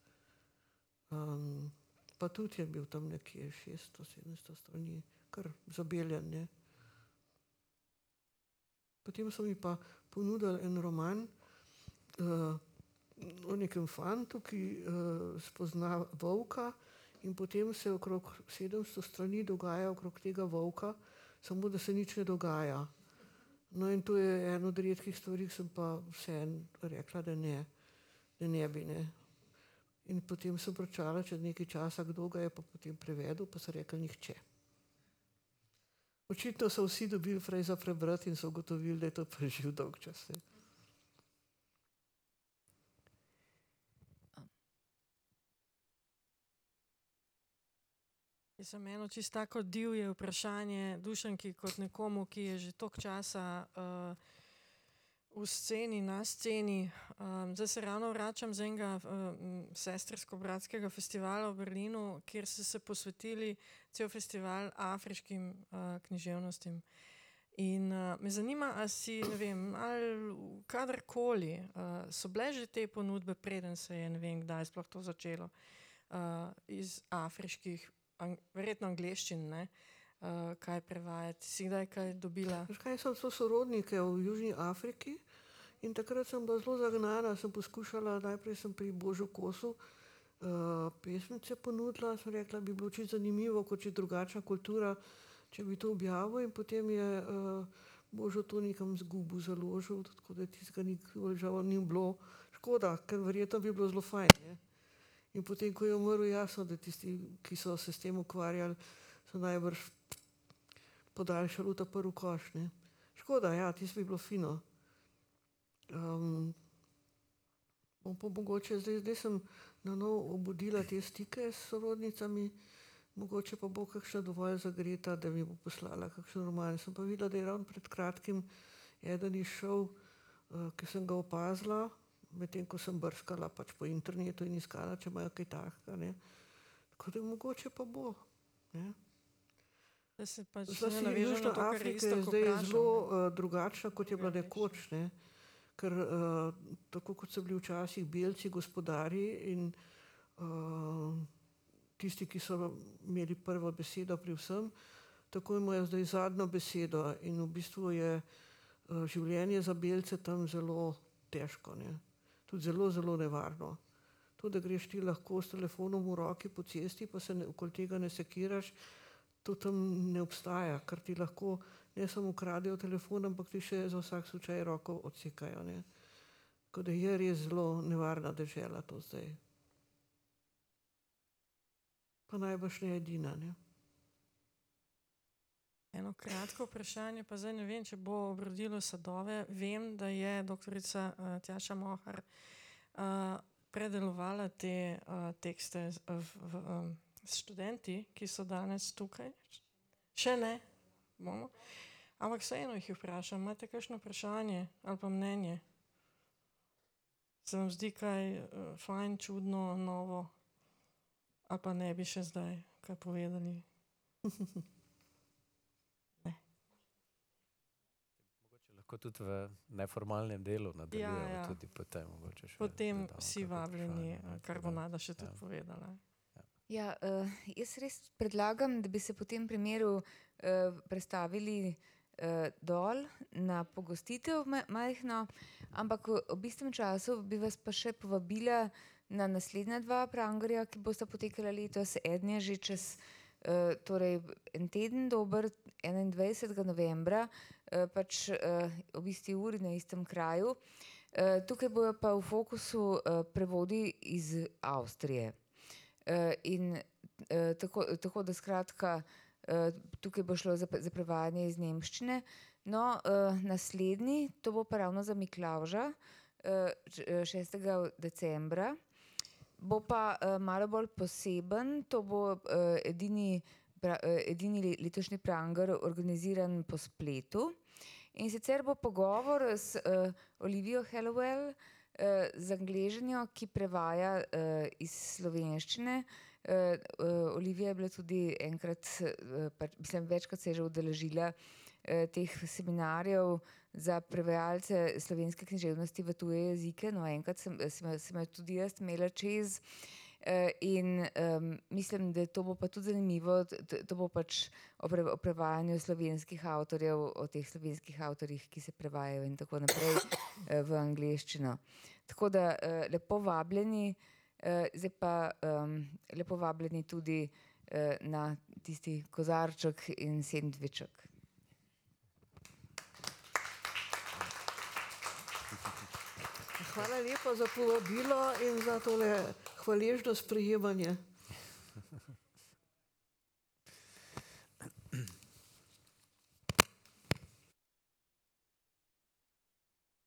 pa tudi je bil tam nekje 600-700 strani, kar zabeljen, ne. Potem so mi pa ponudili en roman o nekem fantu, ki spozna volka in potem se okrog 700 strani dogaja okrog tega volka, samo da se nič ne dogaja. No, in to je eno od redkih stvari, sem pa vseeno rekla, da ne bi, ne. In potem sem pričala čez nekaj časa, kdo ga je pa potem prevedel, pa so rekli nihče. Očitno so vsi dobili frej za prebrati in so ugotovili, da je to preživel dolg čas, ne. Jaz sem eno čisto tako divje vprašanje Dušanki kot nekomu, ki je že toliko časa v sceni, na sceni. Zdaj se ravno vračam z enega sestrsko-bratskega festivala v Berlinu, kjer so se posvetili cel festival afriškim književnostim. In me zanima, a si, ne vem, ali kadarkoli so bile že te ponudbe, preden se je, ne vem, kdaj sploh to začelo, iz afriških, verjetno angleščin, ne, kaj prevajati. Si kdaj kaj dobila? Veš kaj, sem so sorodnike v Južni Afriki in takrat sem bila zelo zagnana, sem poskušala, najprej sem pri Božu Kosu pesmice ponudila, sem rekla, bi bilo čisto zanimivo, kot če drugačna kultura, če bi to objavil, in potem je Božo to nekam zgubil, založil, tako da tistega nikoli žal ni bilo. Škoda, ker verjetno bi bilo zelo fajn. Ne? In potem, ko je umrl, jasno, da tisti, ki so se s tem ukvarjali, so najbrž podaljšali v ta prvi koš. Ne? Škoda, ja, tisto bi bilo fino. Bom pa mogoče, zdaj sem na novo obudila te stike s sorodnicami, mogoče pa bo kakšna dovolj zagreta, da mi bo poslala kakšen roman. Sem pa videla, da je ravno pred kratkim eden izšel, ki sem ga opazila, medtem ko sem brskala pač po internetu in iskala, če imajo kaj takega. Ne. Tako da mogoče pa bo. Ne. Da se pač Zlasti navežem na Južna to, kar Afrika Iztok je zdaj vprašal, zelo drugačna, kot je bila nekoč. Ne. Ker tako kot so bili včasih belci gospodari in tisti, ki so imeli prvo besedo pri vsem, tako imajo zdaj zadnjo besedo in v bistvu je življenje za belce tam zelo težko. Ne. Tudi zelo, zelo nevarno. To, da greš ti lahko s telefonom v roki po cesti, pa se okoli tega ne sekiraš, to tam ne obstaja, ker ti lahko ne samo ukradejo telefon, ampak ti še za vsak slučaj roko odsekajo. Ne. Tako da je res zelo nevarna dežela to zdaj. Pa najbrž ne edina. Ne. Eno kratko vprašanje, pa zdaj ne vem, če bo obrodilo sadove. Vem, da je doktorica Tjaša Mohar predelovala te tekste s študenti, ki so danes tukaj. Še ne? Bomo. Ampak vseeno jih vprašam, imate kakšno vprašanje ali pa mnenje? Se vam zdi kaj fajn, čudno, novo? Ali pa ne bi še zdaj kaj povedali? Ne. Mogoče lahko tudi v neformalnem delu nadaljujemo tudi potem. Potem vsi vabljeni, kar bo Nada še tudi povedala. Ja, jaz res predlagam, da bi se po tem primeru prestavili dol na pogostitev majhno, ampak v istem času bi vas pa še povabila na naslednja dva prangerja, ki bosta potekala letos. Eden je že čez torej en teden dober, 21. novembra, pač ob isti uri na istem kraju. Tukaj bojo pa v fokusu prevodi iz Avstrije. In tako da skratka tukaj bo šlo za prevajanje iz nemščine. No, naslednji, to bo pa ravno za Miklavža, 6. decembra, bo pa malo bolj poseben, to bo edini letošnji pranger organiziran po spletu. In sicer bo pogovor s Olivijo Hallowell, z Angležinjo, ki prevaja iz slovenščine. Olivija je bila tudi enkrat, večkrat se je že udeležila teh seminarjev za prevajalce slovenske književnosti v tuje jezike. No, enkrat sem jo tudi jaz imela čez in mislim, da to bo pa tudi zanimivo, to bo pač o prevajanju slovenskih avtorjev, o teh slovenskih avtorjih, ki se prevajajo in tako naprej v angleščino. Tako da lepo vabljeni, zdaj pa lepo vabljeni tudi na tisti kozarček in sendviček. Hvala lepa za povabilo in za tole hvaležno sprejemanje.